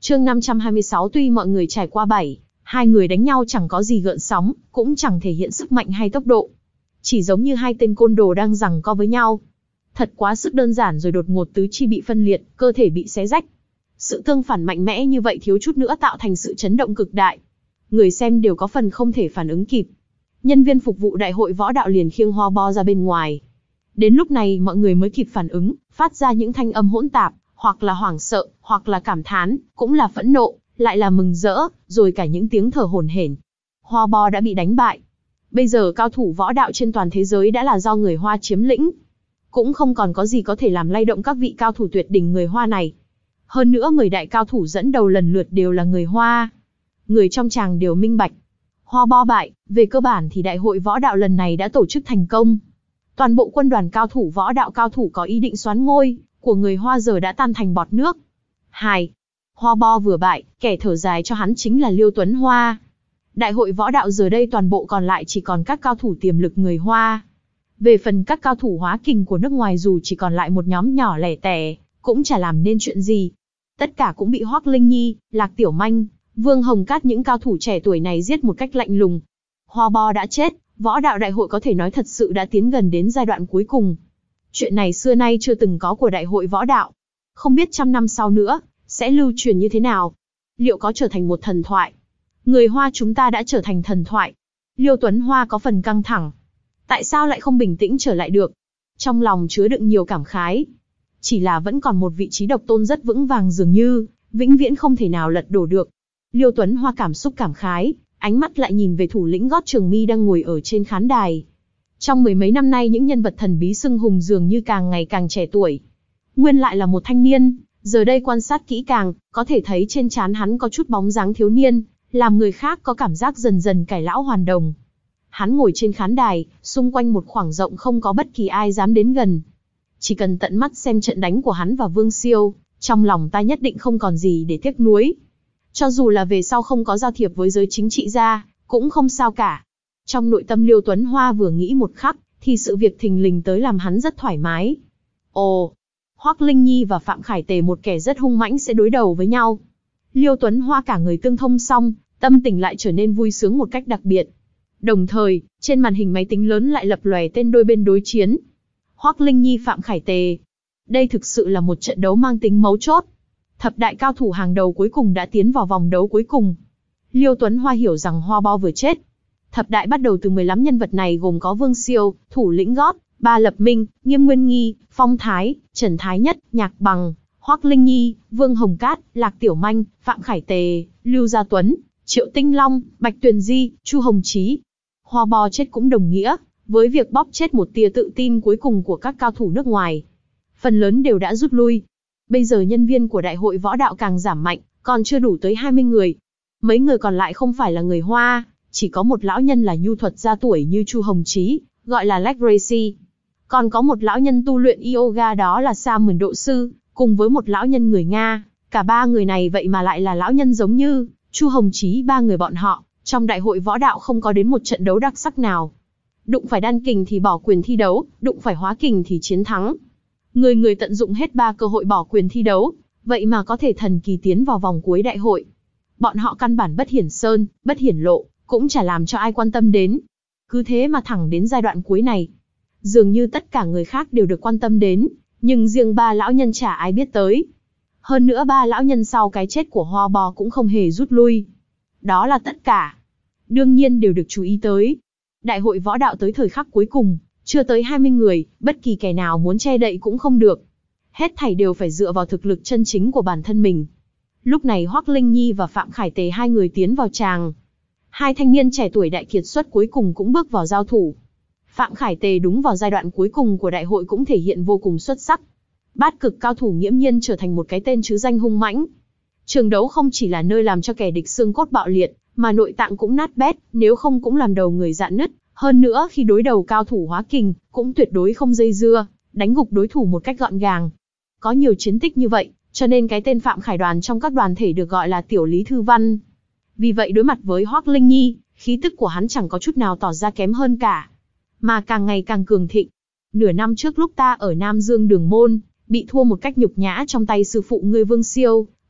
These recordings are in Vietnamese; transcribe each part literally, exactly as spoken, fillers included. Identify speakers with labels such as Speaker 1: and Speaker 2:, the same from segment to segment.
Speaker 1: Chương năm trăm hai mươi sáu tuy mọi người trải qua bảy, hai người đánh nhau chẳng có gì gợn sóng, cũng chẳng thể hiện sức mạnh hay tốc độ. Chỉ giống như hai tên côn đồ đang giằng co với nhau. Thật quá sức đơn giản rồi đột ngột tứ chi bị phân liệt, cơ thể bị xé rách. Sự tương phản mạnh mẽ như vậy thiếu chút nữa tạo thành sự chấn động cực đại. Người xem đều có phần không thể phản ứng kịp. Nhân viên phục vụ đại hội võ đạo liền khiêng Ho Bo ra bên ngoài. Đến lúc này mọi người mới kịp phản ứng, phát ra những thanh âm hỗn tạp, hoặc là hoảng sợ, hoặc là cảm thán, cũng là phẫn nộ, lại là mừng rỡ, rồi cả những tiếng thở hổn hển. Ho Bo đã bị đánh bại. Bây giờ cao thủ võ đạo trên toàn thế giới đã là do người Hoa chiếm lĩnh. Cũng không còn có gì có thể làm lay động các vị cao thủ tuyệt đỉnh người Hoa này. Hơn nữa mười đại cao thủ dẫn đầu lần lượt đều là người Hoa. Người trong tràng đều minh bạch. Ho Bo bại, về cơ bản thì đại hội võ đạo lần này đã tổ chức thành công. Toàn bộ quân đoàn cao thủ võ đạo cao thủ có ý định soán ngôi của người Hoa giờ đã tan thành bọt nước. Hai. Ho Bo vừa bại, kẻ thở dài cho hắn chính là Liêu Tuấn Hoa. Đại hội võ đạo giờ đây toàn bộ còn lại chỉ còn các cao thủ tiềm lực người Hoa. Về phần các cao thủ hóa kình của nước ngoài dù chỉ còn lại một nhóm nhỏ lẻ tẻ, cũng chả làm nên chuyện gì. Tất cả cũng bị Hoắc Linh Nhi, Lạc Tiểu Manh, Vương Hồng Cát những cao thủ trẻ tuổi này giết một cách lạnh lùng. Ho Bo đã chết, võ đạo đại hội có thể nói thật sự đã tiến gần đến giai đoạn cuối cùng. Chuyện này xưa nay chưa từng có của đại hội võ đạo. Không biết trăm năm sau nữa, sẽ lưu truyền như thế nào? Liệu có trở thành một thần thoại? Người Hoa chúng ta đã trở thành thần thoại. Liêu Tuấn Hoa có phần căng thẳng. Tại sao lại không bình tĩnh trở lại được? Trong lòng chứa đựng nhiều cảm khái. Chỉ là vẫn còn một vị trí độc tôn rất vững vàng dường như, vĩnh viễn không thể nào lật đổ được. Liêu Tuấn Hoa cảm xúc cảm khái, ánh mắt lại nhìn về thủ lĩnh Gót Trường Mi đang ngồi ở trên khán đài. Trong mười mấy năm nay những nhân vật thần bí xưng hùng dường như càng ngày càng trẻ tuổi. Nguyên lại là một thanh niên, giờ đây quan sát kỹ càng, có thể thấy trên trán hắn có chút bóng dáng thiếu niên, làm người khác có cảm giác dần dần cải lão hoàn đồng. Hắn ngồi trên khán đài, xung quanh một khoảng rộng không có bất kỳ ai dám đến gần. Chỉ cần tận mắt xem trận đánh của hắn và Vương Siêu, trong lòng ta nhất định không còn gì để tiếc nuối. Cho dù là về sau không có giao thiệp với giới chính trị gia, cũng không sao cả. Trong nội tâm Liêu Tuấn Hoa vừa nghĩ một khắc, thì sự việc thình lình tới làm hắn rất thoải mái. Ồ, Hoắc Linh Nhi và Phạm Khải Tề một kẻ rất hung mãnh sẽ đối đầu với nhau. Liêu Tuấn Hoa cả người tương thông xong, tâm tình lại trở nên vui sướng một cách đặc biệt. Đồng thời, trên màn hình máy tính lớn lại lập lòe tên đôi bên đối chiến. Hoắc Linh Nhi Phạm Khải Tề. Đây thực sự là một trận đấu mang tính mấu chốt. Thập đại cao thủ hàng đầu cuối cùng đã tiến vào vòng đấu cuối cùng. Liêu Tuấn Hoa hiểu rằng Ho Bo vừa chết. Thập đại bắt đầu từ mười lăm nhân vật này gồm có Vương Siêu, thủ lĩnh Gót, Ba Lập Minh, Nghiêm Nguyên Nghi, Phong Thái, Trần Thái Nhất, Nhạc Bằng, Hoắc Linh Nhi, Vương Hồng Cát, Lạc Tiểu Manh, Phạm Khải Tề, Lưu Gia Tuấn, Triệu Tinh Long, Bạch Tuyền Di, Chu Hồng Chí. Ho Bo chết cũng đồng nghĩa với việc bóp chết một tia tự tin cuối cùng của các cao thủ nước ngoài. Phần lớn đều đã rút lui. Bây giờ nhân viên của đại hội võ đạo càng giảm mạnh, còn chưa đủ tới hai mươi người. Mấy người còn lại không phải là người Hoa, chỉ có một lão nhân là nhu thuật gia tuổi như Chu Hồng Chí, gọi là Lek Racy. Còn có một lão nhân tu luyện yoga đó là Sa Mười Độ Sư, cùng với một lão nhân người Nga. Cả ba người này vậy mà lại là lão nhân giống như Chu Hồng Chí. Ba người bọn họ, trong đại hội võ đạo không có đến một trận đấu đặc sắc nào. Đụng phải đan kình thì bỏ quyền thi đấu, đụng phải hóa kình thì chiến thắng. Người người tận dụng hết ba cơ hội bỏ quyền thi đấu, vậy mà có thể thần kỳ tiến vào vòng cuối đại hội. Bọn họ căn bản bất hiển sơn, bất hiển lộ, cũng chả làm cho ai quan tâm đến. Cứ thế mà thẳng đến giai đoạn cuối này. Dường như tất cả người khác đều được quan tâm đến, nhưng riêng ba lão nhân chả ai biết tới. Hơn nữa ba lão nhân sau cái chết của Ho Bo cũng không hề rút lui. Đó là tất cả. Đương nhiên đều được chú ý tới. Đại hội võ đạo tới thời khắc cuối cùng, chưa tới hai mươi người, bất kỳ kẻ nào muốn che đậy cũng không được. Hết thảy đều phải dựa vào thực lực chân chính của bản thân mình. Lúc này Hoắc Linh Nhi và Phạm Khải Tề hai người tiến vào tràng. Hai thanh niên trẻ tuổi đại kiệt xuất cuối cùng cũng bước vào giao thủ. Phạm Khải Tề đúng vào giai đoạn cuối cùng của đại hội cũng thể hiện vô cùng xuất sắc. Bát cực cao thủ nghiễm nhiên trở thành một cái tên chứ danh hung mãnh. Trường đấu không chỉ là nơi làm cho kẻ địch xương cốt bạo liệt, mà nội tạng cũng nát bét, nếu không cũng làm đầu người rạn nứt. Hơn nữa khi đối đầu cao thủ hóa kình, cũng tuyệt đối không dây dưa, đánh gục đối thủ một cách gọn gàng. Có nhiều chiến tích như vậy, cho nên cái tên Phạm Khải đoàn trong các đoàn thể được gọi là Tiểu Lý Thư Văn. Vì vậy đối mặt với Hoắc Linh Nhi, khí tức của hắn chẳng có chút nào tỏ ra kém hơn cả, mà càng ngày càng cường thịnh. Nửa năm trước lúc ta ở Nam Dương Đường Môn, bị thua một cách nhục nhã trong tay sư phụ ngươi Vương Siêu,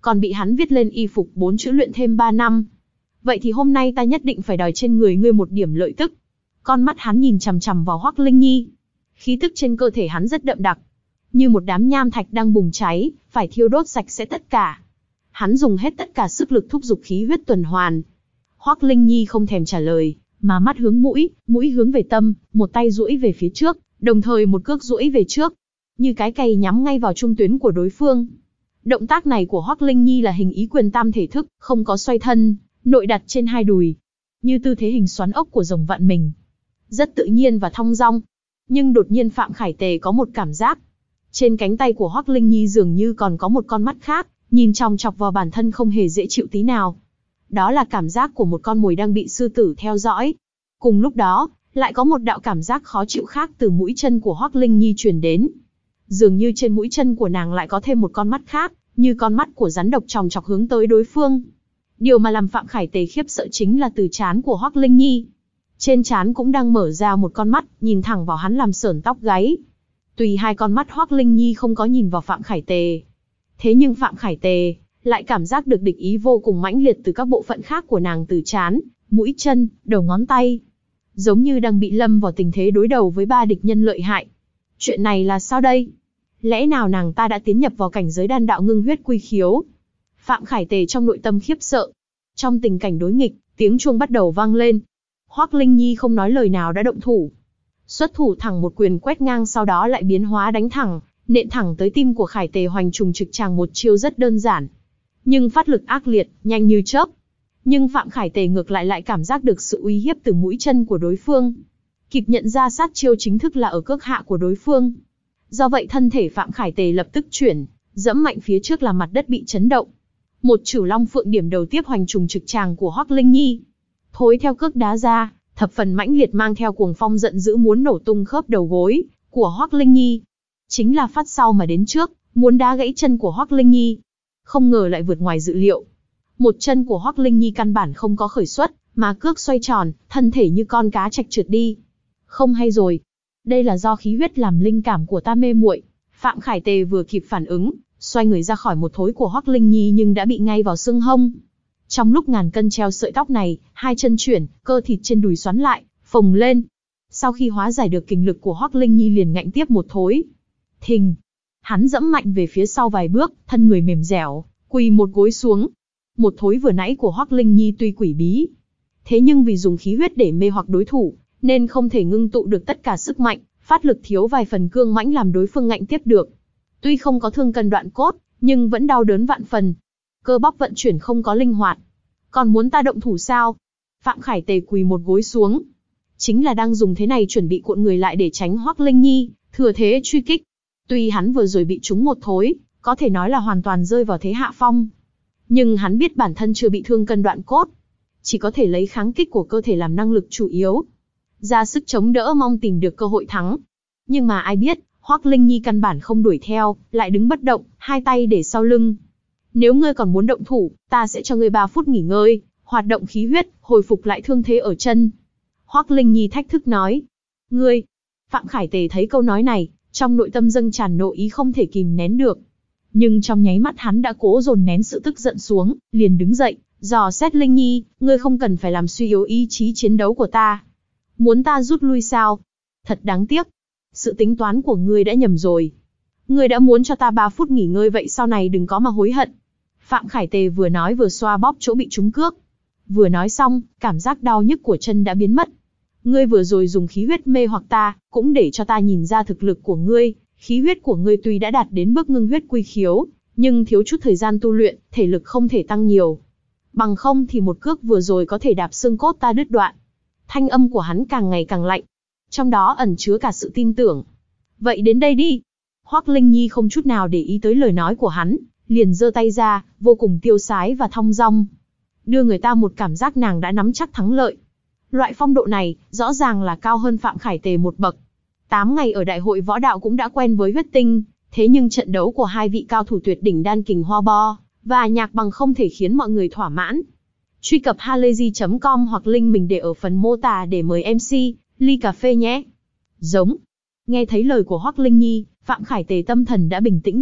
Speaker 1: còn bị hắn viết lên y phục bốn chữ luyện thêm ba năm. Vậy thì hôm nay ta nhất định phải đòi trên người ngươi một điểm lợi tức. Con mắt hắn nhìn chằm chằm vào Hoắc Linh Nhi. Khí tức trên cơ thể hắn rất đậm đặc, như một đám nham thạch đang bùng cháy, phải thiêu đốt sạch sẽ tất cả. Hắn dùng hết tất cả sức lực thúc giục khí huyết tuần hoàn. Hoắc Linh Nhi không thèm trả lời, mà mắt hướng mũi, mũi hướng về tâm, một tay duỗi về phía trước, đồng thời một cước duỗi về trước, như cái cày nhắm ngay vào trung tuyến của đối phương. Động tác này của Hoắc Linh Nhi là hình ý quyền tam thể thức, không có xoay thân, nội đặt trên hai đùi, như tư thế hình xoắn ốc của rồng vặn mình. Rất tự nhiên và thong dong. Nhưng đột nhiên Phạm Khải Tề có một cảm giác. Trên cánh tay của Hoắc Linh Nhi dường như còn có một con mắt khác, nhìn chòng chọc vào bản thân không hề dễ chịu tí nào. Đó là cảm giác của một con mồi đang bị sư tử theo dõi. Cùng lúc đó, lại có một đạo cảm giác khó chịu khác từ mũi chân của Hoắc Linh Nhi truyền đến. Dường như trên mũi chân của nàng lại có thêm một con mắt khác, như con mắt của rắn độc chòng chọc hướng tới đối phương. Điều mà làm Phạm Khải Tề khiếp sợ chính là từ trán của Hoắc Linh Nhi. Trên trán cũng đang mở ra một con mắt, nhìn thẳng vào hắn làm sởn tóc gáy. Tùy hai con mắt Hoắc Linh Nhi không có nhìn vào Phạm Khải Tề. Thế nhưng Phạm Khải Tề lại cảm giác được địch ý vô cùng mãnh liệt từ các bộ phận khác của nàng, từ trán, mũi chân, đầu ngón tay. Giống như đang bị lâm vào tình thế đối đầu với ba địch nhân lợi hại. Chuyện này là sao đây? Lẽ nào nàng ta đã tiến nhập vào cảnh giới đan đạo ngưng huyết quy khiếu? Phạm Khải Tề trong nội tâm khiếp sợ. Trong tình cảnh đối nghịch, tiếng chuông bắt đầu vang lên. Hoắc Linh Nhi không nói lời nào đã động thủ. Xuất thủ thẳng một quyền quét ngang, sau đó lại biến hóa đánh thẳng, nện thẳng tới tim của Khải Tề Hoành Trùng Trực Tràng. Một chiêu rất đơn giản, nhưng phát lực ác liệt, nhanh như chớp. Nhưng Phạm Khải Tề ngược lại lại cảm giác được sự uy hiếp từ mũi chân của đối phương. Kịp nhận ra sát chiêu chính thức là ở cước hạ của đối phương. Do vậy thân thể Phạm Khải Tề lập tức chuyển, dẫm mạnh phía trước làm mặt đất bị chấn động. Một chửu long phượng điểm đầu tiếp Hoành Trùng Trực Tràng của Hoắc Linh Nhi. Thối theo cước đá ra, thập phần mãnh liệt, mang theo cuồng phong giận dữ muốn nổ tung khớp đầu gối của Hoắc Linh Nhi. Chính là phát sau mà đến trước, muốn đá gãy chân của Hoắc Linh Nhi. Không ngờ lại vượt ngoài dự liệu. Một chân của Hoắc Linh Nhi căn bản không có khởi xuất, mà cước xoay tròn, thân thể như con cá trạch trượt đi. Không hay rồi. Đây là do khí huyết làm linh cảm của ta mê muội. Phạm Khải Tề vừa kịp phản ứng, xoay người ra khỏi một thối của Hoắc Linh Nhi nhưng đã bị ngay vào xương hông. Trong lúc ngàn cân treo sợi tóc này, hai chân chuyển, cơ thịt trên đùi xoắn lại, phồng lên. Sau khi hóa giải được kình lực của Hoắc Linh Nhi liền ngạnh tiếp một thối. Thình! Hắn dẫm mạnh về phía sau vài bước, thân người mềm dẻo, quỳ một gối xuống. Một thối vừa nãy của Hoắc Linh Nhi tuy quỷ bí, thế nhưng vì dùng khí huyết để mê hoặc đối thủ, nên không thể ngưng tụ được tất cả sức mạnh, phát lực thiếu vài phần cương mãnh làm đối phương ngạnh tiếp được. Tuy không có thương cân đoạn cốt, nhưng vẫn đau đớn vạn phần. Cơ bắp vận chuyển không có linh hoạt. Còn muốn ta động thủ sao? Phạm Khải Tề quỳ một gối xuống. Chính là đang dùng thế này chuẩn bị cuộn người lại để tránh Hoắc Linh Nhi thừa thế truy kích. Tuy hắn vừa rồi bị trúng một thối, có thể nói là hoàn toàn rơi vào thế hạ phong. Nhưng hắn biết bản thân chưa bị thương cân đoạn cốt, chỉ có thể lấy kháng kích của cơ thể làm năng lực chủ yếu, ra sức chống đỡ mong tìm được cơ hội thắng. Nhưng mà ai biết, Hoắc Linh Nhi căn bản không đuổi theo, lại đứng bất động, hai tay để sau lưng. Nếu ngươi còn muốn động thủ, ta sẽ cho ngươi ba phút nghỉ ngơi, hoạt động khí huyết, hồi phục lại thương thế ở chân. Hoắc Linh Nhi thách thức nói. Ngươi! Phạm Khải Tề thấy câu nói này, trong nội tâm dâng tràn nội ý không thể kìm nén được. Nhưng trong nháy mắt hắn đã cố dồn nén sự tức giận xuống, liền đứng dậy, dò xét Linh Nhi, ngươi không cần phải làm suy yếu ý chí chiến đấu của ta. Muốn ta rút lui sao? Thật đáng tiếc. Sự tính toán của ngươi đã nhầm rồi. Ngươi đã muốn cho ta ba phút nghỉ ngơi, vậy sau này đừng có mà hối hận. Phạm Khải Tề vừa nói vừa xoa bóp chỗ bị trúng cước. Vừa nói xong, cảm giác đau nhức của chân đã biến mất. Ngươi vừa rồi dùng khí huyết mê hoặc ta, cũng để cho ta nhìn ra thực lực của ngươi. Khí huyết của ngươi tuy đã đạt đến bước ngưng huyết quy khiếu, nhưng thiếu chút thời gian tu luyện, thể lực không thể tăng nhiều. Bằng không thì một cước vừa rồi có thể đạp xương cốt ta đứt đoạn. Thanh âm của hắn càng ngày càng lạnh, trong đó ẩn chứa cả sự tin tưởng. Vậy đến đây đi. Hoắc Linh Nhi không chút nào để ý tới lời nói của hắn, liền giơ tay ra, vô cùng tiêu sái và thong dong, đưa người ta một cảm giác nàng đã nắm chắc thắng lợi. Loại phong độ này, rõ ràng là cao hơn Phạm Khải Tề một bậc. Tám ngày ở đại hội võ đạo cũng đã quen với huyết tinh, thế nhưng trận đấu của hai vị cao thủ tuyệt đỉnh đan kình Hoa Bo và Nhạc Bằng không thể khiến mọi người thỏa mãn. Truy cập halayzi chấm com hoặc link mình để ở phần mô tả để mời em xê ly cà phê nhé. Giống. Nghe thấy lời của Hoắc Linh Nhi, Phạm Khải Tề tâm thần đã bình tĩnh lại,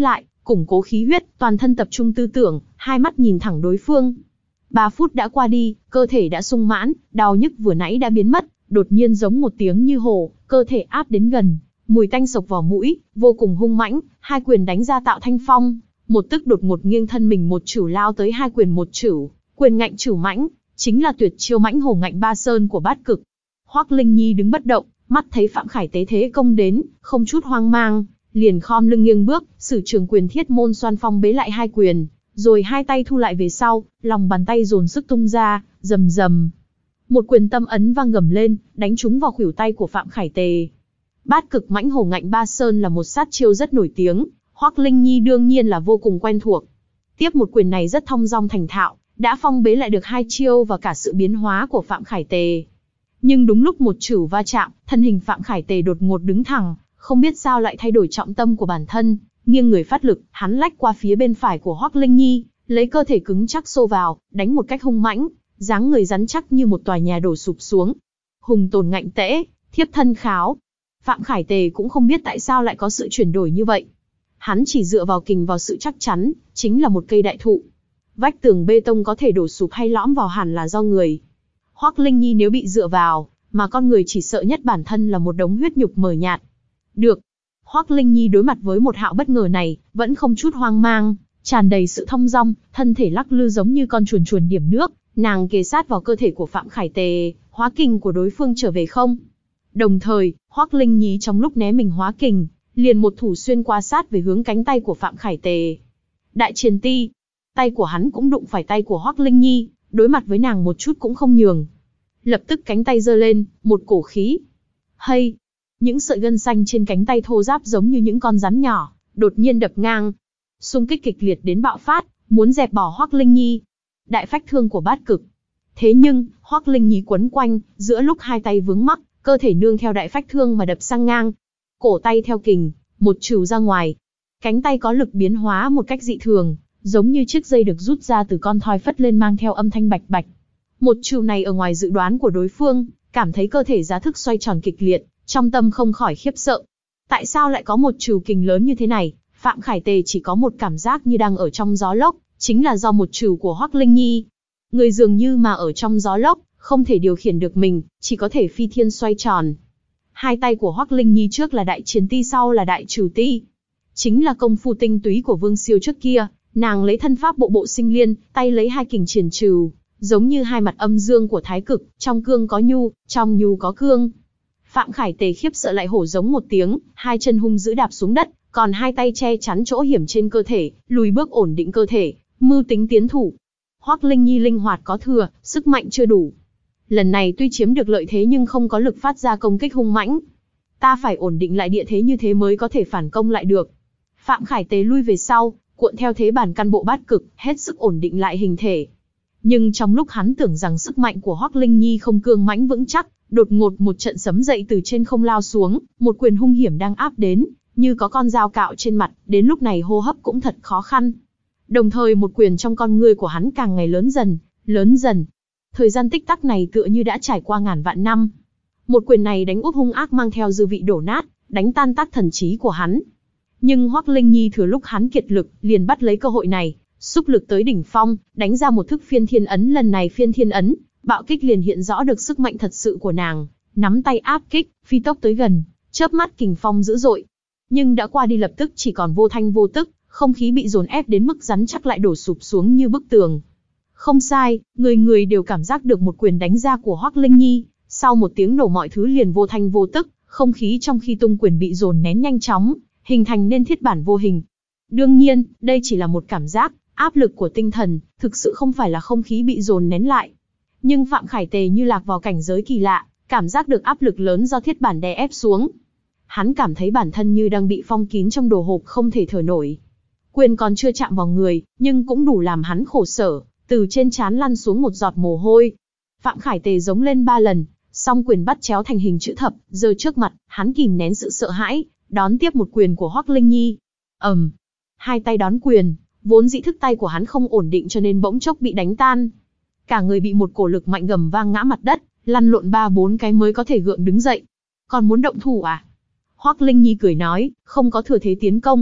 Speaker 1: củng cố khí huyết, toàn thân tập trung tư tưởng, hai mắt nhìn thẳng đối phương. Ba phút đã qua đi, cơ thể đã sung mãn, đau nhức vừa nãy đã biến mất, đột nhiên giống một tiếng như hổ, cơ thể áp đến gần, mùi tanh sộc vào mũi, vô cùng hung mãnh, hai quyền đánh ra tạo thanh phong, một tức đột ngột nghiêng thân mình một chưởng lao tới hai quyền một chưởng, quyền ngạnh chưởng mãnh, chính là tuyệt chiêu mãnh hổ ngạnh ba sơn của Bát Cực. Hoắc Linh Nhi đứng bất động, mắt thấy Phạm Khải Tế thế công đến, không chút hoang mang, liền khom lưng nghiêng bước, sử trường quyền thiết môn xoan phong bế lại hai quyền, rồi hai tay thu lại về sau, lòng bàn tay dồn sức tung ra, rầm rầm. Một quyền tâm ấn vang gầm lên, đánh trúng vào khuỷu tay của Phạm Khải Tề. Bát Cực mãnh hổ ngạnh ba sơn là một sát chiêu rất nổi tiếng, Hoắc Linh Nhi đương nhiên là vô cùng quen thuộc. Tiếp một quyền này rất thong dong thành thạo, đã phong bế lại được hai chiêu và cả sự biến hóa của Phạm Khải Tề. Nhưng đúng lúc một chưởng va chạm, thân hình Phạm Khải Tề đột ngột đứng thẳng, không biết sao lại thay đổi trọng tâm của bản thân, nghiêng người phát lực, hắn lách qua phía bên phải của Hoắc Linh Nhi, lấy cơ thể cứng chắc xô vào, đánh một cách hung mãnh, dáng người rắn chắc như một tòa nhà đổ sụp xuống. Hùng tồn ngạnh tễ, thiếp thân kháo. Phạm Khải Tề cũng không biết tại sao lại có sự chuyển đổi như vậy. Hắn chỉ dựa vào kình vào sự chắc chắn, chính là một cây đại thụ. Vách tường bê tông có thể đổ sụp hay lõm vào hẳn là do người. Hoắc Linh Nhi nếu bị dựa vào, mà con người chỉ sợ nhất bản thân là một đống huyết nhục mờ nhạt. Được. Hoắc Linh Nhi đối mặt với một hạo bất ngờ này, vẫn không chút hoang mang, tràn đầy sự thong dong, thân thể lắc lư giống như con chuồn chuồn điểm nước, nàng kề sát vào cơ thể của Phạm Khải Tề, hóa kình của đối phương trở về không. Đồng thời, Hoắc Linh Nhi trong lúc né mình hóa kình, liền một thủ xuyên qua sát về hướng cánh tay của Phạm Khải Tề. Đại Triền Ti, tay của hắn cũng đụng phải tay của Hoắc Linh Nhi, đối mặt với nàng một chút cũng không nhường. Lập tức cánh tay giơ lên, một cổ khí. Hay, những sợi gân xanh trên cánh tay thô ráp giống như những con rắn nhỏ, đột nhiên đập ngang. Xung kích kịch liệt đến bạo phát, muốn dẹp bỏ Hoắc Linh Nhi. Đại phách thương của Bát Cực. Thế nhưng, Hoắc Linh Nhi quấn quanh, giữa lúc hai tay vướng mắc, cơ thể nương theo đại phách thương mà đập sang ngang. Cổ tay theo kình, một trừu ra ngoài. Cánh tay có lực biến hóa một cách dị thường, giống như chiếc dây được rút ra từ con thoi phất lên mang theo âm thanh bạch bạch. Một trừu này ở ngoài dự đoán của đối phương, cảm thấy cơ thể giá thức xoay tròn kịch liệt, trong tâm không khỏi khiếp sợ. Tại sao lại có một trừu kình lớn như thế này? Phạm Khải Tề chỉ có một cảm giác như đang ở trong gió lốc, chính là do một trừu của Hoắc Linh Nhi. Người dường như mà ở trong gió lốc, không thể điều khiển được mình, chỉ có thể phi thiên xoay tròn. Hai tay của Hoắc Linh Nhi trước là Đại Triền Ti, sau là Đại Trừu Ti. Chính là công phu tinh túy của Vương Siêu trước kia, nàng lấy thân pháp bộ bộ sinh liên, tay lấy hai kình triển trừu, giống như hai mặt âm dương của thái cực, trong cương có nhu, trong nhu có cương. Phạm Khải Tề khiếp sợ lại hổ giống một tiếng, hai chân hung dữ đạp xuống đất, còn hai tay che chắn chỗ hiểm trên cơ thể, lùi bước ổn định cơ thể, mưu tính tiến thủ. Hoắc Linh Nhi linh hoạt có thừa, sức mạnh chưa đủ. Lần này tuy chiếm được lợi thế nhưng không có lực phát ra công kích hung mãnh. Ta phải ổn định lại địa thế như thế mới có thể phản công lại được. Phạm Khải Tế lui về sau, cuộn theo thế bản căn bộ Bát Cực, hết sức ổn định lại hình thể. Nhưng trong lúc hắn tưởng rằng sức mạnh của Hoắc Linh Nhi không cương mãnh vững chắc, đột ngột một trận sấm dậy từ trên không lao xuống, một quyền hung hiểm đang áp đến, như có con dao cạo trên mặt, đến lúc này hô hấp cũng thật khó khăn. Đồng thời một quyền trong con ngươi của hắn càng ngày lớn dần, lớn dần. Thời gian tích tắc này tựa như đã trải qua ngàn vạn năm. Một quyền này đánh úp hung ác mang theo dư vị đổ nát, đánh tan tác thần trí của hắn. Nhưng Hoắc Linh Nhi thừa lúc hắn kiệt lực, liền bắt lấy cơ hội này, xúc lực tới đỉnh phong, đánh ra một thức phiên thiên ấn. Lần này phiên thiên ấn, bạo kích liền hiện rõ được sức mạnh thật sự của nàng, nắm tay áp kích, phi tốc tới gần, chớp mắt kình phong dữ dội. Nhưng đã qua đi lập tức chỉ còn vô thanh vô tức, không khí bị dồn ép đến mức rắn chắc lại đổ sụp xuống như bức tường. Không sai, người người đều cảm giác được một quyền đánh ra của Hoắc Linh Nhi, sau một tiếng nổ mọi thứ liền vô thanh vô tức, không khí trong khi tung quyền bị dồn nén nhanh chóng, hình thành nên thiết bản vô hình. Đương nhiên, đây chỉ là một cảm giác, áp lực của tinh thần, thực sự không phải là không khí bị dồn nén lại. Nhưng Phạm Khải Tề như lạc vào cảnh giới kỳ lạ, cảm giác được áp lực lớn do thiết bản đè ép xuống. Hắn cảm thấy bản thân như đang bị phong kín trong đồ hộp không thể thở nổi. Quyền còn chưa chạm vào người, nhưng cũng đủ làm hắn khổ sở, từ trên trán lăn xuống một giọt mồ hôi. Phạm Khải Tề giống lên ba lần, song quyền bắt chéo thành hình chữ thập, giơ trước mặt, hắn kìm nén sự sợ hãi, đón tiếp một quyền của Hoắc Linh Nhi. ầm, um, hai tay đón quyền, vốn dĩ thức tay của hắn không ổn định cho nên bỗng chốc bị đánh tan. Cả người bị một cổ lực mạnh gầm vang ngã mặt đất, lăn lộn ba bốn cái mới có thể gượng đứng dậy. Còn muốn động thủ à? Hoắc Linh Nhi cười nói, không có thừa thế tiến công.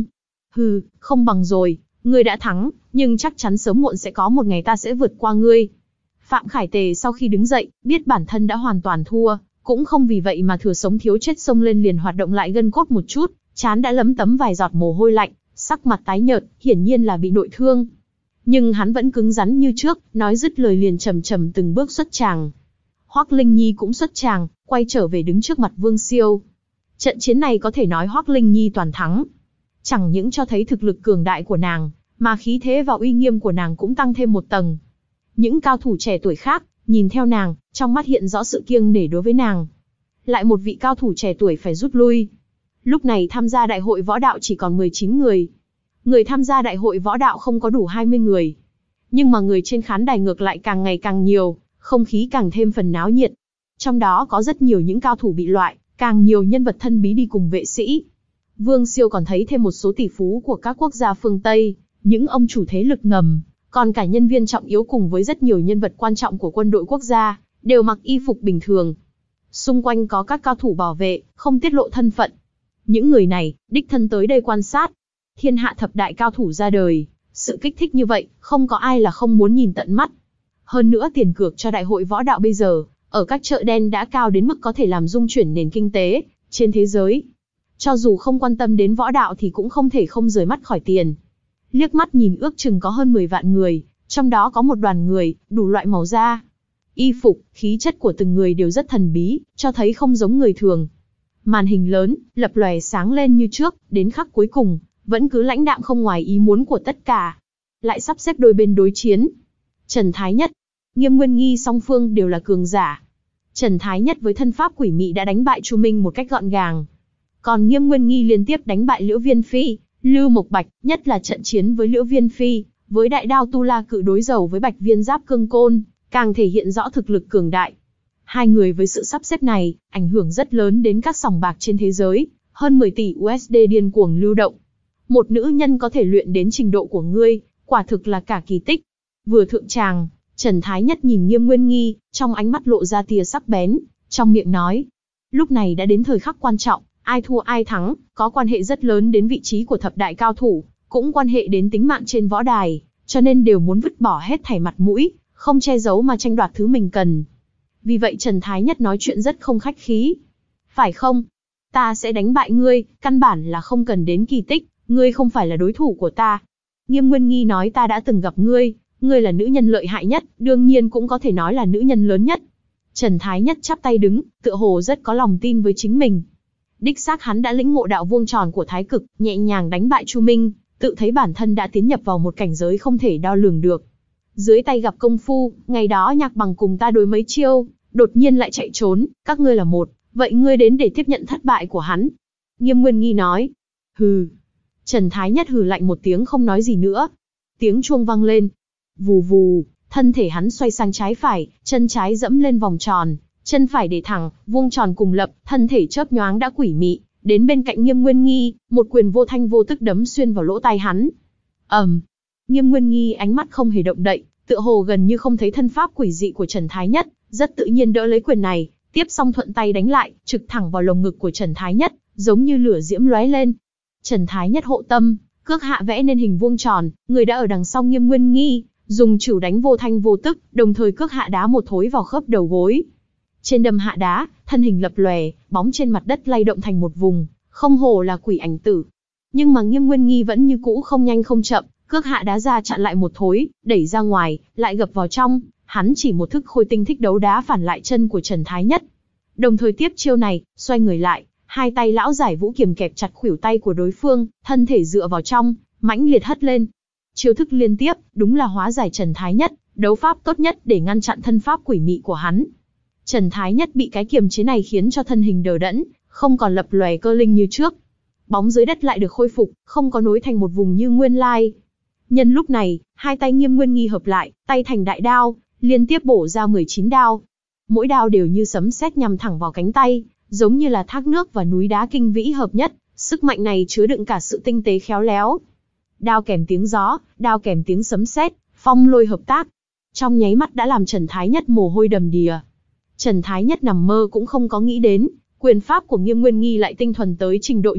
Speaker 1: Hừ, không bằng rồi, ngươi đã thắng, nhưng chắc chắn sớm muộn sẽ có một ngày ta sẽ vượt qua ngươi. Phạm Khải Tề sau khi đứng dậy, biết bản thân đã hoàn toàn thua, cũng không vì vậy mà thừa sống thiếu chết xông lên liền hoạt động lại gân cốt một chút, trán đã lấm tấm vài giọt mồ hôi lạnh, sắc mặt tái nhợt, hiển nhiên là bị nội thương. Nhưng hắn vẫn cứng rắn như trước, nói dứt lời liền chậm chậm từng bước xuất tràng. Hoắc Linh Nhi cũng xuất tràng, quay trở về đứng trước mặt Vương Siêu. Trận chiến này có thể nói Hoắc Linh Nhi toàn thắng. Chẳng những cho thấy thực lực cường đại của nàng, mà khí thế và uy nghiêm của nàng cũng tăng thêm một tầng. Những cao thủ trẻ tuổi khác, nhìn theo nàng, trong mắt hiện rõ sự kiêng nể đối với nàng. Lại một vị cao thủ trẻ tuổi phải rút lui. Lúc này tham gia đại hội võ đạo chỉ còn mười chín người. Người tham gia đại hội võ đạo không có đủ hai mươi người. Nhưng mà người trên khán đài ngược lại càng ngày càng nhiều, không khí càng thêm phần náo nhiệt. Trong đó có rất nhiều những cao thủ bị loại, càng nhiều nhân vật thân bí đi cùng vệ sĩ. Vương Siêu còn thấy thêm một số tỷ phú của các quốc gia phương Tây, những ông chủ thế lực ngầm, còn cả nhân viên trọng yếu cùng với rất nhiều nhân vật quan trọng của quân đội quốc gia, đều mặc y phục bình thường. Xung quanh có các cao thủ bảo vệ, không tiết lộ thân phận. Những người này, đích thân tới đây quan sát. Thiên hạ thập đại cao thủ ra đời, sự kích thích như vậy, không có ai là không muốn nhìn tận mắt. Hơn nữa tiền cược cho đại hội võ đạo bây giờ, ở các chợ đen đã cao đến mức có thể làm rung chuyển nền kinh tế trên thế giới. Cho dù không quan tâm đến võ đạo thì cũng không thể không rời mắt khỏi tiền. Liếc mắt nhìn ước chừng có hơn mười vạn người, trong đó có một đoàn người, đủ loại màu da. Y phục, khí chất của từng người đều rất thần bí, cho thấy không giống người thường. Màn hình lớn, lập lòe sáng lên như trước, đến khắc cuối cùng, vẫn cứ lãnh đạm không ngoài ý muốn của tất cả. Lại sắp xếp đôi bên đối chiến. Trần Thái Nhất, Nghiêm Nguyên Nghi song phương đều là cường giả. Trần Thái Nhất với thân pháp quỷ mị đã đánh bại Chu Minh một cách gọn gàng. Còn Nghiêm Nguyên Nghi liên tiếp đánh bại Liễu Viên Phi, Lưu Mộc Bạch, nhất là trận chiến với Liễu Viên Phi, với đại đao tu la cự đối đầu với Bạch Viên giáp cương côn, càng thể hiện rõ thực lực cường đại. Hai người với sự sắp xếp này, ảnh hưởng rất lớn đến các sòng bạc trên thế giới, hơn mười tỷ u ét đê điên cuồng lưu động. Một nữ nhân có thể luyện đến trình độ của ngươi, quả thực là cả kỳ tích. Vừa thượng tràng, Trần Thái Nhất nhìn Nghiêm Nguyên Nghi, trong ánh mắt lộ ra tia sắc bén, trong miệng nói. Lúc này đã đến thời khắc quan trọng, ai thua ai thắng, có quan hệ rất lớn đến vị trí của thập đại cao thủ, cũng quan hệ đến tính mạng trên võ đài, cho nên đều muốn vứt bỏ hết thảy mặt mũi, không che giấu mà tranh đoạt thứ mình cần. Vì vậy Trần Thái Nhất nói chuyện rất không khách khí. Phải không? Ta sẽ đánh bại ngươi, căn bản là không cần đến kỳ tích, ngươi không phải là đối thủ của ta. Nghiêm Nguyên Nghi nói ta đã từng gặp ngươi, ngươi là nữ nhân lợi hại nhất, đương nhiên cũng có thể nói là nữ nhân lớn nhất. Trần Thái Nhất chắp tay đứng, tựa hồ rất có lòng tin với chính mình. Đích xác hắn đã lĩnh ngộ đạo vuông tròn của Thái Cực, nhẹ nhàng đánh bại Chu Minh, tự thấy bản thân đã tiến nhập vào một cảnh giới không thể đo lường được. Dưới tay gặp công phu, ngày đó Nhạc Bằng cùng ta đối mấy chiêu, đột nhiên lại chạy trốn, các ngươi là một, vậy ngươi đến để tiếp nhận thất bại của hắn. Nghiêm Nguyên Nghi nói. Hừ. Trần Thái Nhất hừ lạnh một tiếng không nói gì nữa. Tiếng chuông vang lên. Vù vù, thân thể hắn xoay sang trái phải, chân trái dẫm lên vòng tròn, chân phải để thẳng, vuông tròn cùng lập, thân thể chớp nhoáng đã quỷ mị, đến bên cạnh Nghiêm Nguyên Nghi, một quyền vô thanh vô tức đấm xuyên vào lỗ tai hắn. ầm, um, Nghiêm Nguyên Nghi ánh mắt không hề động đậy, tựa hồ gần như không thấy thân pháp quỷ dị của Trần Thái Nhất, rất tự nhiên đỡ lấy quyền này, tiếp xong thuận tay đánh lại, trực thẳng vào lồng ngực của Trần Thái Nhất, giống như lửa diễm lóe lên. Trần Thái Nhất hộ tâm, cước hạ vẽ nên hình vuông tròn, người đã ở đằng sau Nghiêm Nguyên Nghi, dùng chưởng đánh vô thanh vô tức, đồng thời cước hạ đá một thối vào khớp đầu gối. Trên đầm hạ đá, thân hình lập lòe, bóng trên mặt đất lay động thành một vùng, không hổ là quỷ ảnh tử. Nhưng mà Nghiêm Nguyên Nghi vẫn như cũ không nhanh không chậm, cước hạ đá ra chặn lại một thối, đẩy ra ngoài, lại gập vào trong, hắn chỉ một thức khôi tinh thích đấu đá phản lại chân của Trần Thái Nhất. Đồng thời tiếp chiêu này, xoay người lại, hai tay lão giải vũ kiềm kẹp chặt khuỷu tay của đối phương, thân thể dựa vào trong, mãnh liệt hất lên. Chiêu thức liên tiếp, đúng là hóa giải Trần Thái Nhất, đấu pháp tốt nhất để ngăn chặn thân pháp quỷ mị của hắn. Trần Thái Nhất bị cái kiềm chế này khiến cho thân hình đờ đẫn, không còn lập lòe cơ linh như trước. Bóng dưới đất lại được khôi phục, không có nối thành một vùng như nguyên lai. Nhân lúc này, hai tay Nghiêm Nguyên Nghi hợp lại, tay thành đại đao, liên tiếp bổ ra mười chín đao. Mỗi đao đều như sấm sét nhằm thẳng vào cánh tay, giống như là thác nước và núi đá kinh vĩ hợp nhất, sức mạnh này chứa đựng cả sự tinh tế khéo léo. Đao kèm tiếng gió, đao kèm tiếng sấm sét, phong lôi hợp tác. Trong nháy mắt đã làm Trần Thái Nhất mồ hôi đầm đìa. Trần Thái Nhất nằm mơ cũng không có nghĩ đến, quyền pháp của Nghiêm Nguyên Nghi lại tinh thuần tới trình độ như vậy,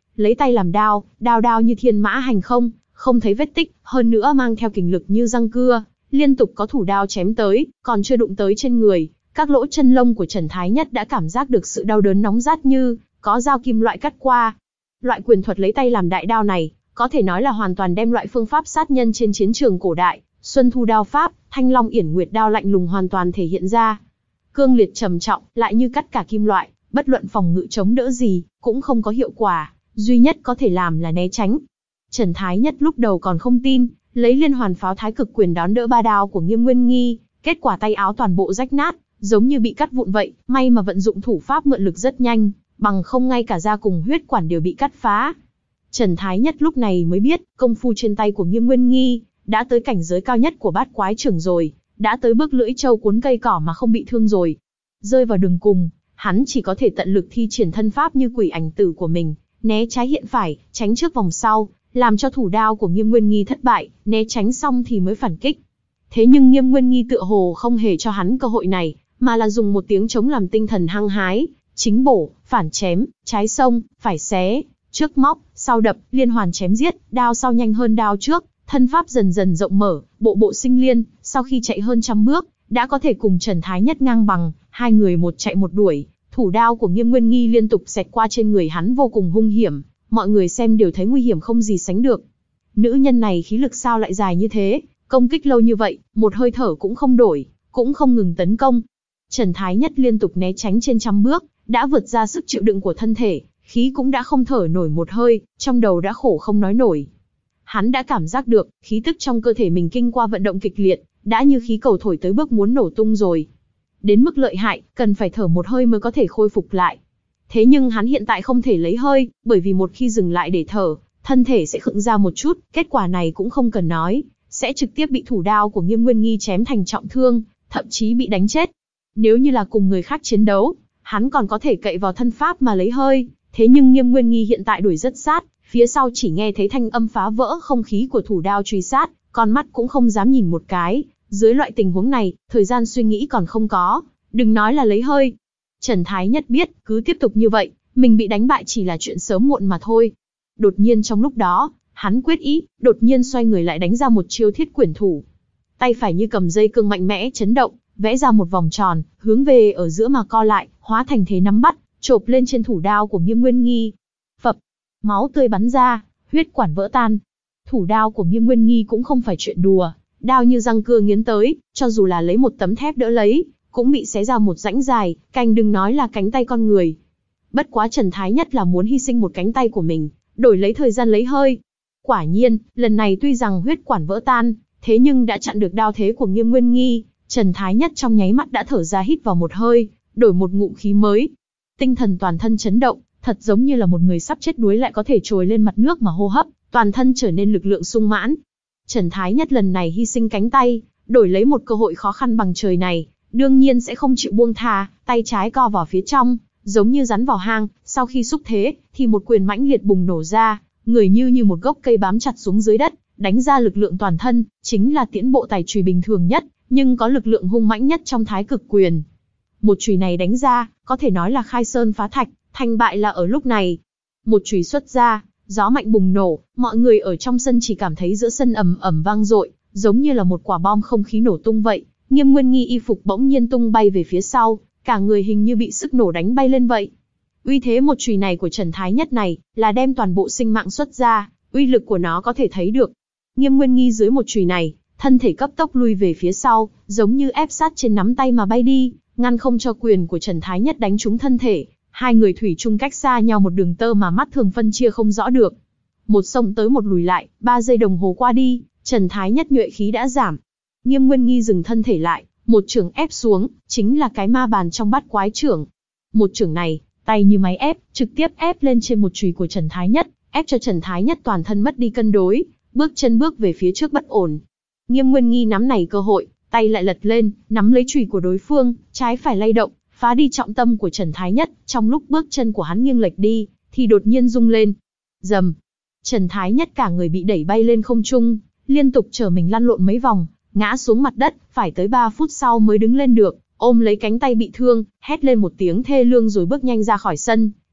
Speaker 1: lấy tay làm đao, đao đao như thiên mã hành không, không thấy vết tích, hơn nữa mang theo kình lực như răng cưa, liên tục có thủ đao chém tới, còn chưa đụng tới trên người, các lỗ chân lông của Trần Thái Nhất đã cảm giác được sự đau đớn nóng rát như có dao kim loại cắt qua. Loại quyền thuật lấy tay làm đại đao này, có thể nói là hoàn toàn đem loại phương pháp sát nhân trên chiến trường cổ đại, Xuân Thu đao pháp, Thanh Long Yển Nguyệt đao lạnh lùng hoàn toàn thể hiện ra. Cương liệt trầm trọng, lại như cắt cả kim loại, bất luận phòng ngự chống đỡ gì, cũng không có hiệu quả, duy nhất có thể làm là né tránh. Trần Thái Nhất lúc đầu còn không tin, lấy liên hoàn pháo thái cực quyền đón đỡ ba đao của Nghiêm Nguyên Nghi, kết quả tay áo toàn bộ rách nát, giống như bị cắt vụn vậy, may mà vận dụng thủ pháp mượn lực rất nhanh, bằng không ngay cả da cùng huyết quản đều bị cắt phá. Trần Thái Nhất lúc này mới biết, công phu trên tay của Nghiêm Nguyên Nghi đã tới cảnh giới cao nhất của bát quái trưởng rồi, đã tới bước lưỡi trâu cuốn cây cỏ mà không bị thương rồi. Rơi vào đường cùng, hắn chỉ có thể tận lực thi triển thân pháp như quỷ ảnh tử của mình, né trái hiện phải, tránh trước vòng sau, làm cho thủ đao của Nghiêm Nguyên Nghi thất bại, né tránh xong thì mới phản kích. Thế nhưng Nghiêm Nguyên Nghi tựa hồ không hề cho hắn cơ hội này, mà là dùng một tiếng trống làm tinh thần hăng hái, chính bổ, phản chém, trái xông, phải xé, trước móc, sau đập, liên hoàn chém giết, đao sau nhanh hơn đao trước, thân pháp dần dần rộng mở, bộ bộ sinh liên, sau khi chạy hơn trăm bước, đã có thể cùng Trần Thái Nhất ngang bằng, hai người một chạy một đuổi, thủ đao của Nghiêm Nguyên Nghi liên tục xẹt qua trên người hắn vô cùng hung hiểm, mọi người xem đều thấy nguy hiểm không gì sánh được. Nữ nhân này khí lực sao lại dài như thế, công kích lâu như vậy, một hơi thở cũng không đổi, cũng không ngừng tấn công. Trần Thái Nhất liên tục né tránh trên trăm bước, đã vượt ra sức chịu đựng của thân thể, khí cũng đã không thở nổi một hơi, trong đầu đã khổ không nói nổi. Hắn đã cảm giác được, khí tức trong cơ thể mình kinh qua vận động kịch liệt, đã như khí cầu thổi tới bước muốn nổ tung rồi. Đến mức lợi hại, cần phải thở một hơi mới có thể khôi phục lại. Thế nhưng hắn hiện tại không thể lấy hơi, bởi vì một khi dừng lại để thở, thân thể sẽ khựng ra một chút, kết quả này cũng không cần nói, sẽ trực tiếp bị thủ đao của Nghiêm Nguyên Nghi chém thành trọng thương, thậm chí bị đánh chết. Nếu như là cùng người khác chiến đấu, hắn còn có thể cậy vào thân pháp mà lấy hơi, thế nhưng Nghiêm Nguyên Nghi hiện tại đuổi rất sát, phía sau chỉ nghe thấy thanh âm phá vỡ không khí của thủ đao truy sát, con mắt cũng không dám nhìn một cái. Dưới loại tình huống này, thời gian suy nghĩ còn không có, đừng nói là lấy hơi. Trần Thái Nhất biết, cứ tiếp tục như vậy, mình bị đánh bại chỉ là chuyện sớm muộn mà thôi. Đột nhiên trong lúc đó, hắn quyết ý, đột nhiên xoay người lại đánh ra một chiêu thiết quyển thủ. Tay phải như cầm dây cương mạnh mẽ chấn động, vẽ ra một vòng tròn, hướng về ở giữa mà co lại, hóa thành thế nắm bắt, chộp lên trên thủ đao của Nghiêm Nguyên Nghi. Phập, máu tươi bắn ra, huyết quản vỡ tan. Thủ đao của Nghiêm Nguyên Nghi cũng không phải chuyện đùa, đao như răng cưa nghiến tới, cho dù là lấy một tấm thép đỡ lấy, cũng bị xé ra một rãnh dài, canh đừng nói là cánh tay con người. Bất quá Trần Thái Nhất là muốn hy sinh một cánh tay của mình, đổi lấy thời gian lấy hơi. Quả nhiên, lần này tuy rằng huyết quản vỡ tan, thế nhưng đã chặn được đao thế của Nghiêm Nguyên Nghi, Trần Thái Nhất trong nháy mắt đã thở ra hít vào một hơi, đổi một ngụm khí mới. Tinh thần toàn thân chấn động, thật giống như là một người sắp chết đuối lại có thể trồi lên mặt nước mà hô hấp, toàn thân trở nên lực lượng sung mãn. Trần Thái Nhất lần này hy sinh cánh tay, đổi lấy một cơ hội khó khăn bằng trời này, đương nhiên sẽ không chịu buông tha, tay trái co vào phía trong, giống như rắn vào hang, sau khi xúc thế, thì một quyền mãnh liệt bùng nổ ra, người như như một gốc cây bám chặt xuống dưới đất, đánh ra lực lượng toàn thân, chính là tiễn bộ tài chùy bình thường nhất, nhưng có lực lượng hung mãnh nhất trong thái cực quyền. Một chùy này đánh ra, có thể nói là khai sơn phá thạch, thành bại là ở lúc này. Một chùy xuất ra, gió mạnh bùng nổ, mọi người ở trong sân chỉ cảm thấy giữa sân ầm ầm vang dội, giống như là một quả bom không khí nổ tung vậy. Nghiêm Nguyên Nghi y phục bỗng nhiên tung bay về phía sau, cả người hình như bị sức nổ đánh bay lên vậy. Uy thế một chùy này của Trần Thái Nhất này, là đem toàn bộ sinh mạng xuất ra, uy lực của nó có thể thấy được. Nghiêm Nguyên Nghi dưới một chùy này, thân thể cấp tốc lui về phía sau, giống như ép sát trên nắm tay mà bay đi, ngăn không cho quyền của Trần Thái Nhất đánh trúng thân thể. Hai người thủy chung cách xa nhau một đường tơ mà mắt thường phân chia không rõ được. Một xông tới một lùi lại, ba giây đồng hồ qua đi, Trần Thái Nhất nhuệ khí đã giảm. Nghiêm Nguyên Nghi dừng thân thể lại, một chưởng ép xuống, chính là cái ma bàn trong bát quái chưởng. Một chưởng này, tay như máy ép, trực tiếp ép lên trên một chùy của Trần Thái Nhất, ép cho Trần Thái Nhất toàn thân mất đi cân đối, bước chân bước về phía trước bất ổn. Nghiêm Nguyên Nghi nắm này cơ hội, tay lại lật lên, nắm lấy chùy của đối phương, trái phải lay động, phá đi trọng tâm của Trần Thái Nhất. Trong lúc bước chân của hắn nghiêng lệch đi, thì đột nhiên rung lên. Rầm, Trần Thái Nhất cả người bị đẩy bay lên không trung, liên tục trở mình lăn lộn mấy vòng, ngã xuống mặt đất, phải tới ba phút sau mới đứng lên được, ôm lấy cánh tay bị thương, hét lên một tiếng thê lương rồi bước nhanh ra khỏi sân,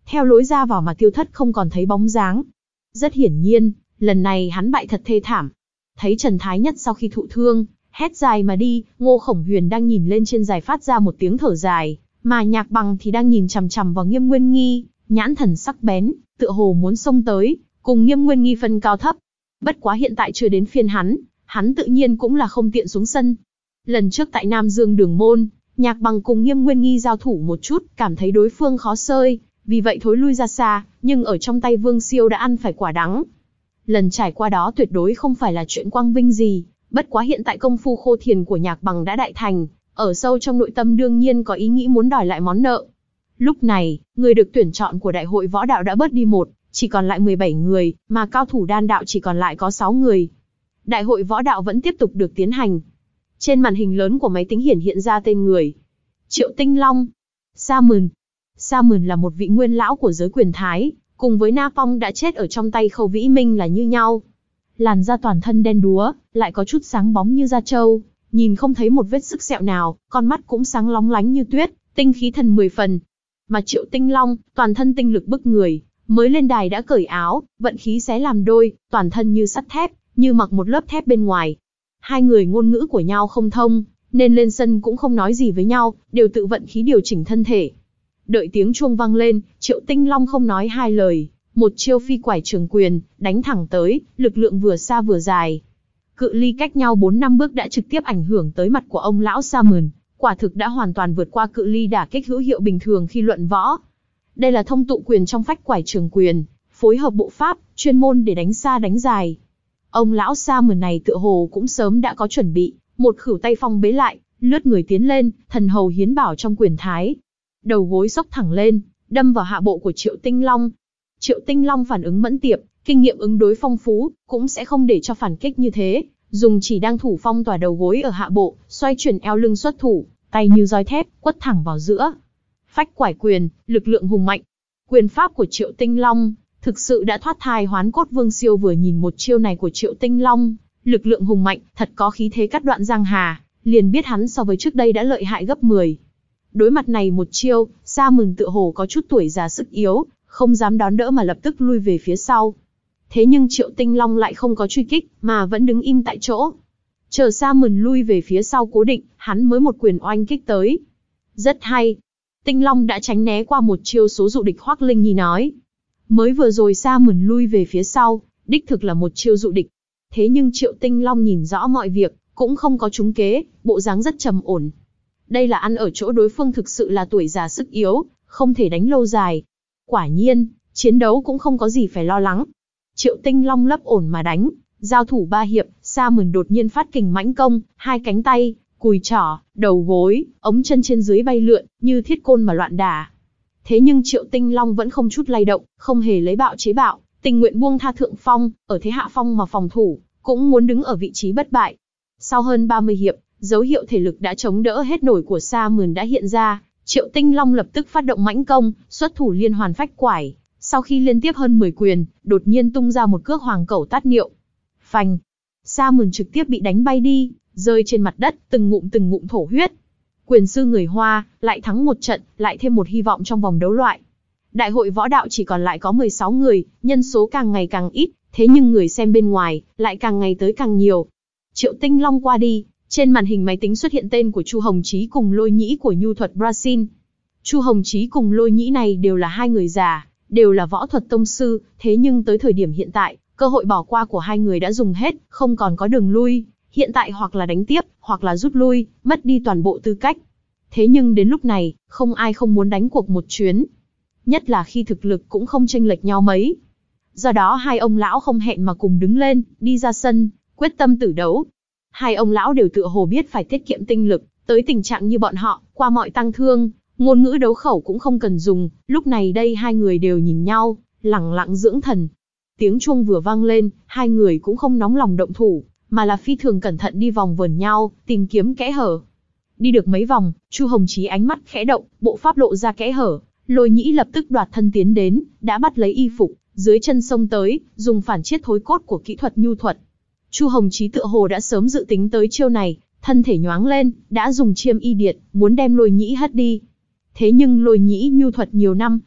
Speaker 1: theo lối ra vào mà tiêu thất không còn thấy bóng dáng. Rất hiển nhiên, lần này hắn bại thật thê thảm. Thấy Trần Thái Nhất sau khi thụ thương, hét dài mà đi, Ngô Khổng Huyền đang nhìn lên trên dài phát ra một tiếng thở dài, mà Nhạc Bằng thì đang nhìn chằm chằm vào Nghiêm Nguyên Nghi, nhãn thần sắc bén, tựa hồ muốn xông tới, cùng Nghiêm Nguyên Nghi phân cao thấp. Bất quá hiện tại chưa đến phiên hắn, hắn tự nhiên cũng là không tiện xuống sân. Lần trước tại Nam Dương Đường Môn, Nhạc Bằng cùng Nghiêm Nguyên Nghi giao thủ một chút, cảm thấy đối phương khó sơi, vì vậy thối lui ra xa, nhưng ở trong tay Vương Siêu đã ăn phải quả đắng. Lần trải qua đó tuyệt đối không phải là chuyện quang vinh gì, bất quá hiện tại công phu khô thiền của Nhạc Bằng đã đại thành, ở sâu trong nội tâm đương nhiên có ý nghĩ muốn đòi lại món nợ. Lúc này, người được tuyển chọn của đại hội võ đạo đã bớt đi một, chỉ còn lại mười bảy người, mà cao thủ đan đạo chỉ còn lại có sáu người. Đại hội võ đạo vẫn tiếp tục được tiến hành. Trên màn hình lớn của máy tính hiển hiện ra tên người. Triệu Tinh Long, Sa Mườn. Sa Mườn là một vị nguyên lão của giới quyền Thái, cùng với Na Phong đã chết ở trong tay Khâu Vĩ Minh là như nhau. Làn da toàn thân đen đúa, lại có chút sáng bóng như da trâu, nhìn không thấy một vết sức sẹo nào, con mắt cũng sáng lóng lánh như tuyết, tinh khí thần mười phần. Mà Triệu Tinh Long, toàn thân tinh lực bức người, mới lên đài đã cởi áo, vận khí xé làm đôi, toàn thân như sắt thép, như mặc một lớp thép bên ngoài. Hai người ngôn ngữ của nhau không thông, nên lên sân cũng không nói gì với nhau, đều tự vận khí điều chỉnh thân thể. Đợi tiếng chuông vang lên, Triệu Tinh Long không nói hai lời, một chiêu phi quải trường quyền, đánh thẳng tới, lực lượng vừa xa vừa dài. Cự ly cách nhau bốn năm bước đã trực tiếp ảnh hưởng tới mặt của ông lão Sa Mườn, quả thực đã hoàn toàn vượt qua cự ly đả kích hữu hiệu bình thường khi luận võ. Đây là thông tụ quyền trong phách quải trường quyền, phối hợp bộ pháp, chuyên môn để đánh xa đánh dài. Ông lão Sa Mườn này tựa hồ cũng sớm đã có chuẩn bị, một khửu tay phong bế lại, lướt người tiến lên, thần hầu hiến bảo trong quyền thái. Đầu gối xốc thẳng lên, đâm vào hạ bộ của Triệu Tinh Long. Triệu Tinh Long phản ứng mẫn tiệp, kinh nghiệm ứng đối phong phú, cũng sẽ không để cho phản kích như thế, dùng chỉ đang thủ phong tỏa đầu gối ở hạ bộ, xoay chuyển eo lưng xuất thủ, tay như roi thép, quất thẳng vào giữa. Phách quải quyền, lực lượng hùng mạnh. Quyền pháp của Triệu Tinh Long thực sự đã thoát thai hoán cốt. Vương Siêu vừa nhìn một chiêu này của Triệu Tinh Long, lực lượng hùng mạnh, thật có khí thế cắt đoạn giang hà, liền biết hắn so với trước đây đã lợi hại gấp mười. Đối mặt này một chiêu, Sa Mườn tựa hồ có chút tuổi già sức yếu, không dám đón đỡ mà lập tức lui về phía sau. Thế nhưng Triệu Tinh Long lại không có truy kích, mà vẫn đứng im tại chỗ. Chờ Sa Mườn lui về phía sau cố định, hắn mới một quyền oanh kích tới. Rất hay. Tinh Long đã tránh né qua một chiêu số dụ địch. Hoắc Linh Nhi nói. Mới vừa rồi Sa Mườn lui về phía sau, đích thực là một chiêu dụ địch. Thế nhưng Triệu Tinh Long nhìn rõ mọi việc, cũng không có trúng kế, bộ dáng rất trầm ổn. Đây là ăn ở chỗ đối phương thực sự là tuổi già sức yếu, không thể đánh lâu dài. Quả nhiên, chiến đấu cũng không có gì phải lo lắng. Triệu Tinh Long lấp ổn mà đánh, giao thủ ba hiệp, Sa Mườn đột nhiên phát kình mãnh công, hai cánh tay, cùi chỏ, đầu gối, ống chân trên dưới bay lượn, như thiết côn mà loạn đả. Thế nhưng Triệu Tinh Long vẫn không chút lay động, không hề lấy bạo chế bạo, tình nguyện buông tha thượng phong, ở thế hạ phong mà phòng thủ, cũng muốn đứng ở vị trí bất bại. Sau hơn ba mươi hiệp, dấu hiệu thể lực đã chống đỡ hết nổi của Sa Mườn đã hiện ra, Triệu Tinh Long lập tức phát động mãnh công, xuất thủ liên hoàn phách quải. Sau khi liên tiếp hơn mười quyền, đột nhiên tung ra một cước hoàng cẩu tát niệu. Phanh! Sa Mườn trực tiếp bị đánh bay đi, rơi trên mặt đất, từng ngụm từng ngụm thổ huyết. Quyền sư người Hoa, lại thắng một trận, lại thêm một hy vọng trong vòng đấu loại. Đại hội võ đạo chỉ còn lại có mười sáu người, nhân số càng ngày càng ít, thế nhưng người xem bên ngoài, lại càng ngày tới càng nhiều. Triệu Tinh Long qua đi, trên màn hình máy tính xuất hiện tên của Chu Hồng Chí cùng Lôi Nhĩ của Nhu Thuật Brazil. Chu Hồng Chí cùng Lôi Nhĩ này đều là hai người già, đều là võ thuật tông sư, thế nhưng tới thời điểm hiện tại, cơ hội bỏ qua của hai người đã dùng hết, không còn có đường lui, hiện tại hoặc là đánh tiếp, hoặc là rút lui, mất đi toàn bộ tư cách. Thế nhưng đến lúc này, không ai không muốn đánh cuộc một chuyến. Nhất là khi thực lực cũng không chênh lệch nhau mấy. Do đó hai ông lão không hẹn mà cùng đứng lên, đi ra sân, quyết tâm tử đấu. Hai ông lão đều tựa hồ biết phải tiết kiệm tinh lực, tới tình trạng như bọn họ, qua mọi tăng thương, ngôn ngữ đấu khẩu cũng không cần dùng, lúc này đây hai người đều nhìn nhau, lẳng lặng dưỡng thần. Tiếng chuông vừa vang lên, hai người cũng không nóng lòng động thủ, mà là phi thường cẩn thận đi vòng vườn nhau, tìm kiếm kẽ hở. Đi được mấy vòng, Chu Hồng Chí ánh mắt khẽ động, bộ pháp lộ ra kẽ hở, Lôi Nhĩ lập tức đoạt thân tiến đến, đã bắt lấy y phục, dưới chân xông tới, dùng phản chiết thối cốt của kỹ thuật nhu thuật. Chu Hồng Chí tựa hồ đã sớm dự tính tới chiêu này, thân thể nhoáng lên, đã dùng chiêm y điệt, muốn đem Lôi Nhĩ hất đi. Thế nhưng Lôi Nhĩ nhu thuật nhiều năm,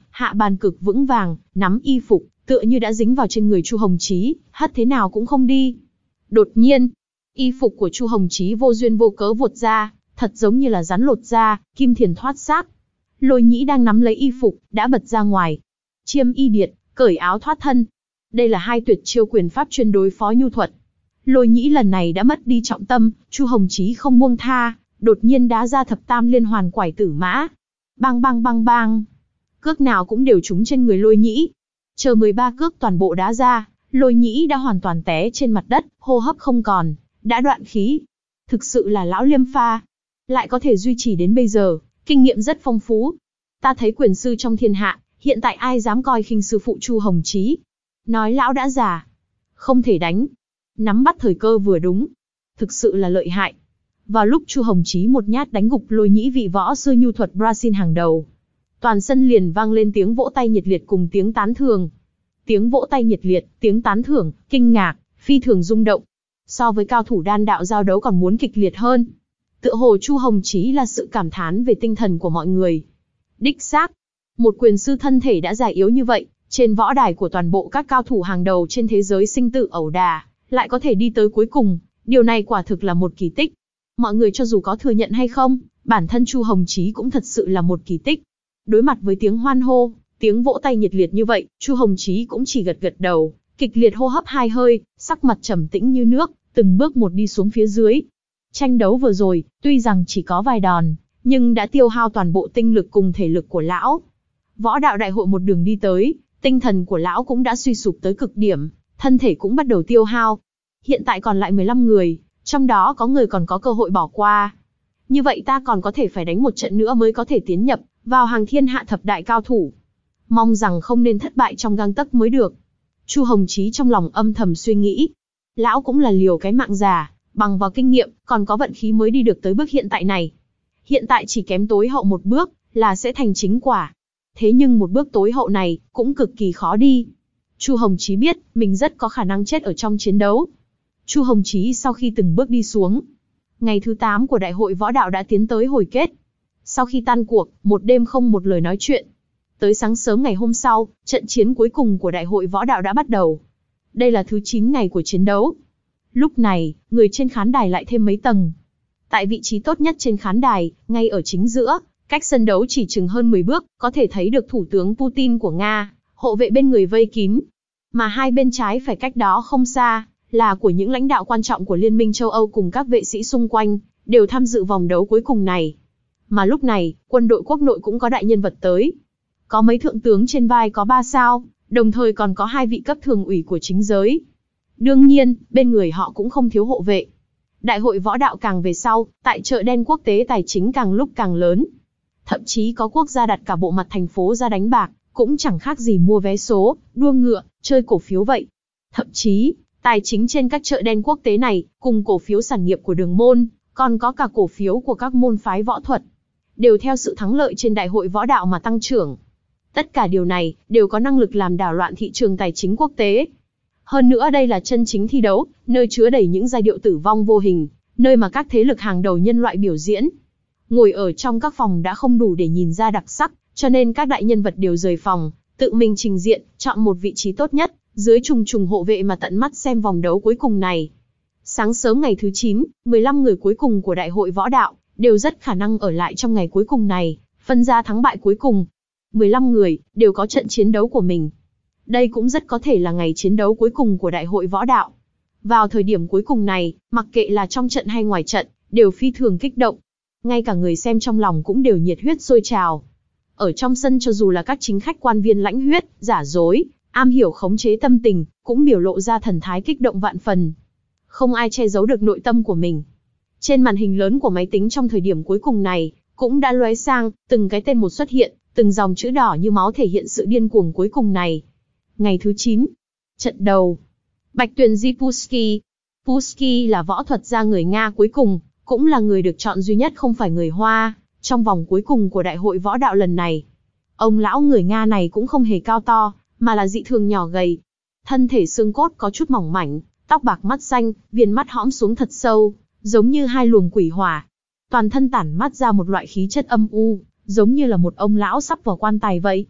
Speaker 1: hạ bàn cực vững vàng, nắm y phục, tựa như đã dính vào trên người Chu Hồng Chí, hất thế nào cũng không đi. Đột nhiên, y phục của Chu Hồng Chí vô duyên vô cớ vuột ra, thật giống như là rắn lột da, kim thiền thoát xác. Lôi Nhĩ đang nắm lấy y phục, đã bật ra ngoài. Chiêm y điệt, cởi áo thoát thân. Đây là hai tuyệt chiêu quyền pháp chuyên đối phó nhu thuật. Lôi Nhĩ lần này đã mất đi trọng tâm, Chu Hồng Chí không buông tha, đột nhiên đá ra thập tam liên hoàn quải tử mã. Bang bang bang bang. Cước nào cũng đều trúng trên người Lôi Nhĩ. Chờ mười ba cước toàn bộ đá ra, Lôi Nhĩ đã hoàn toàn té trên mặt đất, hô hấp không còn, đã đoạn khí. Thực sự là lão liêm pha. Lại có thể duy trì đến bây giờ, kinh nghiệm rất phong phú. Ta thấy quyền sư trong thiên hạ, hiện tại ai dám coi khinh sư phụ Chu Hồng Chí. Nói lão đã già, không thể đánh. Nắm bắt thời cơ vừa đúng. Thực sự là lợi hại. Vào lúc Chu Hồng Chí một nhát đánh gục Lôi Nhĩ vị võ sư nhu thuật Brazil hàng đầu, toàn sân liền vang lên tiếng vỗ tay nhiệt liệt cùng tiếng tán thưởng. Tiếng vỗ tay nhiệt liệt, tiếng tán thưởng, kinh ngạc, phi thường rung động. So với cao thủ đan đạo giao đấu còn muốn kịch liệt hơn. Tựa hồ Chu Hồng Chí là sự cảm thán về tinh thần của mọi người. Đích xác, một quyền sư thân thể đã già yếu như vậy, trên võ đài của toàn bộ các cao thủ hàng đầu trên thế giới sinh tử ẩu đả, lại có thể đi tới cuối cùng, điều này quả thực là một kỳ tích. Mọi người cho dù có thừa nhận hay không, bản thân Chu Hồng Chí cũng thật sự là một kỳ tích. Đối mặt với tiếng hoan hô, tiếng vỗ tay nhiệt liệt như vậy, Chu Hồng Chí cũng chỉ gật gật đầu, kịch liệt hô hấp hai hơi, sắc mặt trầm tĩnh như nước, từng bước một đi xuống phía dưới. Tranh đấu vừa rồi, tuy rằng chỉ có vài đòn, nhưng đã tiêu hao toàn bộ tinh lực cùng thể lực của lão. Võ đạo đại hội một đường đi tới, tinh thần của lão cũng đã suy sụp tới cực điểm, thân thể cũng bắt đầu tiêu hao. Hiện tại còn lại mười lăm người, trong đó có người còn có cơ hội bỏ qua. Như vậy ta còn có thể phải đánh một trận nữa mới có thể tiến nhập vào hàng thiên hạ thập đại cao thủ. Mong rằng không nên thất bại trong gang tấc mới được. Chu Hồng Chí trong lòng âm thầm suy nghĩ. Lão cũng là liều cái mạng già, bằng vào kinh nghiệm, còn có vận khí mới đi được tới bước hiện tại này. Hiện tại chỉ kém tối hậu một bước, là sẽ thành chính quả. Thế nhưng một bước tối hậu này, cũng cực kỳ khó đi. Chu Hồng Chí biết, mình rất có khả năng chết ở trong chiến đấu. Chu Hồng Chí sau khi từng bước đi xuống, ngày thứ tám của đại hội võ đạo đã tiến tới hồi kết. Sau khi tan cuộc, một đêm không một lời nói chuyện. Tới sáng sớm ngày hôm sau, trận chiến cuối cùng của đại hội võ đạo đã bắt đầu. Đây là thứ chín ngày của chiến đấu. Lúc này, người trên khán đài lại thêm mấy tầng. Tại vị trí tốt nhất trên khán đài, ngay ở chính giữa, cách sân đấu chỉ chừng hơn mười bước, có thể thấy được thủ tướng Putin của Nga, hộ vệ bên người vây kín. Mà hai bên trái phải cách đó không xa, là của những lãnh đạo quan trọng của Liên minh châu Âu cùng các vệ sĩ xung quanh, đều tham dự vòng đấu cuối cùng này. Mà lúc này, quân đội quốc nội cũng có đại nhân vật tới. Có mấy thượng tướng trên vai có ba sao, đồng thời còn có hai vị cấp thường ủy của chính giới. Đương nhiên, bên người họ cũng không thiếu hộ vệ. Đại hội võ đạo càng về sau, tại chợ đen quốc tế tài chính càng lúc càng lớn. Thậm chí có quốc gia đặt cả bộ mặt thành phố ra đánh bạc, cũng chẳng khác gì mua vé số, đua ngựa, chơi cổ phiếu vậy. Thậm chí, tài chính trên các chợ đen quốc tế này, cùng cổ phiếu sản nghiệp của đường môn, còn có cả cổ phiếu của các môn phái võ thuật, đều theo sự thắng lợi trên đại hội võ đạo mà tăng trưởng. Tất cả điều này, đều có năng lực làm đảo loạn thị trường tài chính quốc tế. Hơn nữa đây là chân chính thi đấu, nơi chứa đầy những giai điệu tử vong vô hình, nơi mà các thế lực hàng đầu nhân loại biểu diễn. Ngồi ở trong các phòng đã không đủ để nhìn ra đặc sắc, cho nên các đại nhân vật đều rời phòng, tự mình trình diện, chọn một vị trí tốt nhất, dưới trùng trùng hộ vệ mà tận mắt xem vòng đấu cuối cùng này. Sáng sớm ngày thứ chín, mười lăm người cuối cùng của đại hội võ đạo, đều rất khả năng ở lại trong ngày cuối cùng này, phân ra thắng bại cuối cùng. mười lăm người, đều có trận chiến đấu của mình. Đây cũng rất có thể là ngày chiến đấu cuối cùng của đại hội võ đạo. Vào thời điểm cuối cùng này, mặc kệ là trong trận hay ngoài trận, đều phi thường kích động. Ngay cả người xem trong lòng cũng đều nhiệt huyết sôi trào. Ở trong sân cho dù là các chính khách quan viên lãnh huyết, giả dối, am hiểu khống chế tâm tình, cũng biểu lộ ra thần thái kích động vạn phần. Không ai che giấu được nội tâm của mình. Trên màn hình lớn của máy tính trong thời điểm cuối cùng này, cũng đã lóe sang, từng cái tên một xuất hiện, từng dòng chữ đỏ như máu thể hiện sự điên cuồng cuối cùng này. Ngày thứ chín. Trận đầu. Bạch Tuyền Di Pushki. Pushki là võ thuật gia người Nga cuối cùng, cũng là người được chọn duy nhất không phải người Hoa, trong vòng cuối cùng của đại hội võ đạo lần này. Ông lão người Nga này cũng không hề cao to, mà là dị thường nhỏ gầy. Thân thể xương cốt có chút mỏng mảnh, tóc bạc mắt xanh, viền mắt hõm xuống thật sâu, giống như hai luồng quỷ hỏa. Toàn thân tản mát ra một loại khí chất âm u, giống như là một ông lão sắp vào quan tài vậy.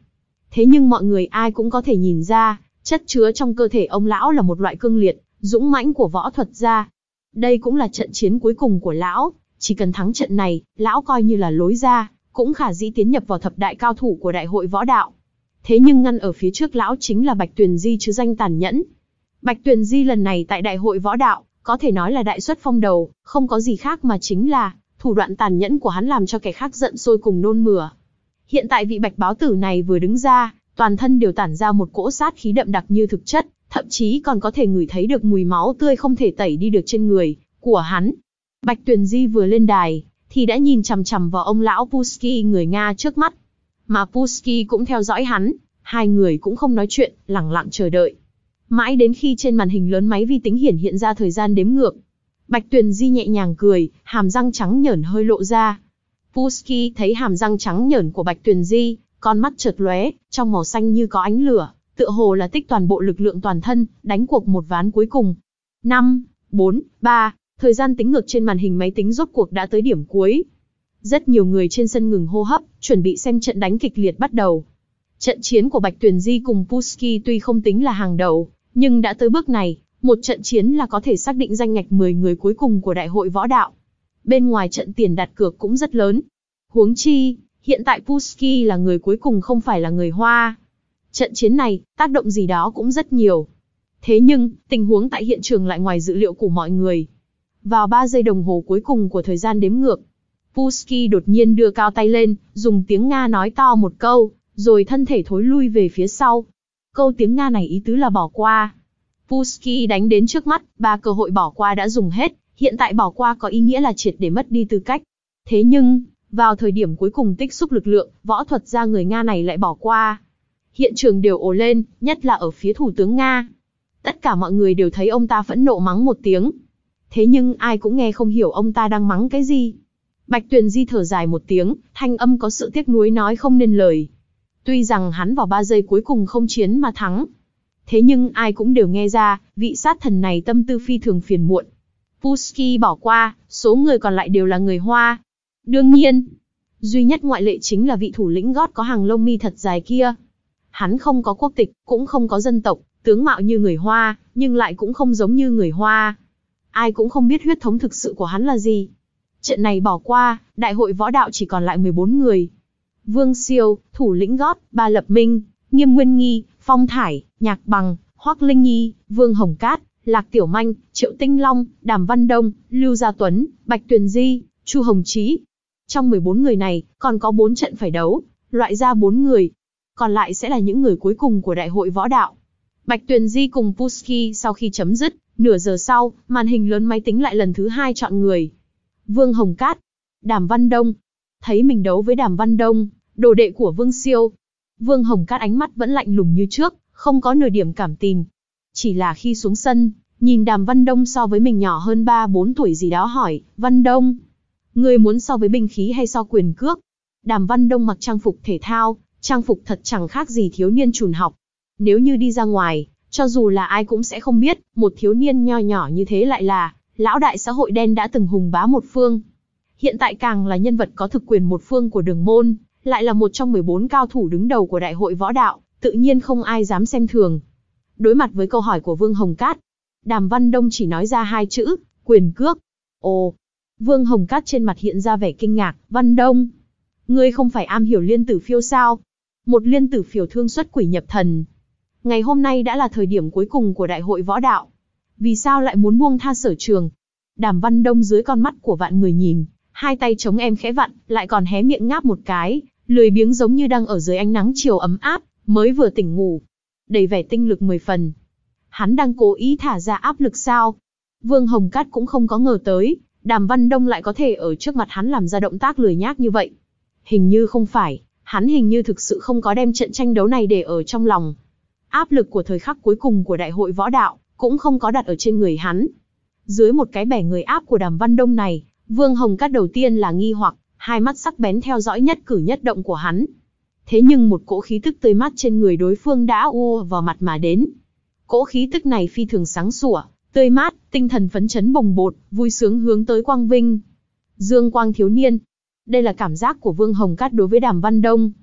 Speaker 1: Thế nhưng mọi người ai cũng có thể nhìn ra, chất chứa trong cơ thể ông lão là một loại cương liệt, dũng mãnh của võ thuật gia. Đây cũng là trận chiến cuối cùng của lão, chỉ cần thắng trận này, lão coi như là lối ra, cũng khả dĩ tiến nhập vào thập đại cao thủ của đại hội võ đạo. Thế nhưng ngăn ở phía trước lão chính là Bạch Tuyền Di chứ danh tàn nhẫn. Bạch Tuyền Di lần này tại đại hội võ đạo, có thể nói là đại xuất phong đầu, không có gì khác mà chính là, thủ đoạn tàn nhẫn của hắn làm cho kẻ khác giận sôi cùng nôn mửa. Hiện tại vị Bạch Báo Tử này vừa đứng ra, toàn thân đều tản ra một cỗ sát khí đậm đặc như thực chất, thậm chí còn có thể ngửi thấy được mùi máu tươi không thể tẩy đi được trên người của hắn. Bạch Tuyền Di vừa lên đài, thì đã nhìn chằm chằm vào ông lão Pushki người Nga trước mắt. Mà Pushki cũng theo dõi hắn, hai người cũng không nói chuyện, lẳng lặng chờ đợi. Mãi đến khi trên màn hình lớn máy vi tính hiển hiện ra thời gian đếm ngược. Bạch Tuyền Di nhẹ nhàng cười, hàm răng trắng nhởn hơi lộ ra. Pushki thấy hàm răng trắng nhởn của Bạch Tuyền Di, con mắt chợt lóe, trong màu xanh như có ánh lửa, tựa hồ là tích toàn bộ lực lượng toàn thân, đánh cuộc một ván cuối cùng. năm, bốn, ba, thời gian tính ngược trên màn hình máy tính rốt cuộc đã tới điểm cuối. Rất nhiều người trên sân ngừng hô hấp, chuẩn bị xem trận đánh kịch liệt bắt đầu. Trận chiến của Bạch Tuyền Di cùng Pushki tuy không tính là hàng đầu, nhưng đã tới bước này, một trận chiến là có thể xác định danh ngạch mười người cuối cùng của đại hội võ đạo. Bên ngoài trận tiền đặt cược cũng rất lớn. Huống chi, hiện tại Pushki là người cuối cùng không phải là người Hoa. Trận chiến này, tác động gì đó cũng rất nhiều. Thế nhưng, tình huống tại hiện trường lại ngoài dự liệu của mọi người. Vào ba giây đồng hồ cuối cùng của thời gian đếm ngược, Pushki đột nhiên đưa cao tay lên, dùng tiếng Nga nói to một câu, rồi thân thể thối lui về phía sau. Câu tiếng Nga này ý tứ là bỏ qua. Pushki đánh đến trước mắt, ba cơ hội bỏ qua đã dùng hết, hiện tại bỏ qua có ý nghĩa là triệt để mất đi tư cách. Thế nhưng, vào thời điểm cuối cùng tích xúc lực lượng, võ thuật gia người Nga này lại bỏ qua. Hiện trường đều ồ lên, nhất là ở phía thủ tướng Nga. Tất cả mọi người đều thấy ông ta phẫn nộ mắng một tiếng. Thế nhưng ai cũng nghe không hiểu ông ta đang mắng cái gì. Bạch Tuyền Di thở dài một tiếng, thanh âm có sự tiếc nuối nói không nên lời. Tuy rằng hắn vào ba giây cuối cùng không chiến mà thắng. Thế nhưng ai cũng đều nghe ra, vị sát thần này tâm tư phi thường phiền muộn. Pushki bỏ qua, số người còn lại đều là người Hoa. Đương nhiên, duy nhất ngoại lệ chính là vị thủ lĩnh gót có hàng lông mi thật dài kia. Hắn không có quốc tịch, cũng không có dân tộc, tướng mạo như người Hoa, nhưng lại cũng không giống như người Hoa. Ai cũng không biết huyết thống thực sự của hắn là gì. Trận này bỏ qua, đại hội võ đạo chỉ còn lại mười bốn người. Vương Siêu, thủ lĩnh gót, Ba Lập Minh, Nghiêm Nguyên Nghi, Phong Thải, Nhạc Bằng, Hoắc Linh Nhi, Vương Hồng Cát, Lạc Tiểu Manh, Triệu Tinh Long, Đàm Văn Đông, Lưu Gia Tuấn, Bạch Tuyền Di, Chu Hồng Chí. Trong mười bốn người này, còn có bốn trận phải đấu, loại ra bốn người. Còn lại sẽ là những người cuối cùng của đại hội võ đạo. Bạch Tuyền Di cùng Pushki sau khi chấm dứt, nửa giờ sau, màn hình lớn máy tính lại lần thứ hai chọn người. Vương Hồng Cát, Đàm Văn Đông. Thấy mình đấu với Đàm Văn Đông, đồ đệ của Vương Siêu. Vương Hồng Cát ánh mắt vẫn lạnh lùng như trước, không có nửa điểm cảm tình. Chỉ là khi xuống sân, nhìn Đàm Văn Đông so với mình nhỏ hơn ba bốn tuổi gì đó hỏi, Văn Đông, ngươi muốn so với binh khí hay so quyền cước? Đàm Văn Đông mặc trang phục thể thao, trang phục thật chẳng khác gì thiếu niên chùn học. Nếu như đi ra ngoài, cho dù là ai cũng sẽ không biết, một thiếu niên nho nhỏ như thế lại là lão đại xã hội đen đã từng hùng bá một phương. Hiện tại càng là nhân vật có thực quyền một phương của Đường Môn, lại là một trong mười bốn cao thủ đứng đầu của đại hội võ đạo, tự nhiên không ai dám xem thường. Đối mặt với câu hỏi của Vương Hồng Cát, Đàm Văn Đông chỉ nói ra hai chữ, quyền cước. Ồ, Vương Hồng Cát trên mặt hiện ra vẻ kinh ngạc, Văn Đông, ngươi không phải am hiểu liên tử phiêu sao? Một liên tử phiêu thương xuất quỷ nhập thần. Ngày hôm nay đã là thời điểm cuối cùng của đại hội võ đạo. Vì sao lại muốn buông tha sở trường? Đàm Văn Đông dưới con mắt của vạn người nhìn, hai tay chống em khẽ vặn, lại còn hé miệng ngáp một cái, lười biếng giống như đang ở dưới ánh nắng chiều ấm áp, mới vừa tỉnh ngủ. Đầy vẻ tinh lực mười phần. Hắn đang cố ý thả ra áp lực sao? Vương Hồng Cát cũng không có ngờ tới, Đàm Văn Đông lại có thể ở trước mặt hắn làm ra động tác lười nhác như vậy. Hình như không phải, hắn hình như thực sự không có đem trận tranh đấu này để ở trong lòng. Áp lực của thời khắc cuối cùng của đại hội võ đạo, cũng không có đặt ở trên người hắn. Dưới một cái bẻ người áp của Đàm Văn Đông này, Vương Hồng Cát đầu tiên là nghi hoặc, hai mắt sắc bén theo dõi nhất cử nhất động của hắn. Thế nhưng một cỗ khí tức tươi mát trên người đối phương đã ùa vào mặt mà đến. Cỗ khí tức này phi thường sáng sủa, tươi mát, tinh thần phấn chấn bồng bột, vui sướng hướng tới quang vinh. Dương quang thiếu niên. Đây là cảm giác của Vương Hồng Cát đối với Đàm Văn Đông.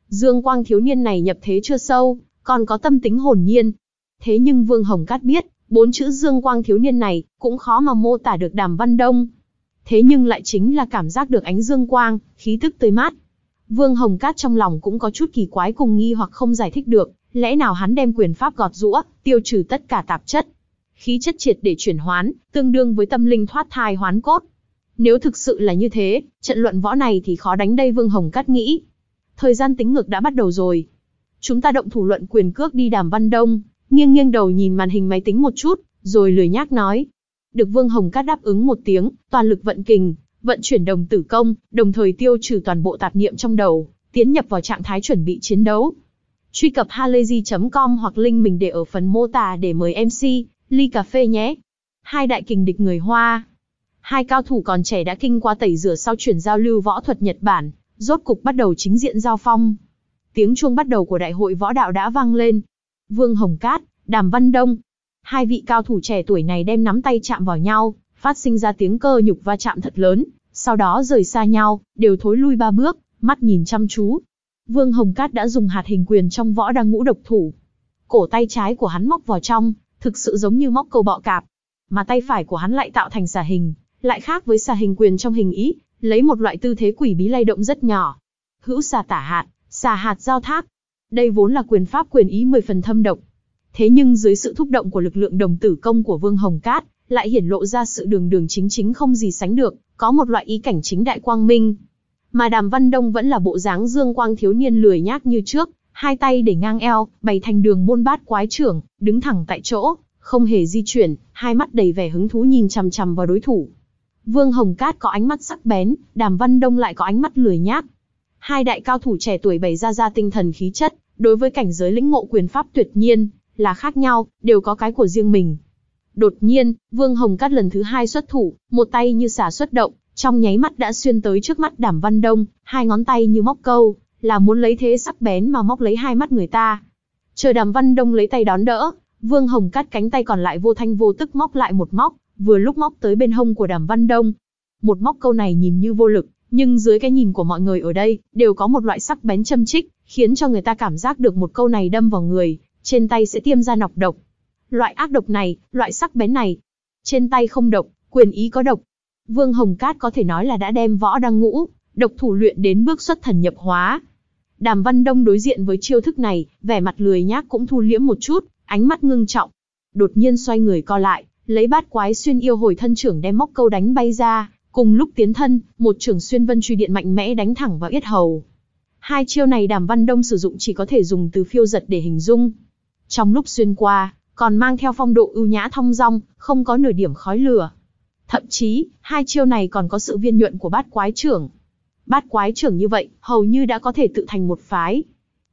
Speaker 1: Dương Quang thiếu niên này nhập thế chưa sâu, còn có tâm tính hồn nhiên. Thế nhưng Vương Hồng Cát biết, bốn chữ Dương Quang thiếu niên này cũng khó mà mô tả được Đàm Văn Đông. Thế nhưng lại chính là cảm giác được ánh dương quang, khí tức tươi mát. Vương Hồng Cát trong lòng cũng có chút kỳ quái cùng nghi hoặc không giải thích được, lẽ nào hắn đem quyền pháp gọt giũa, tiêu trừ tất cả tạp chất, khí chất triệt để chuyển hoán, tương đương với tâm linh thoát thai hoán cốt. Nếu thực sự là như thế, trận luận võ này thì khó đánh đây, Vương Hồng Cát nghĩ. Thời gian tính ngược đã bắt đầu rồi. Chúng ta động thủ luận quyền cước đi. Đàm Văn Đông nghiêng nghiêng đầu nhìn màn hình máy tính một chút, rồi lười nhác nói. Được, Vương Hồng Cát đáp ứng một tiếng, toàn lực vận kình, vận chuyển đồng tử công, đồng thời tiêu trừ toàn bộ tạp niệm trong đầu, tiến nhập vào trạng thái chuẩn bị chiến đấu. Truy cập halayzi chấm com hoặc link mình để ở phần mô tả để mời em xê, ly cà phê nhé. Hai đại kình địch người Hoa. Hai cao thủ còn trẻ đã kinh qua tẩy rửa sau chuyển giao lưu võ thuật Nhật Bản, rốt cục bắt đầu chính diện giao phong. Tiếng chuông bắt đầu của đại hội võ đạo đã vang lên. Vương Hồng Cát, Đàm Văn Đông. Hai vị cao thủ trẻ tuổi này đem nắm tay chạm vào nhau, phát sinh ra tiếng cơ nhục va chạm thật lớn, sau đó rời xa nhau, đều thối lui ba bước, mắt nhìn chăm chú. Vương Hồng Cát đã dùng hạt hình quyền trong võ đăng ngũ độc thủ. Cổ tay trái của hắn móc vào trong, thực sự giống như móc câu bọ cạp. Mà tay phải của hắn lại tạo thành xà hình, lại khác với xà hình quyền trong hình ý, lấy một loại tư thế quỷ bí lay động rất nhỏ. Hữu xà tả hạt, xà hạt giao thác. Đây vốn là quyền pháp quyền ý mười phần thâm độc. Thế nhưng dưới sự thúc động của lực lượng đồng tử công của Vương Hồng Cát, lại hiển lộ ra sự đường đường chính chính không gì sánh được, có một loại ý cảnh chính đại quang minh. Mà Đàm Văn Đông vẫn là bộ dáng dương quang thiếu niên lười nhác như trước, hai tay để ngang eo, bày thành đường môn bát quái trưởng, đứng thẳng tại chỗ, không hề di chuyển, hai mắt đầy vẻ hứng thú nhìn chằm chằm vào đối thủ. Vương Hồng Cát có ánh mắt sắc bén, Đàm Văn Đông lại có ánh mắt lười nhác. Hai đại cao thủ trẻ tuổi bày ra ra tinh thần khí chất, đối với cảnh giới lĩnh ngộ quyền pháp tuyệt nhiên là khác nhau, đều có cái của riêng mình. Đột nhiên, Vương Hồng Cát lần thứ hai xuất thủ, một tay như xà xuất động, trong nháy mắt đã xuyên tới trước mắt Đàm Văn Đông, hai ngón tay như móc câu, là muốn lấy thế sắc bén mà móc lấy hai mắt người ta. Chờ Đàm Văn Đông lấy tay đón đỡ, Vương Hồng Cát cánh tay còn lại vô thanh vô tức móc lại một móc, vừa lúc móc tới bên hông của Đàm Văn Đông. Một móc câu này nhìn như vô lực, nhưng dưới cái nhìn của mọi người ở đây, đều có một loại sắc bén châm chích, khiến cho người ta cảm giác được một câu này đâm vào người, trên tay sẽ tiêm ra nọc độc. Loại ác độc này, loại sắc bén này, trên tay không độc, quyền ý có độc. Vương Hồng Cát có thể nói là đã đem võ đăng ngũ độc thủ luyện đến bước xuất thần nhập hóa. Đàm Văn Đông đối diện với chiêu thức này, vẻ mặt lười nhác cũng thu liễm một chút, ánh mắt ngưng trọng. Đột nhiên xoay người co lại, lấy bát quái xuyên yêu hồi thân trưởng đem móc câu đánh bay ra, cùng lúc tiến thân, một trưởng xuyên vân truy điện mạnh mẽ đánh thẳng vào yết hầu. Hai chiêu này Đàm Văn Đông sử dụng chỉ có thể dùng từ phiêu giật để hình dung. Trong lúc xuyên qua, còn mang theo phong độ ưu nhã thong dong, không có nửa điểm khói lửa. Thậm chí, hai chiêu này còn có sự viên nhuận của bát quái trưởng. Bát quái trưởng như vậy, hầu như đã có thể tự thành một phái.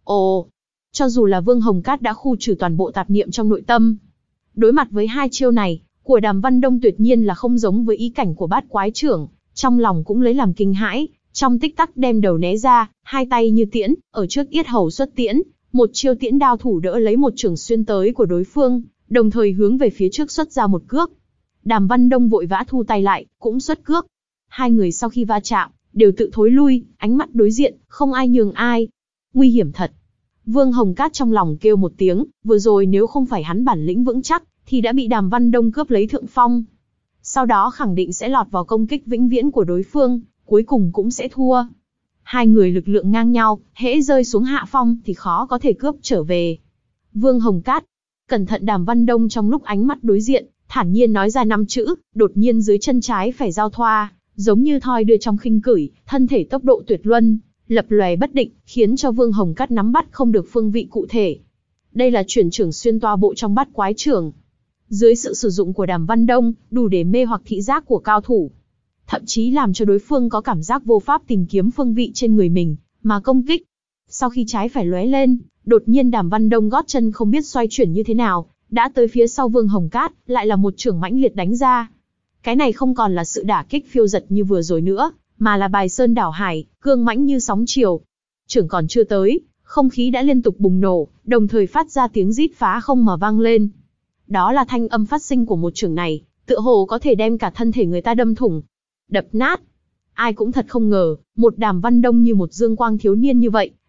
Speaker 1: Ồ, cho dù là Vương Hồng Cát đã khu trừ toàn bộ tạp niệm trong nội tâm. Đối mặt với hai chiêu này, của Đàm Văn Đông tuyệt nhiên là không giống với ý cảnh của bát quái trưởng, trong lòng cũng lấy làm kinh hãi, trong tích tắc đem đầu né ra, hai tay như tiễn, ở trước yết hầu xuất tiễn, một chiêu tiễn đao thủ đỡ lấy một trưởng xuyên tới của đối phương, đồng thời hướng về phía trước xuất ra một cước. Đàm Văn Đông vội vã thu tay lại, cũng xuất cước. Hai người sau khi va chạm, đều tự thối lui, ánh mắt đối diện, không ai nhường ai. Nguy hiểm thật. Vương Hồng Cát trong lòng kêu một tiếng, vừa rồi nếu không phải hắn bản lĩnh vững chắc, thì đã bị Đàm Văn Đông cướp lấy thượng phong. Sau đó khẳng định sẽ lọt vào công kích vĩnh viễn của đối phương, cuối cùng cũng sẽ thua. Hai người lực lượng ngang nhau, hễ rơi xuống hạ phong thì khó có thể cướp trở về. Vương Hồng Cát, cẩn thận. Đàm Văn Đông trong lúc ánh mắt đối diện, thản nhiên nói ra năm chữ, đột nhiên dưới chân trái phải giao thoa, giống như thoi đưa trong khinh cửi, thân thể tốc độ tuyệt luân, lập lòe bất định, khiến cho Vương Hồng Cát nắm bắt không được phương vị cụ thể. Đây là chuyển trưởng xuyên toa bộ trong bát quái trưởng. Dưới sự sử dụng của Đàm Văn Đông, đủ để mê hoặc thị giác của cao thủ, thậm chí làm cho đối phương có cảm giác vô pháp tìm kiếm phương vị trên người mình, mà công kích. Sau khi trái phải lóe lên, đột nhiên Đàm Văn Đông gót chân không biết xoay chuyển như thế nào, đã tới phía sau Vương Hồng Cát, lại là một chưởng mãnh liệt đánh ra. Cái này không còn là sự đả kích phiêu giật như vừa rồi nữa, mà là bài sơn đảo hải, cương mãnh như sóng chiều. Chưởng còn chưa tới, không khí đã liên tục bùng nổ, đồng thời phát ra tiếng rít phá không mà vang lên. Đó là thanh âm phát sinh của một chưởng này, tựa hồ có thể đem cả thân thể người ta đâm thủng, đập nát. Ai cũng thật không ngờ, một Đàm Văn Đông như một dương quang thiếu niên như vậy,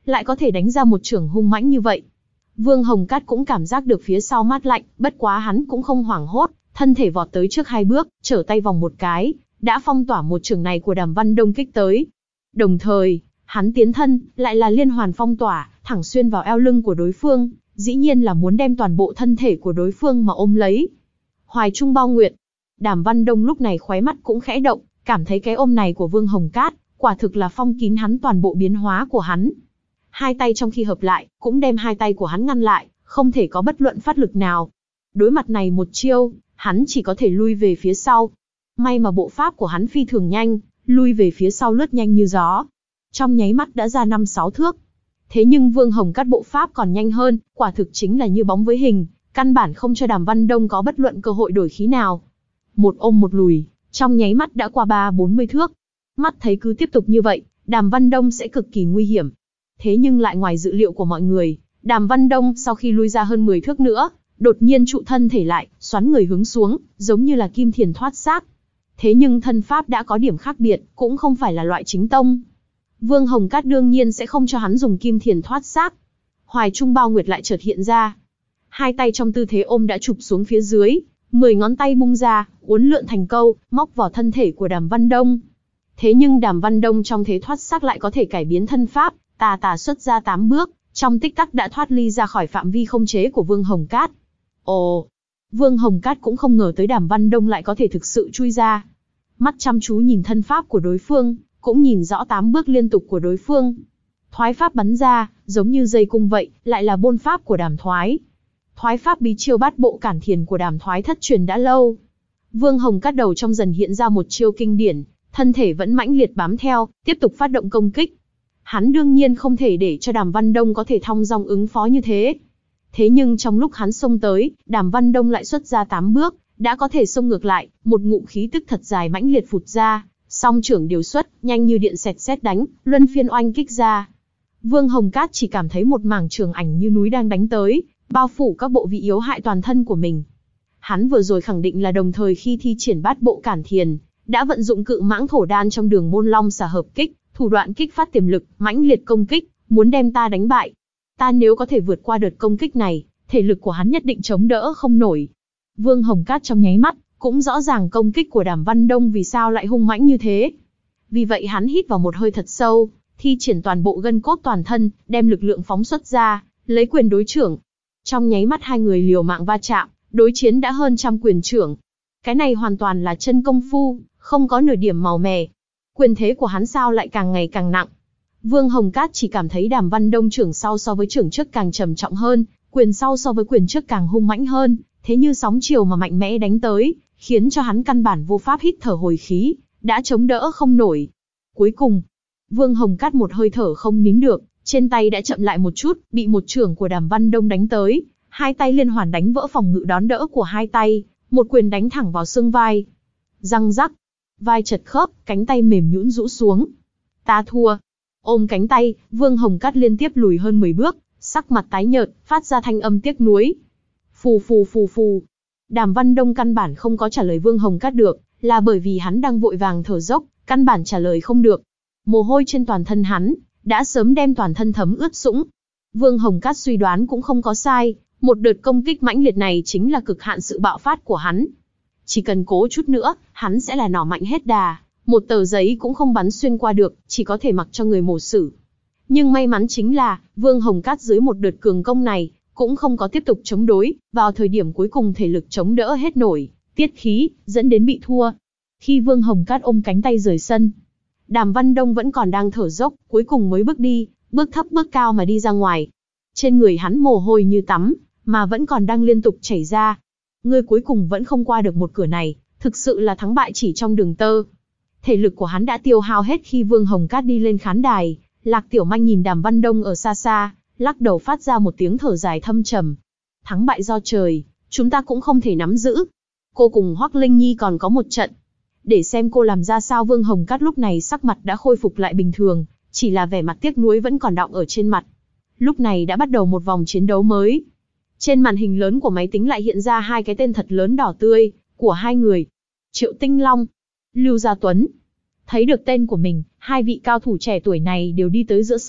Speaker 1: lại có thể đánh ra một chưởng hung mãnh như vậy. Vương Hồng Cát cũng cảm giác được phía sau mát lạnh, bất quá hắn cũng không hoảng hốt, thân thể vọt tới trước hai bước, trở tay vòng một cái, đã phong tỏa một chưởng này của Đàm Văn Đông kích tới. Đồng thời, hắn tiến thân, lại là liên hoàn phong tỏa, thẳng xuyên vào eo lưng của đối phương, dĩ nhiên là muốn đem toàn bộ thân thể của đối phương mà ôm lấy. Hoài Trung Bao Nguyệt. Đàm Văn Đông lúc này khóe mắt cũng khẽ động, cảm thấy cái ôm này của Vương Hồng Cát, quả thực là phong kín hắn toàn bộ biến hóa của hắn. Hai tay trong khi hợp lại, cũng đem hai tay của hắn ngăn lại, không thể có bất luận phát lực nào. Đối mặt này một chiêu, hắn chỉ có thể lui về phía sau. May mà bộ pháp của hắn phi thường nhanh, lui về phía sau lướt nhanh như gió. Trong nháy mắt đã ra năm sáu thước. Thế nhưng Vương Hồng Cát bộ pháp còn nhanh hơn, quả thực chính là như bóng với hình, căn bản không cho Đàm Văn Đông có bất luận cơ hội đổi khí nào. Một ôm một lùi, trong nháy mắt đã qua ba bốn mươi thước. Mắt thấy cứ tiếp tục như vậy, Đàm Văn Đông sẽ cực kỳ nguy hiểm. Thế nhưng lại ngoài dự liệu của mọi người, Đàm Văn Đông sau khi lui ra hơn mười thước nữa, đột nhiên trụ thân thể lại, xoắn người hướng xuống, giống như là kim thiền thoát xác. Thế nhưng thân pháp đã có điểm khác biệt, cũng không phải là loại chính tông. Vương Hồng Cát đương nhiên sẽ không cho hắn dùng kim thiền thoát xác. Hoài Trung Bao Nguyệt lại chợt hiện ra. Hai tay trong tư thế ôm đã chụp xuống phía dưới, mười ngón tay bung ra, uốn lượn thành câu, móc vào thân thể của Đàm Văn Đông. Thế nhưng Đàm Văn Đông trong thế thoát xác lại có thể cải biến thân pháp, tà tà xuất ra tám bước, trong tích tắc đã thoát ly ra khỏi phạm vi không chế của Vương Hồng Cát. Ồ, Vương Hồng Cát cũng không ngờ tới Đàm Văn Đông lại có thể thực sự chui ra. Mắt chăm chú nhìn thân pháp của đối phương, cũng nhìn rõ tám bước liên tục của đối phương. Thoái pháp bắn ra, giống như dây cung vậy, lại là bôn pháp của Đàm Thoái. Thoái pháp bí chiêu bát bộ cản thiền của Đàm Thoái thất truyền đã lâu. Vương Hồng Cát đầu trong dần hiện ra một chiêu kinh điển, thân thể vẫn mãnh liệt bám theo, tiếp tục phát động công kích. Hắn đương nhiên không thể để cho Đàm Văn Đông có thể thong dong ứng phó như thế. Thế nhưng trong lúc hắn xông tới, Đàm Văn Đông lại xuất ra tám bước, đã có thể xông ngược lại, một ngụm khí tức thật dài mãnh liệt phụt ra, song trưởng điều xuất, nhanh như điện xẹt sét đánh, luân phiên oanh kích ra. Vương Hồng Cát chỉ cảm thấy một mảng trường ảnh như núi đang đánh tới, bao phủ các bộ vị yếu hại toàn thân của mình. Hắn vừa rồi khẳng định là đồng thời khi thi triển bát bộ cản thiền, đã vận dụng cự mãng thổ đan trong đường môn long xà hợp kích, thủ đoạn kích phát tiềm lực, mãnh liệt công kích, muốn đem ta đánh bại. Ta nếu có thể vượt qua đợt công kích này, thể lực của hắn nhất định chống đỡ không nổi. Vương Hồng Cát trong nháy mắt, cũng rõ ràng công kích của Đàm Văn Đông vì sao lại hung mãnh như thế. Vì vậy hắn hít vào một hơi thật sâu, thi triển toàn bộ gân cốt toàn thân, đem lực lượng phóng xuất ra, lấy quyền đối chưởng. Trong nháy mắt hai người liều mạng va chạm, đối chiến đã hơn trăm quyền chưởng. Cái này hoàn toàn là chân công phu, không có nửa điểm màu mè. Quyền thế của hắn sao lại càng ngày càng nặng. Vương Hồng Cát chỉ cảm thấy Đàm Văn Đông chưởng sau so với chưởng trước càng trầm trọng hơn, quyền sau so với quyền trước càng hung mãnh hơn, thế như sóng chiều mà mạnh mẽ đánh tới, khiến cho hắn căn bản vô pháp hít thở hồi khí, đã chống đỡ không nổi. Cuối cùng, Vương Hồng Cát một hơi thở không nín được, trên tay đã chậm lại một chút, bị một chưởng của Đàm Văn Đông đánh tới, hai tay liên hoàn đánh vỡ phòng ngự đón đỡ của hai tay, một quyền đánh thẳng vào xương vai. Răng rắc, vai chật khớp, cánh tay mềm nhũn rũ xuống. Ta thua. Ôm cánh tay, Vương Hồng Cát liên tiếp lùi hơn mười bước, sắc mặt tái nhợt, phát ra thanh âm tiếc nuối. Phù phù phù phù. Đàm Văn Đông căn bản không có trả lời Vương Hồng Cát được, là bởi vì hắn đang vội vàng thở dốc, căn bản trả lời không được. Mồ hôi trên toàn thân hắn, đã sớm đem toàn thân thấm ướt sũng. Vương Hồng Cát suy đoán cũng không có sai, một đợt công kích mãnh liệt này chính là cực hạn sự bạo phát của hắn. Chỉ cần cố chút nữa, hắn sẽ là nỏ mạnh hết đà, một tờ giấy cũng không bắn xuyên qua được, chỉ có thể mặc cho người mổ xử. Nhưng may mắn chính là, Vương Hồng Cát dưới một đợt cường công này, cũng không có tiếp tục chống đối, vào thời điểm cuối cùng thể lực chống đỡ hết nổi, tiết khí, dẫn đến bị thua. Khi Vương Hồng Cát ôm cánh tay rời sân, Đàm Văn Đông vẫn còn đang thở dốc, cuối cùng mới bước đi, bước thấp bước cao mà đi ra ngoài. Trên người hắn mồ hôi như tắm, mà vẫn còn đang liên tục chảy ra. Ngươi cuối cùng vẫn không qua được một cửa này, thực sự là thắng bại chỉ trong đường tơ. Thể lực của hắn đã tiêu hao hết khi Vương Hồng Cát đi lên khán đài. Lạc Tiểu Manh nhìn Đàm Văn Đông ở xa xa, lắc đầu phát ra một tiếng thở dài thâm trầm. Thắng bại do trời, chúng ta cũng không thể nắm giữ. Cô cùng Hoắc Linh Nhi còn có một trận. Để xem cô làm ra sao. Vương Hồng Cát lúc này sắc mặt đã khôi phục lại bình thường, chỉ là vẻ mặt tiếc nuối vẫn còn đọng ở trên mặt. Lúc này đã bắt đầu một vòng chiến đấu mới. Trên màn hình lớn của máy tính lại hiện ra hai cái tên thật lớn đỏ tươi, của hai người. Triệu Tinh Long, Lưu Gia Tuấn. Thấy được tên của mình, hai vị cao thủ trẻ tuổi này đều đi tới giữa sân,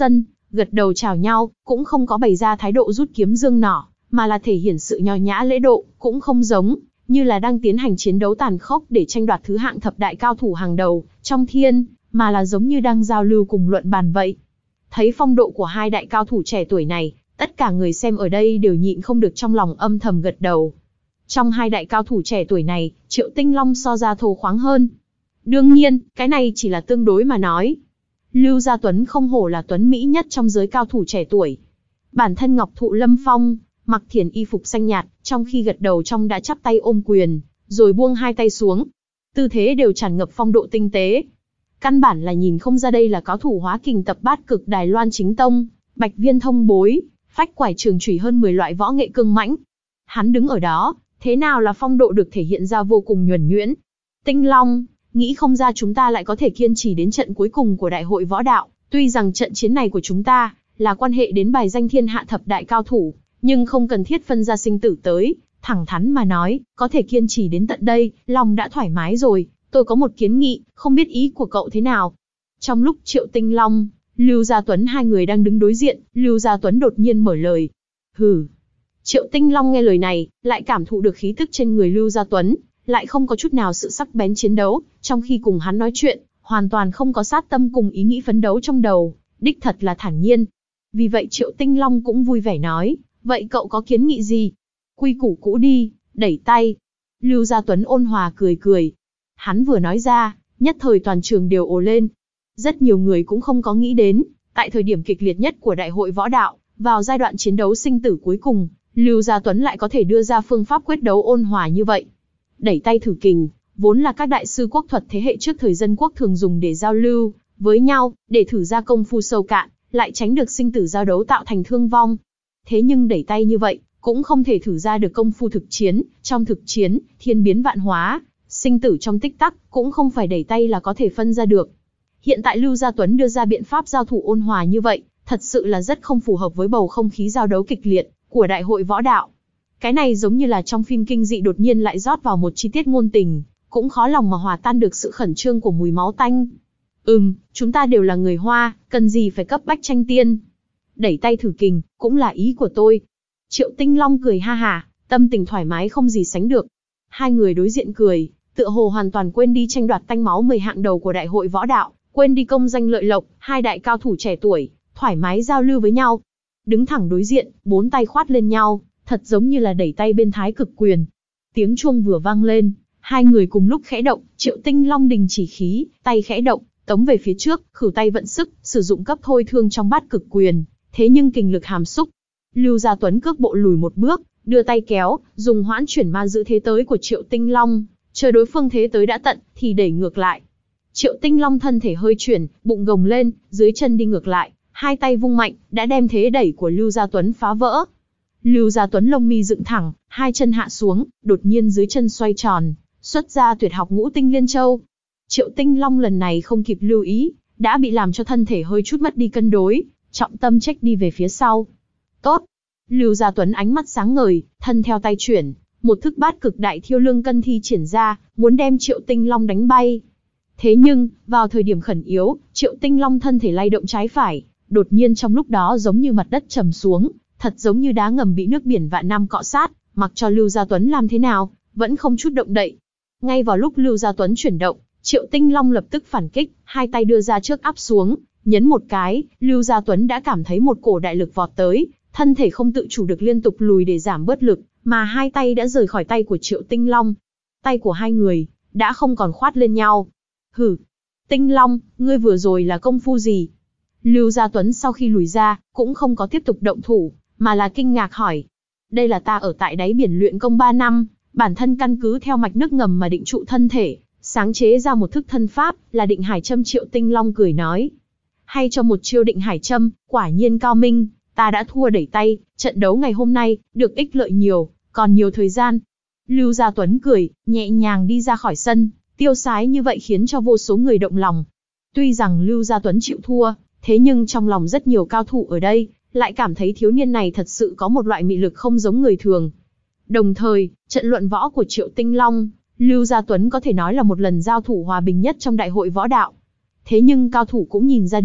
Speaker 1: gật đầu chào nhau, cũng không có bày ra thái độ rút kiếm dương nỏ, mà là thể hiện sự nho nhã lễ độ, cũng không giống như là đang tiến hành chiến đấu tàn khốc để tranh đoạt thứ hạng thập đại cao thủ hàng đầu trong thiên, mà là giống như đang giao lưu cùng luận bàn vậy. Thấy phong độ của hai đại cao thủ trẻ tuổi này, tất cả người xem ở đây đều nhịn không được trong lòng âm thầm gật đầu. Trong hai đại cao thủ trẻ tuổi này, Triệu Tinh Long so ra thô khoáng hơn. Đương nhiên, cái này chỉ là tương đối mà nói. Lưu Gia Tuấn không hổ là tuấn mỹ nhất trong giới cao thủ trẻ tuổi. Bản thân Ngọc Thụ Lâm Phong, mặc thiền y phục xanh nhạt, trong khi gật đầu trong đã chắp tay ôm quyền, rồi buông hai tay xuống. Tư thế đều tràn ngập phong độ tinh tế. Căn bản là nhìn không ra đây là cao thủ hóa kình tập bát cực Đài Loan chính tông, bạch viên thông bối, phách quải trường chủy hơn mười loại võ nghệ cương mãnh. Hắn đứng ở đó, thế nào là phong độ được thể hiện ra vô cùng nhuần nhuyễn. Tinh Long, nghĩ không ra chúng ta lại có thể kiên trì đến trận cuối cùng của đại hội võ đạo, tuy rằng trận chiến này của chúng ta là quan hệ đến bài danh thiên hạ thập đại cao thủ, nhưng không cần thiết phân ra sinh tử tới, thẳng thắn mà nói, có thể kiên trì đến tận đây, lòng đã thoải mái rồi. Tôi có một kiến nghị, không biết ý của cậu thế nào. Trong lúc Triệu Tinh Long, Lưu Gia Tuấn hai người đang đứng đối diện, Lưu Gia Tuấn đột nhiên mở lời. Hừ. Triệu Tinh Long nghe lời này, lại cảm thụ được khí tức trên người Lưu Gia Tuấn, lại không có chút nào sự sắc bén chiến đấu, trong khi cùng hắn nói chuyện, hoàn toàn không có sát tâm cùng ý nghĩ phấn đấu trong đầu, đích thật là thản nhiên. Vì vậy Triệu Tinh Long cũng vui vẻ nói, vậy cậu có kiến nghị gì? Quy củ cũ đi, đẩy tay. Lưu Gia Tuấn ôn hòa cười cười. Hắn vừa nói ra, nhất thời toàn trường đều ồ lên. Rất nhiều người cũng không có nghĩ đến, tại thời điểm kịch liệt nhất của đại hội võ đạo, vào giai đoạn chiến đấu sinh tử cuối cùng, Lưu Gia Tuấn lại có thể đưa ra phương pháp quyết đấu ôn hòa như vậy. Đẩy tay thử kình, vốn là các đại sư quốc thuật thế hệ trước thời dân quốc thường dùng để giao lưu với nhau, để thử ra công phu sâu cạn, lại tránh được sinh tử giao đấu tạo thành thương vong. Thế nhưng đẩy tay như vậy, cũng không thể thử ra được công phu thực chiến, trong thực chiến, thiên biến vạn hóa, sinh tử trong tích tắc, cũng không phải đẩy tay là có thể phân ra được. Hiện tại Lưu Gia Tuấn đưa ra biện pháp giao thủ ôn hòa như vậy, thật sự là rất không phù hợp với bầu không khí giao đấu kịch liệt của đại hội võ đạo. Cái này giống như là trong phim kinh dị đột nhiên lại rót vào một chi tiết ngôn tình, cũng khó lòng mà hòa tan được sự khẩn trương của mùi máu tanh. Ừm, chúng ta đều là người Hoa, cần gì phải cấp bách tranh tiên. Đẩy tay thử kình, cũng là ý của tôi. Triệu Tinh Long cười ha hả, tâm tình thoải mái không gì sánh được. Hai người đối diện cười, tựa hồ hoàn toàn quên đi tranh đoạt tanh máu mười hạng đầu của đại hội võ đạo, quên đi công danh lợi lộc, hai đại cao thủ trẻ tuổi, thoải mái giao lưu với nhau. Đứng thẳng đối diện, bốn tay khoát lên nhau, thật giống như là đẩy tay bên thái cực quyền. Tiếng chuông vừa vang lên, hai người cùng lúc khẽ động, Triệu Tinh Long đình chỉ khí, tay khẽ động, tống về phía trước, khử tay vận sức, sử dụng cấp thôi thương trong bát cực quyền, thế nhưng kình lực hàm xúc. Lưu Gia Tuấn cước bộ lùi một bước, đưa tay kéo, dùng hoãn chuyển ma giữ thế tới của Triệu Tinh Long, chờ đối phương thế tới đã tận, thì đẩy ngược lại. Triệu Tinh Long thân thể hơi chuyển, bụng gồng lên, dưới chân đi ngược lại, hai tay vung mạnh, đã đem thế đẩy của Lưu Gia Tuấn phá vỡ. Lưu Gia Tuấn lông mi dựng thẳng, hai chân hạ xuống, đột nhiên dưới chân xoay tròn, xuất ra tuyệt học ngũ tinh liên châu. Triệu Tinh Long lần này không kịp lưu ý, đã bị làm cho thân thể hơi chút mất đi cân đối, trọng tâm trách đi về phía sau. Tốt! Lưu Gia Tuấn ánh mắt sáng ngời, thân theo tay chuyển, một thức bát cực đại thiêu lương cân thi triển ra, muốn đem Triệu Tinh Long đánh bay. Thế nhưng, vào thời điểm khẩn yếu, Triệu Tinh Long thân thể lay động trái phải, đột nhiên trong lúc đó giống như mặt đất trầm xuống, thật giống như đá ngầm bị nước biển vạn năm cọ sát, mặc cho Lưu Gia Tuấn làm thế nào, vẫn không chút động đậy. Ngay vào lúc Lưu Gia Tuấn chuyển động, Triệu Tinh Long lập tức phản kích, hai tay đưa ra trước áp xuống, nhấn một cái, Lưu Gia Tuấn đã cảm thấy một cổ đại lực vọt tới, thân thể không tự chủ được liên tục lùi để giảm bớt lực, mà hai tay đã rời khỏi tay của Triệu Tinh Long. Tay của hai người đã không còn khoát lên nhau. Hừ, Tinh Long, ngươi vừa rồi là công phu gì? Lưu Gia Tuấn sau khi lùi ra, cũng không có tiếp tục động thủ, mà là kinh ngạc hỏi. Đây là ta ở tại đáy biển luyện công ba năm, bản thân căn cứ theo mạch nước ngầm mà định trụ thân thể, sáng chế ra một thức thân pháp, là định hải châm. Triệu Tinh Long cười nói. Hay cho một chiêu định hải châm, quả nhiên cao minh, ta đã thua đẩy tay, trận đấu ngày hôm nay, được ích lợi nhiều, còn nhiều thời gian. Lưu Gia Tuấn cười, nhẹ nhàng đi ra khỏi sân, tiêu sái như vậy khiến cho vô số người động lòng. Tuy rằng Lưu Gia Tuấn chịu thua, thế nhưng trong lòng rất nhiều cao thủ ở đây, lại cảm thấy thiếu niên này thật sự có một loại mị lực không giống người thường. Đồng thời, trận luận võ của Triệu Tinh Long, Lưu Gia Tuấn có thể nói là một lần giao thủ hòa bình nhất trong đại hội võ đạo. Thế nhưng cao thủ cũng nhìn ra được,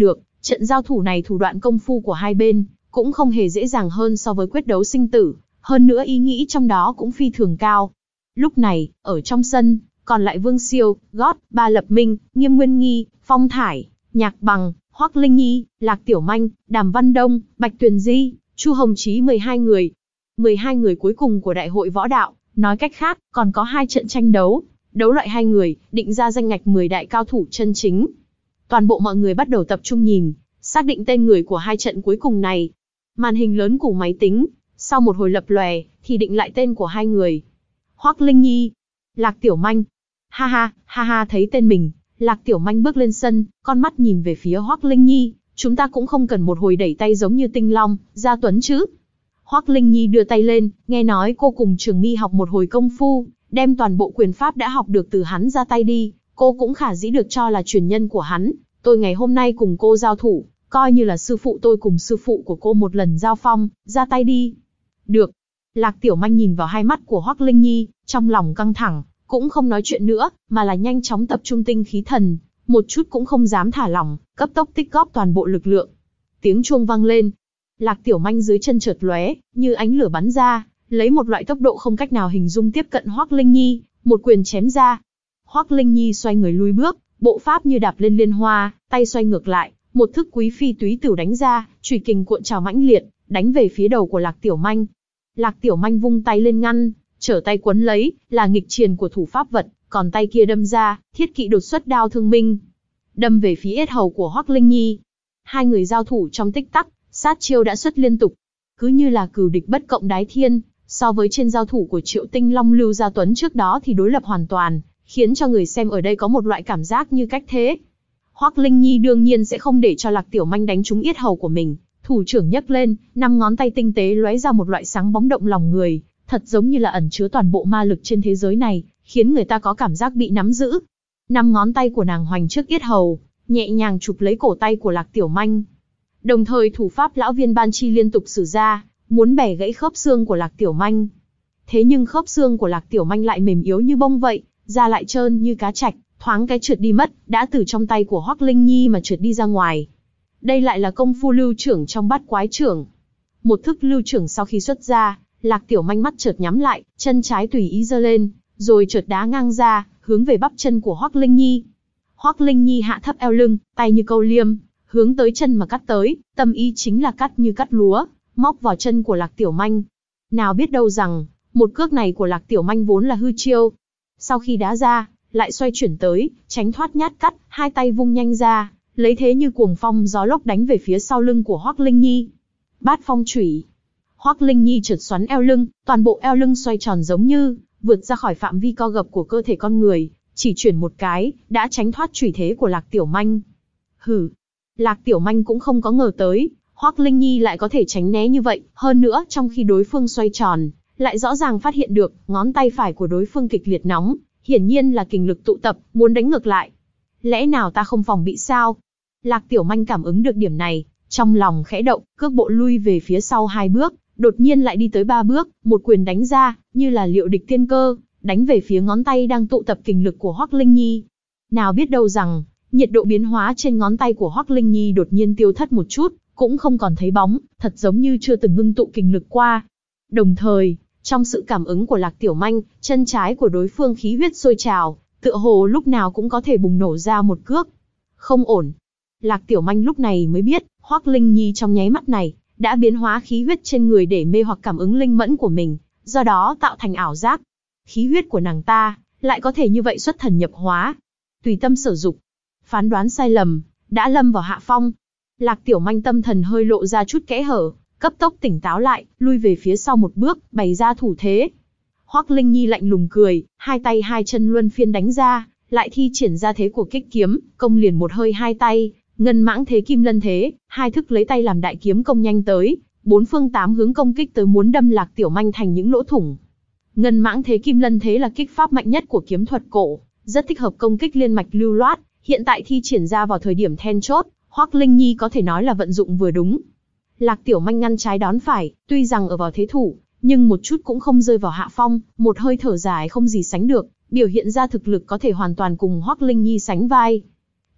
Speaker 1: Trận giao thủ này thủ đoạn công phu của hai bên cũng không hề dễ dàng hơn so với quyết đấu sinh tử, hơn nữa ý nghĩ trong đó cũng phi thường cao. Lúc này, ở trong sân, còn lại Vương Siêu, Gót, Ba Lập Minh, Nghiêm Nguyên Nghi, Phong Thải, Nhạc Bằng, Hoắc Linh Nhi, Lạc Tiểu Manh, Đàm Văn Đông, Bạch Tuyền Di, Chu Hồng Chí mười hai người. mười hai người cuối cùng của Đại hội Võ Đạo, nói cách khác, còn có hai trận tranh đấu, đấu loại hai người, định ra danh ngạch mười đại cao thủ chân chính. Toàn bộ mọi người bắt đầu tập trung nhìn, xác định tên người của hai trận cuối cùng này. Màn hình lớn của máy tính, sau một hồi lập lòe, thì định lại tên của hai người. Hoắc Linh Nhi, Lạc Tiểu Manh. Ha ha, ha ha thấy tên mình, Lạc Tiểu Manh bước lên sân, con mắt nhìn về phía Hoắc Linh Nhi, chúng ta cũng không cần một hồi đẩy tay giống như Tinh Long, Gia Tuấn chứ. Hoắc Linh Nhi đưa tay lên, nghe nói cô cùng Trường Mi học một hồi công phu, đem toàn bộ quyền pháp đã học được từ hắn ra tay đi, cô cũng khả dĩ được cho là truyền nhân của hắn. Tôi ngày hôm nay cùng cô giao thủ, coi như là sư phụ tôi cùng sư phụ của cô một lần giao phong, ra tay đi. Được. Lạc Tiểu Manh nhìn vào hai mắt của Hoắc Linh Nhi, trong lòng căng thẳng, cũng không nói chuyện nữa, mà là nhanh chóng tập trung tinh khí thần, một chút cũng không dám thả lỏng, cấp tốc tích góp toàn bộ lực lượng. Tiếng chuông vang lên. Lạc Tiểu Manh dưới chân chợt lóe, như ánh lửa bắn ra, lấy một loại tốc độ không cách nào hình dung tiếp cận Hoắc Linh Nhi, một quyền chém ra. Hoắc Linh Nhi xoay người lùi bước, bộ pháp như đạp lên liên hoa, tay xoay ngược lại, một thức quý phi túy tửu đánh ra, chủy kình cuộn trào mãnh liệt, đánh về phía đầu của Lạc Tiểu Manh. Lạc Tiểu Manh vung tay lên ngăn, trở tay quấn lấy, là nghịch triền của thủ pháp vật, còn tay kia đâm ra, thiết kỵ đột xuất đao thương minh, đâm về phía yết hầu của Hoắc Linh Nhi. Hai người giao thủ trong tích tắc, sát chiêu đã xuất liên tục, cứ như là cửu địch bất cộng đái thiên. So với trên giao thủ của Triệu Tinh Long Lưu Gia Tuấn trước đó thì đối lập hoàn toàn, khiến cho người xem ở đây có một loại cảm giác như cách thế. Hoắc Linh Nhi đương nhiên sẽ không để cho Lạc Tiểu Manh đánh trúng yết hầu của mình, thủ trưởng nhấc lên, năm ngón tay tinh tế lóe ra một loại sáng bóng động lòng người, thật giống như là ẩn chứa toàn bộ ma lực trên thế giới này, khiến người ta có cảm giác bị nắm giữ. Năm ngón tay của nàng hoành trước yết hầu, nhẹ nhàng chụp lấy cổ tay của Lạc Tiểu Manh. Đồng thời thủ pháp lão viên ban chi liên tục sử ra, muốn bẻ gãy khớp xương của Lạc Tiểu Manh. Thế nhưng khớp xương của Lạc Tiểu Manh lại mềm yếu như bông vậy, da lại trơn như cá trạch, thoáng cái trượt đi mất, đã từ trong tay của Hoắc Linh Nhi mà trượt đi ra ngoài. Đây lại là công phu lưu trưởng trong bát quái trưởng. Một thức lưu trưởng sau khi xuất ra, Lạc Tiểu Manh mắt chợt nhắm lại, chân trái tùy ý giơ lên, rồi chợt đá ngang ra, hướng về bắp chân của Hoắc Linh Nhi. Hoắc Linh Nhi hạ thấp eo lưng, tay như câu liêm, hướng tới chân mà cắt tới, tâm ý chính là cắt như cắt lúa, móc vào chân của Lạc Tiểu Manh. Nào biết đâu rằng, một cước này của Lạc Tiểu Manh vốn là hư chiêu. Sau khi đá ra, lại xoay chuyển tới, tránh thoát nhát cắt, hai tay vung nhanh ra, lấy thế như cuồng phong gió lốc đánh về phía sau lưng của Hoắc Linh Nhi. Bát phong chủy. Hoắc Linh Nhi chợt xoắn eo lưng, toàn bộ eo lưng xoay tròn giống như vượt ra khỏi phạm vi co gập của cơ thể con người, chỉ chuyển một cái, đã tránh thoát chủy thế của Lạc Tiểu Manh. Hừ. Lạc Tiểu Manh cũng không có ngờ tới, Hoắc Linh Nhi lại có thể tránh né như vậy, hơn nữa trong khi đối phương xoay tròn, lại rõ ràng phát hiện được, ngón tay phải của đối phương kịch liệt nóng, hiển nhiên là kình lực tụ tập, muốn đánh ngược lại. Lẽ nào ta không phòng bị sao? Lạc Tiểu Manh cảm ứng được điểm này, trong lòng khẽ động, cước bộ lui về phía sau hai bước, đột nhiên lại đi tới ba bước, một quyền đánh ra, như là liệu địch tiên cơ, đánh về phía ngón tay đang tụ tập kình lực của Hoắc Linh Nhi. Nào biết đâu rằng, nhiệt độ biến hóa trên ngón tay của Hoắc Linh Nhi đột nhiên tiêu thất một chút, cũng không còn thấy bóng, thật giống như chưa từng ngưng tụ kình lực qua. Đồng thời, trong sự cảm ứng của Lạc Tiểu Manh, chân trái của đối phương khí huyết sôi trào, tựa hồ lúc nào cũng có thể bùng nổ ra một cước. Không ổn. Lạc Tiểu Manh lúc này mới biết, Hoắc Linh Nhi trong nháy mắt này, đã biến hóa khí huyết trên người để mê hoặc cảm ứng linh mẫn của mình, do đó tạo thành ảo giác. Khí huyết của nàng ta, lại có thể như vậy xuất thần nhập hóa. Tùy tâm sở dục. Phán đoán sai lầm, đã lâm vào hạ phong. Lạc Tiểu Manh tâm thần hơi lộ ra chút kẽ hở, cấp tốc tỉnh táo lại, lui về phía sau một bước, bày ra thủ thế. Hoắc Linh Nhi lạnh lùng cười, hai tay hai chân luân phiên đánh ra, lại thi triển ra thế của kích kiếm, công liền một hơi hai tay, ngân mãng thế kim lân thế, hai thức lấy tay làm đại kiếm công nhanh tới, bốn phương tám hướng công kích tới muốn đâm Lạc Tiểu Manh thành những lỗ thủng. Ngân mãng thế kim lân thế là kích pháp mạnh nhất của kiếm thuật cổ, rất thích hợp công kích liên mạch lưu loát, hiện tại thi triển ra vào thời điểm then chốt, Hoắc Linh Nhi có thể nói là vận dụng vừa đúng. Lạc Tiểu Manh ngăn trái đón phải, tuy rằng ở vào thế thủ, nhưng một chút cũng không rơi vào hạ phong, một hơi thở dài không gì sánh được, biểu hiện ra thực lực có thể hoàn toàn cùng Hoắc Linh Nhi sánh vai.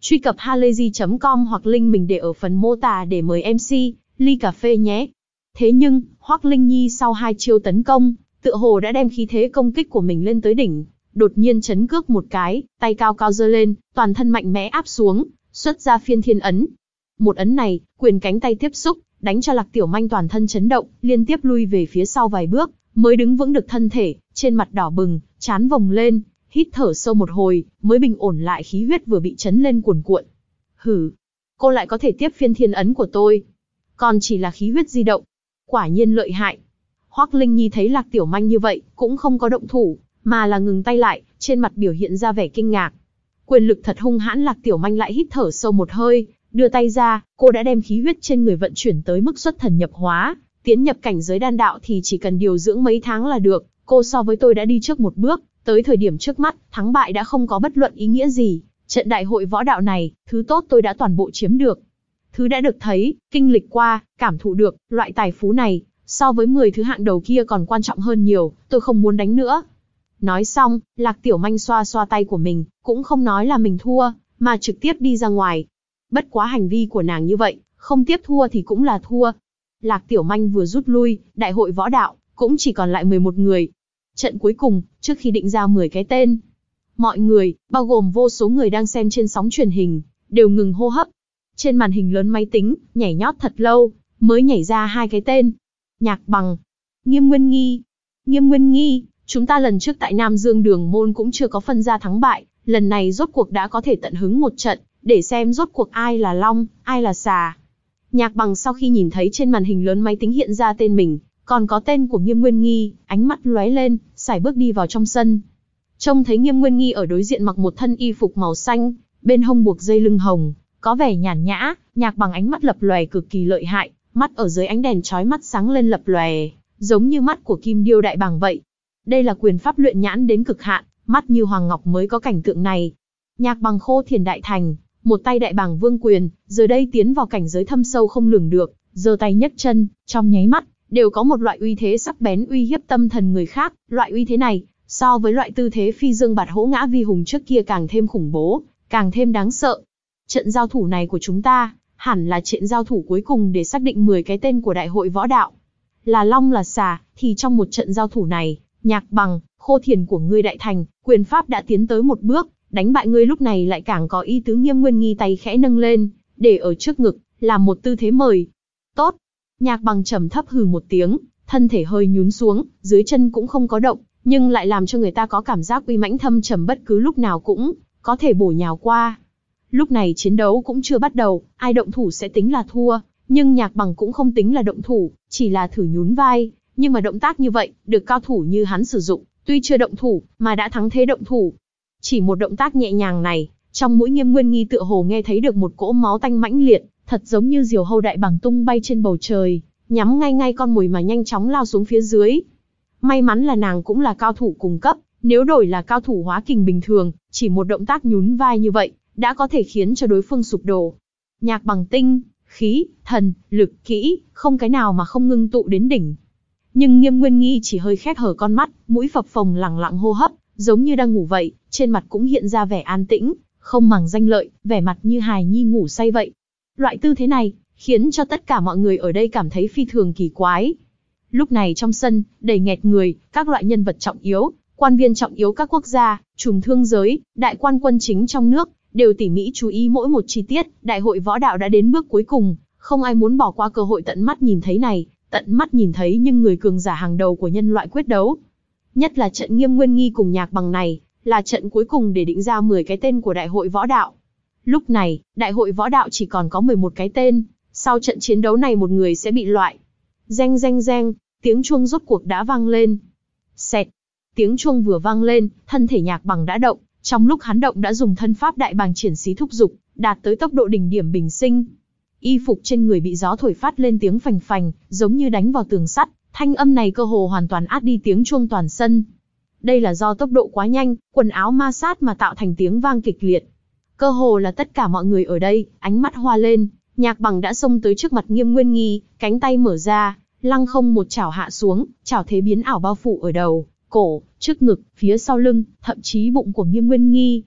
Speaker 1: Truy cập halayzi chấm com hoặc link mình để ở phần mô tả để mời em xê, ly cà phê nhé. Thế nhưng, Hoắc Linh Nhi sau hai chiêu tấn công, tựa hồ đã đem khí thế công kích của mình lên tới đỉnh, đột nhiên chấn cước một cái, tay cao cao giơ lên, toàn thân mạnh mẽ áp xuống, xuất ra phiên thiên ấn. Một ấn này, quyền cánh tay tiếp xúc, đánh cho Lạc Tiểu Manh toàn thân chấn động, liên tiếp lui về phía sau vài bước, mới đứng vững được thân thể, trên mặt đỏ bừng, trán vồng lên, hít thở sâu một hồi, mới bình ổn lại khí huyết vừa bị chấn lên cuồn cuộn. Hử, cô lại có thể tiếp phiên thiên ấn của tôi, còn chỉ là khí huyết di động, quả nhiên lợi hại. Hoắc Linh Nhi thấy Lạc Tiểu Manh như vậy, cũng không có động thủ, mà là ngừng tay lại, trên mặt biểu hiện ra vẻ kinh ngạc. Quyền lực thật hung hãn. Lạc Tiểu Manh lại hít thở sâu một hơi, đưa tay ra, cô đã đem khí huyết trên người vận chuyển tới mức xuất thần nhập hóa, tiến nhập cảnh giới đan đạo thì chỉ cần điều dưỡng mấy tháng là được. Cô so với tôi đã đi trước một bước, tới thời điểm trước mắt, thắng bại đã không có bất luận ý nghĩa gì. Trận đại hội võ đạo này, thứ tốt tôi đã toàn bộ chiếm được. Thứ đã được thấy, kinh lịch qua, cảm thụ được, loại tài phú này, so với mười thứ hạng đầu kia còn quan trọng hơn nhiều, tôi không muốn đánh nữa. Nói xong, Lạc Tiểu Manh xoa xoa tay của mình, cũng không nói là mình thua, mà trực tiếp đi ra ngoài. Bất quá hành vi của nàng như vậy, không tiếp thua thì cũng là thua. Lạc Tiểu Manh vừa rút lui, đại hội võ đạo, cũng chỉ còn lại mười một người. Trận cuối cùng, trước khi định ra mười cái tên. Mọi người, bao gồm vô số người đang xem trên sóng truyền hình, đều ngừng hô hấp. Trên màn hình lớn máy tính, nhảy nhót thật lâu, mới nhảy ra hai cái tên. Nhạc Bằng, Nghiêm Nguyên Nghi. Nghiêm Nguyên Nghi, chúng ta lần trước tại Nam Dương Đường Môn cũng chưa có phân ra thắng bại, lần này rốt cuộc đã có thể tận hứng một trận, để xem rốt cuộc ai là long, ai là xà. Nhạc Bằng sau khi nhìn thấy trên màn hình lớn máy tính hiện ra tên mình, còn có tên của Nghiêm Nguyên Nghi, ánh mắt lóe lên, sải bước đi vào trong sân. Trông thấy Nghiêm Nguyên Nghi ở đối diện mặc một thân y phục màu xanh, bên hông buộc dây lưng hồng, có vẻ nhàn nhã. Nhạc Bằng ánh mắt lập lòe cực kỳ lợi hại, mắt ở dưới ánh đèn chói mắt sáng lên lập lòe, giống như mắt của Kim Điêu Đại Bàng vậy. Đây là quyền pháp luyện nhãn đến cực hạn, mắt như hoàng ngọc mới có cảnh tượng này. Nhạc Bằng Khô Thiền Đại Thành, một tay Đại Bàng Vương quyền, giờ đây tiến vào cảnh giới thâm sâu không lường được, giơ tay nhấc chân, trong nháy mắt, đều có một loại uy thế sắc bén uy hiếp tâm thần người khác. Loại uy thế này, so với loại tư thế phi dương bạt hỗ ngã vi hùng trước kia càng thêm khủng bố, càng thêm đáng sợ. Trận giao thủ này của chúng ta, hẳn là trận giao thủ cuối cùng để xác định mười cái tên của đại hội võ đạo. Là long là xà, thì trong một trận giao thủ này, Nhạc Bằng, Khô Thiền của ngươi đại thành, quyền pháp đã tiến tới một bước, đánh bại ngươi lúc này lại càng có ý tứ. Nghiêm Nguyên Nghi tay khẽ nâng lên, để ở trước ngực, làm một tư thế mời. Tốt. Nhạc Bằng trầm thấp hừ một tiếng, thân thể hơi nhún xuống, dưới chân cũng không có động, nhưng lại làm cho người ta có cảm giác uy mãnh thâm trầm, bất cứ lúc nào cũng có thể bổ nhào qua. Lúc này chiến đấu cũng chưa bắt đầu, ai động thủ sẽ tính là thua, nhưng Nhạc Bằng cũng không tính là động thủ, chỉ là thử nhún vai, nhưng mà động tác như vậy, được cao thủ như hắn sử dụng, tuy chưa động thủ, mà đã thắng thế động thủ. Chỉ một động tác nhẹ nhàng này, trong mũi Nghiêm Nguyên Nghi tựa hồ nghe thấy được một cỗ máu tanh mãnh liệt, thật giống như diều hâu đại bàng tung bay trên bầu trời, nhắm ngay ngay con mồi mà nhanh chóng lao xuống phía dưới. May mắn là nàng cũng là cao thủ cùng cấp, nếu đổi là cao thủ hóa kình bình thường, chỉ một động tác nhún vai như vậy, đã có thể khiến cho đối phương sụp đổ. Nhạc Bằng tinh, khí, thần, lực, kỹ, không cái nào mà không ngưng tụ đến đỉnh. Nhưng Nghiêm Nguyên Nghi chỉ hơi khép hở con mắt, mũi phập phồng lẳng lặng hô hấp, giống như đang ngủ vậy, trên mặt cũng hiện ra vẻ an tĩnh, không màng danh lợi, vẻ mặt như hài nhi ngủ say vậy. Loại tư thế này, khiến cho tất cả mọi người ở đây cảm thấy phi thường kỳ quái. Lúc này trong sân, đầy nghẹt người, các loại nhân vật trọng yếu, quan viên trọng yếu các quốc gia, trùm thương giới, đại quan quân chính trong nước, đều tỉ mỉ chú ý mỗi một chi tiết. Đại hội võ đạo đã đến bước cuối cùng, không ai muốn bỏ qua cơ hội tận mắt nhìn thấy này, tận mắt nhìn thấy những người cường giả hàng đầu của nhân loại quyết đấu. Nhất là trận Nghiêm Nguyên Nghi cùng Nhạc Bằng này, là trận cuối cùng để định ra mười cái tên của đại hội võ đạo. Lúc này, đại hội võ đạo chỉ còn có mười một cái tên, sau trận chiến đấu này một người sẽ bị loại. Reng reng reng, tiếng chuông rốt cuộc đã vang lên. Xẹt, tiếng chuông vừa vang lên, thân thể Nhạc Bằng đã động, trong lúc hắn động đã dùng thân pháp đại bàng triển xí thúc dục, đạt tới tốc độ đỉnh điểm bình sinh. Y phục trên người bị gió thổi phát lên tiếng phành phành, giống như đánh vào tường sắt, thanh âm này cơ hồ hoàn toàn át đi tiếng chuông toàn sân. Đây là do tốc độ quá nhanh, quần áo ma sát mà tạo thành tiếng vang kịch liệt. Cơ hồ là tất cả mọi người ở đây, ánh mắt hoa lên, Nhạc Bằng đã xông tới trước mặt Nghiêm Nguyên Nghi, cánh tay mở ra, lăng không một chảo hạ xuống, chảo thế biến ảo bao phủ ở đầu, cổ, trước ngực, phía sau lưng, thậm chí bụng của Nghiêm Nguyên Nghi.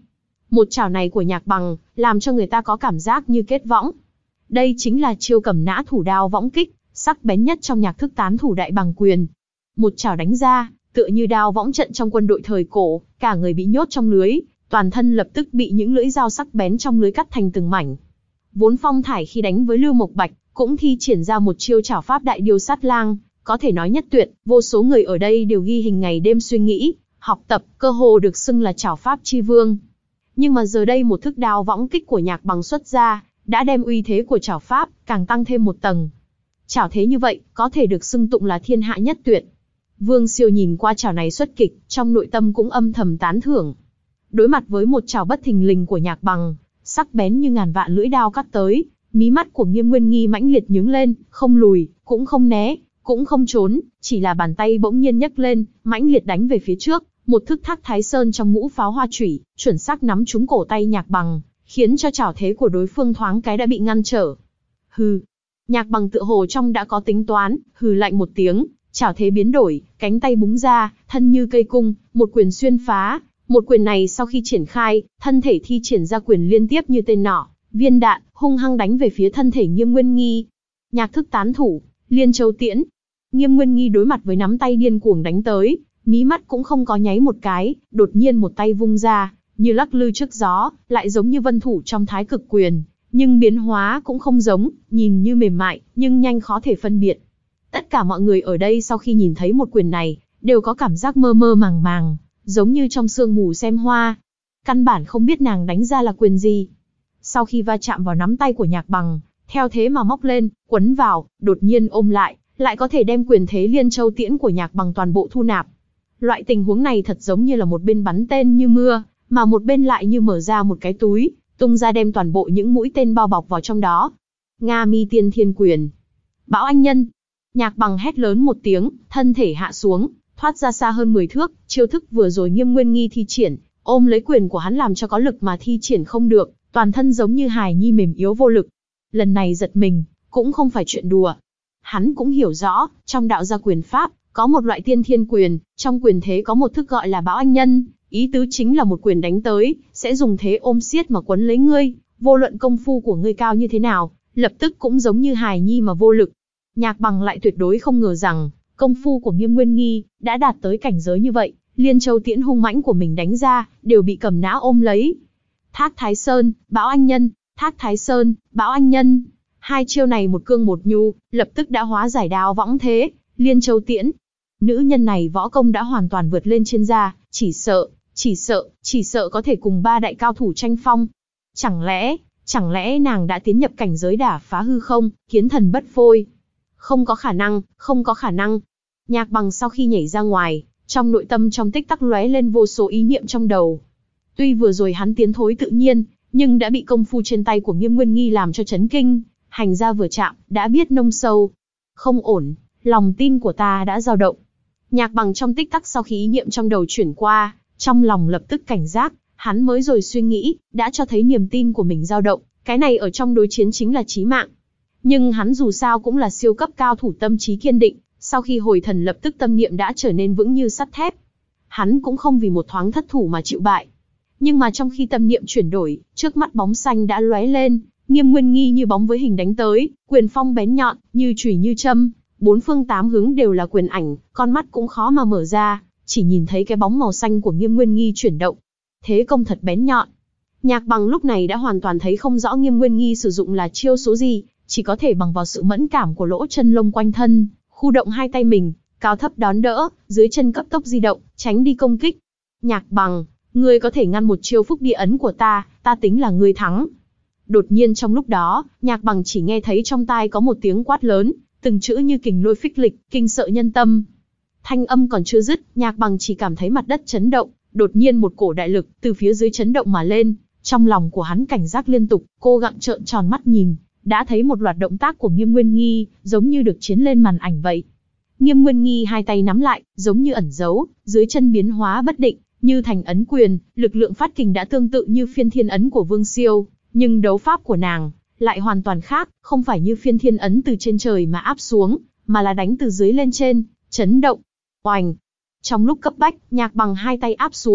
Speaker 1: Một chảo này của Nhạc Bằng, làm cho người ta có cảm giác như kết võng. Đây chính là chiêu cầm nã thủ đao võng kích, sắc bén nhất trong nhạc thức tán thủ đại bằng quyền. Một chảo đánh ra, tựa như đao võng trận trong quân đội thời cổ, cả người bị nhốt trong lưới, toàn thân lập tức bị những lưỡi dao sắc bén trong lưới cắt thành từng mảnh. Vốn Phong Thải khi đánh với Lưu Mộc Bạch, cũng thi triển ra một chiêu chảo pháp đại điêu sát lang, có thể nói nhất tuyệt, vô số người ở đây đều ghi hình ngày đêm suy nghĩ, học tập, cơ hồ được xưng là chảo pháp chi vương. Nhưng mà giờ đây một thức đao võng kích của Nhạc Bằng xuất ra, đã đem uy thế của chảo pháp càng tăng thêm một tầng. Chảo thế như vậy, có thể được xưng tụng là thiên hạ nhất tuyệt. Vương Siêu nhìn qua chảo này xuất kịch, trong nội tâm cũng âm thầm tán thưởng. Đối mặt với một chảo bất thình lình của Nhạc Bằng, sắc bén như ngàn vạn lưỡi đao cắt tới, mí mắt của Nghiêm Nguyên Nghi mãnh liệt nhướng lên, không lùi, cũng không né, cũng không trốn, chỉ là bàn tay bỗng nhiên nhấc lên, mãnh liệt đánh về phía trước, một thức Thác Thái Sơn trong ngũ pháo hoa chủy, chuẩn xác nắm trúng cổ tay Nhạc Bằng, khiến cho chảo thế của đối phương thoáng cái đã bị ngăn trở. Hừ. Nhạc Bằng tựa hồ trong đã có tính toán, hừ lạnh một tiếng, chảo thế biến đổi, cánh tay búng ra, thân như cây cung, một quyền xuyên phá. Một quyền này sau khi triển khai, thân thể thi triển ra quyền liên tiếp như tên nỏ, viên đạn, hung hăng đánh về phía thân thể Nghiêm Nguyên Nghi. Nhạc thức tán thủ, Liên Châu Tiễn. Nghiêm Nguyên Nghi đối mặt với nắm tay điên cuồng đánh tới, mí mắt cũng không có nháy một cái, đột nhiên một tay vung ra, như lắc lư trước gió, lại giống như vân thủ trong Thái Cực Quyền, nhưng biến hóa cũng không giống, nhìn như mềm mại, nhưng nhanh khó thể phân biệt. Tất cả mọi người ở đây sau khi nhìn thấy một quyền này, đều có cảm giác mơ mơ màng màng, giống như trong sương mù xem hoa. Căn bản không biết nàng đánh ra là quyền gì. Sau khi va chạm vào nắm tay của Nhạc Bằng, theo thế mà móc lên, quấn vào, đột nhiên ôm lại, lại có thể đem quyền thế Liên Châu Tiễn của Nhạc Bằng toàn bộ thu nạp. Loại tình huống này thật giống như là một bên bắn tên như mưa, mà một bên lại như mở ra một cái túi, tung ra đem toàn bộ những mũi tên bao bọc vào trong đó. Nga Mi Tiên Thiên Quyền. Bão Anh Nhân. Nhạc Bằng hét lớn một tiếng, thân thể hạ xuống, thoát ra xa hơn mười thước, chiêu thức vừa rồi Nghiêm Nguyên Nghi thi triển, ôm lấy quyền của hắn làm cho có lực mà thi triển không được, toàn thân giống như hài nhi mềm yếu vô lực. Lần này giật mình, cũng không phải chuyện đùa. Hắn cũng hiểu rõ, trong đạo gia quyền pháp, có một loại tiên thiên quyền, trong quyền thế có một thức gọi là Bão Anh Nhân, ý tứ chính là một quyền đánh tới, sẽ dùng thế ôm siết mà quấn lấy ngươi, vô luận công phu của ngươi cao như thế nào, lập tức cũng giống như hài nhi mà vô lực. Nhạc Bằng lại tuyệt đối không ngờ rằng, công phu của Nghiêm Nguyên Nghi đã đạt tới cảnh giới như vậy, Liên Châu Tiễn hung mãnh của mình đánh ra, đều bị cầm nã ôm lấy. Thác Thái Sơn, Bão Anh Nhân, Thác Thái Sơn, Bão Anh Nhân. Hai chiêu này một cương một nhu, lập tức đã hóa giải đao võng thế, Liên Châu Tiễn. Nữ nhân này võ công đã hoàn toàn vượt lên trên da, chỉ sợ, chỉ sợ, chỉ sợ có thể cùng ba đại cao thủ tranh phong. Chẳng lẽ, chẳng lẽ nàng đã tiến nhập cảnh giới đả phá hư không, kiến thần bất phôi? Không có khả năng, không có khả năng. Nhạc Bằng sau khi nhảy ra ngoài, trong nội tâm trong tích tắc lóe lên vô số ý niệm trong đầu. Tuy vừa rồi hắn tiến thối tự nhiên, nhưng đã bị công phu trên tay của Nghiêm Nguyên Nghi làm cho chấn kinh, hành ra vừa chạm, đã biết nông sâu. Không ổn, lòng tin của ta đã dao động. Nhạc Bằng trong tích tắc sau khi ý niệm trong đầu chuyển qua, trong lòng lập tức cảnh giác, hắn mới rồi suy nghĩ, đã cho thấy niềm tin của mình dao động, cái này ở trong đối chiến chính là chí mạng. Nhưng hắn dù sao cũng là siêu cấp cao thủ tâm trí kiên định, sau khi hồi thần lập tức tâm niệm đã trở nên vững như sắt thép. Hắn cũng không vì một thoáng thất thủ mà chịu bại. Nhưng mà trong khi tâm niệm chuyển đổi, trước mắt bóng xanh đã lóe lên, Nghiêm Nguyên Nghi như bóng với hình đánh tới, quyền phong bén nhọn, như chùy như châm, bốn phương tám hướng đều là quyền ảnh, con mắt cũng khó mà mở ra, chỉ nhìn thấy cái bóng màu xanh của Nghiêm Nguyên Nghi chuyển động. Thế công thật bén nhọn. Nhạc Bằng lúc này đã hoàn toàn thấy không rõ Nghiêm Nguyên Nghi sử dụng là chiêu số gì, chỉ có thể bằng vào sự mẫn cảm của lỗ chân lông quanh thân, khu động hai tay mình, cao thấp đón đỡ, dưới chân cấp tốc di động, tránh đi công kích. Nhạc Bằng, ngươi có thể ngăn một chiêu phúc địa ấn của ta, ta tính là ngươi thắng. Đột nhiên trong lúc đó, Nhạc Bằng chỉ nghe thấy trong tai có một tiếng quát lớn, từng chữ như kình lôi phích lịch, kinh sợ nhân tâm. Thanh âm còn chưa dứt, Nhạc Bằng chỉ cảm thấy mặt đất chấn động, đột nhiên một cổ đại lực từ phía dưới chấn động mà lên, trong lòng của hắn cảnh giác liên tục, cố gắng trợn tròn mắt nhìn, đã thấy một loạt động tác của Nghiêm Nguyên Nghi, giống như được chiến lên màn ảnh vậy. Nghiêm Nguyên Nghi hai tay nắm lại, giống như ẩn giấu, dưới chân biến hóa bất định, như thành ấn quyền, lực lượng phát kình đã tương tự như phiên thiên ấn của Vương Siêu, nhưng đấu pháp của nàng lại hoàn toàn khác, không phải như phiên thiên ấn từ trên trời mà áp xuống, mà là đánh từ dưới lên trên, chấn động. Oành! Trong lúc cấp bách, Nhạc Bằng hai tay áp xuống,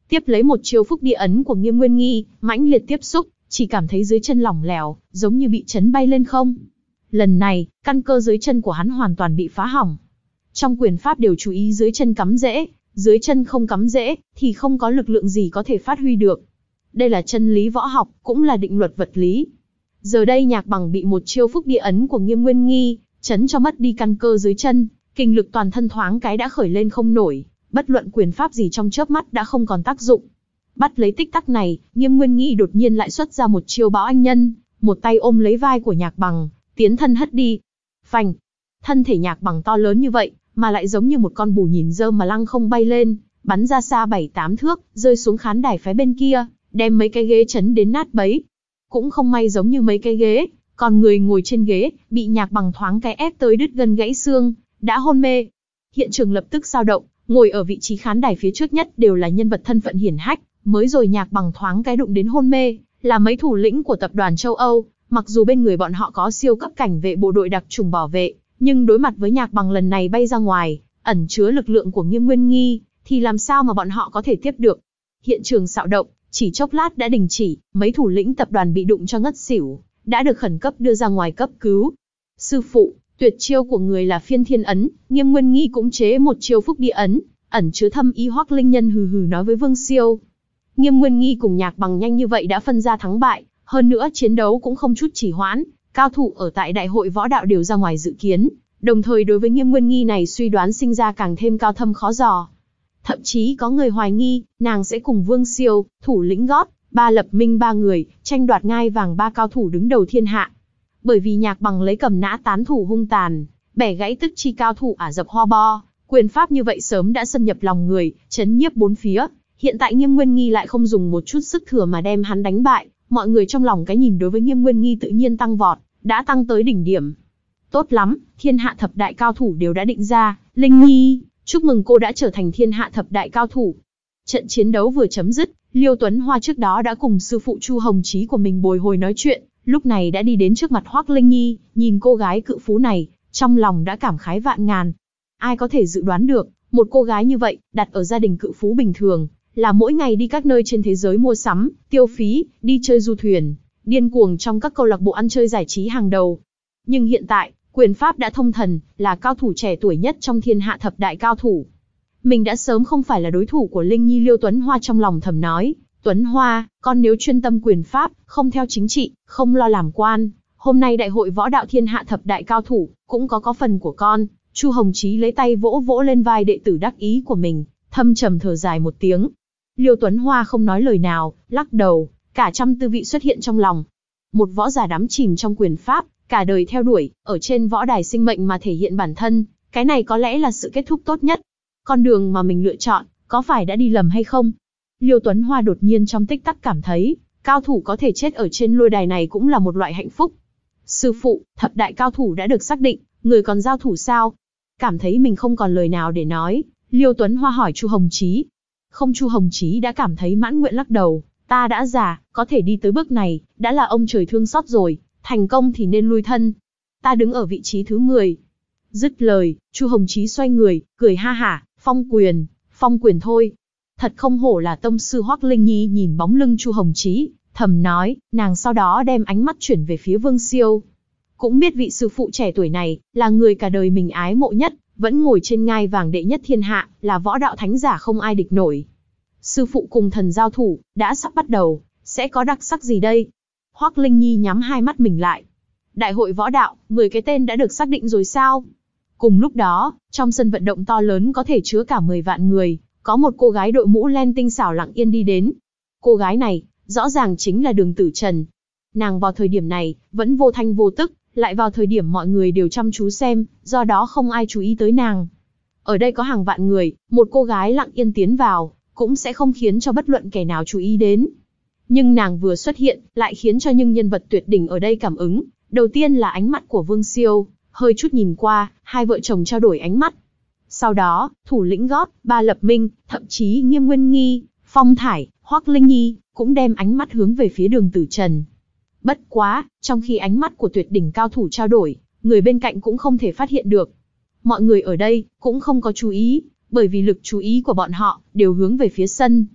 Speaker 1: Tiếp lấy một chiêu phúc địa ấn của Nghiêm Nguyên Nghi, mãnh liệt tiếp xúc, chỉ cảm thấy dưới chân lỏng lẻo, giống như bị chấn bay lên không. Lần này, căn cơ dưới chân của hắn hoàn toàn bị phá hỏng. Trong quyền pháp đều chú ý dưới chân cắm rễ, dưới chân không cắm rễ, thì không có lực lượng gì có thể phát huy được. Đây là chân lý võ học, cũng là định luật vật lý. Giờ đây Nhạc Bằng bị một chiêu phúc địa ấn của Nghiêm Nguyên Nghi, chấn cho mất đi căn cơ dưới chân, kinh lực toàn thân thoáng cái đã khởi lên không nổi, bất luận quyền pháp gì trong chớp mắt đã không còn tác dụng. Bắt lấy tích tắc này, Nghiêm Nguyên Nghi đột nhiên lại xuất ra một chiêu bão anh nhân, một tay ôm lấy vai của Nhạc Bằng, tiến thân hất đi. Phanh! Thân thể Nhạc Bằng to lớn như vậy, mà lại giống như một con bù nhìn rơm mà lăng không bay lên, bắn ra xa bảy tám thước, rơi xuống khán đài phái bên kia, đem mấy cái ghế chấn đến nát bấy. Cũng không may giống như mấy cái ghế, còn người ngồi trên ghế, bị Nhạc Bằng thoáng cái ép tới đứt gân gãy xương, đã hôn mê. Hiện trường lập tức dao động, ngồi ở vị trí khán đài phía trước nhất đều là nhân vật thân phận hiển hách, mới rồi Nhạc Bằng thoáng cái đụng đến hôn mê, là mấy thủ lĩnh của tập đoàn châu Âu, mặc dù bên người bọn họ có siêu cấp cảnh vệ bộ đội đặc trùng bảo vệ, nhưng đối mặt với Nhạc Bằng lần này bay ra ngoài, ẩn chứa lực lượng của Nghiêm Nguyên Nghi, thì làm sao mà bọn họ có thể tiếp được. Hiện trường xạo động, chỉ chốc lát đã đình chỉ, mấy thủ lĩnh tập đoàn bị đụng cho ngất xỉu, đã được khẩn cấp đưa ra ngoài cấp cứu. Sư phụ, tuyệt chiêu của người là phiên thiên ấn, Nghiêm Nguyên Nghi cũng chế một chiêu phúc địa ấn, ẩn chứa thâm ý. Hoắc Linh Nhân hừ hừ nói với Vương Siêu. Nghiêm Nguyên Nghi cùng Nhạc Bằng nhanh như vậy đã phân ra thắng bại, hơn nữa chiến đấu cũng không chút trì hoãn, cao thủ ở tại đại hội võ đạo đều ra ngoài dự kiến, đồng thời đối với Nghiêm Nguyên Nghi này suy đoán sinh ra càng thêm cao thâm khó dò. Thậm chí có người hoài nghi, nàng sẽ cùng Vương Siêu, thủ lĩnh Gót, Ba Lập Minh ba người, tranh đoạt ngai vàng ba cao thủ đứng đầu thiên hạ. Bởi vì Nhạc Bằng lấy cầm nã tán thủ hung tàn, bẻ gãy tức chi cao thủ Ả Rập Ho Bo, quyền pháp như vậy sớm đã xâm nhập lòng người, chấn nhiếp bốn phía. Hiện tại Nghiêm Nguyên Nghi lại không dùng một chút sức thừa mà đem hắn đánh bại, mọi người trong lòng cái nhìn đối với Nghiêm Nguyên Nghi tự nhiên tăng vọt, đã tăng tới đỉnh điểm. Tốt lắm, thiên hạ thập đại cao thủ đều đã định ra, Linh Nhi, chúc mừng cô đã trở thành thiên hạ thập đại cao thủ. Trận chiến đấu vừa chấm dứt, Liêu Tuấn Hoa trước đó đã cùng sư phụ Chu Hồng Chí của mình bồi hồi nói chuyện, lúc này đã đi đến trước mặt Hoắc Linh Nhi, nhìn cô gái cự phú này, trong lòng đã cảm khái vạn ngàn. Ai có thể dự đoán được, một cô gái như vậy, đặt ở gia đình cự phú bình thường, là mỗi ngày đi các nơi trên thế giới mua sắm, tiêu phí, đi chơi du thuyền, điên cuồng trong các câu lạc bộ ăn chơi giải trí hàng đầu. Nhưng hiện tại, quyền pháp đã thông thần, là cao thủ trẻ tuổi nhất trong thiên hạ thập đại cao thủ. Mình đã sớm không phải là đối thủ của Linh Nhi. Liêu Tuấn Hoa trong lòng thầm nói, Tuấn Hoa, con nếu chuyên tâm quyền pháp, không theo chính trị, không lo làm quan, hôm nay đại hội võ đạo thiên hạ thập đại cao thủ, cũng có có phần của con. Chu Hồng Chí lấy tay vỗ vỗ lên vai đệ tử đắc ý của mình, thâm trầm thở dài một tiếng. Liêu Tuấn Hoa không nói lời nào, lắc đầu, cả trăm tư vị xuất hiện trong lòng. Một võ giả đắm chìm trong quyền pháp, cả đời theo đuổi, ở trên võ đài sinh mệnh mà thể hiện bản thân, cái này có lẽ là sự kết thúc tốt nhất. Con đường mà mình lựa chọn, có phải đã đi lầm hay không? Liêu Tuấn Hoa đột nhiên trong tích tắc cảm thấy, cao thủ có thể chết ở trên lôi đài này cũng là một loại hạnh phúc. Sư phụ, thập đại cao thủ đã được xác định, người còn giao thủ sao? Cảm thấy mình không còn lời nào để nói, Liêu Tuấn Hoa hỏi Chu Hồng Chí. Không, Chu Hồng Chí đã cảm thấy mãn nguyện lắc đầu, ta đã già, có thể đi tới bước này, đã là ông trời thương xót rồi, thành công thì nên lui thân. Ta đứng ở vị trí thứ mười. Dứt lời, Chu Hồng Chí xoay người, cười ha hả, phong quyền, phong quyền thôi. Thật không hổ là tông sư. Hoắc Linh Nhi nhìn bóng lưng Chu Hồng Chí, thầm nói, nàng sau đó đem ánh mắt chuyển về phía Vương Siêu. Cũng biết vị sư phụ trẻ tuổi này, là người cả đời mình ái mộ nhất, vẫn ngồi trên ngai vàng đệ nhất thiên hạ, là võ đạo thánh giả không ai địch nổi. Sư phụ cùng thần giao thủ, đã sắp bắt đầu, sẽ có đặc sắc gì đây? Hoắc Linh Nhi nhắm hai mắt mình lại. Đại hội võ đạo, mười cái tên đã được xác định rồi sao? Cùng lúc đó, trong sân vận động to lớn có thể chứa cả mười vạn người, có một cô gái đội mũ len tinh xảo lặng yên đi đến. Cô gái này, rõ ràng chính là Đường Tử Trần. Nàng vào thời điểm này, vẫn vô thanh vô tức, lại vào thời điểm mọi người đều chăm chú xem, do đó không ai chú ý tới nàng. Ở đây có hàng vạn người, một cô gái lặng yên tiến vào, cũng sẽ không khiến cho bất luận kẻ nào chú ý đến. Nhưng nàng vừa xuất hiện, lại khiến cho những nhân vật tuyệt đỉnh ở đây cảm ứng. Đầu tiên là ánh mắt của Vương Siêu, hơi chút nhìn qua, hai vợ chồng trao đổi ánh mắt. Sau đó, thủ lĩnh Gót, Ba Lập Minh, thậm chí Nghiêm Nguyên Nghi, Phong Thải, Hoắc Linh Nhi, cũng đem ánh mắt hướng về phía Đường Tử Trần. Bất quá, trong khi ánh mắt của tuyệt đỉnh cao thủ trao đổi, người bên cạnh cũng không thể phát hiện được. Mọi người ở đây, cũng không có chú ý, bởi vì lực chú ý của bọn họ, đều hướng về phía sân.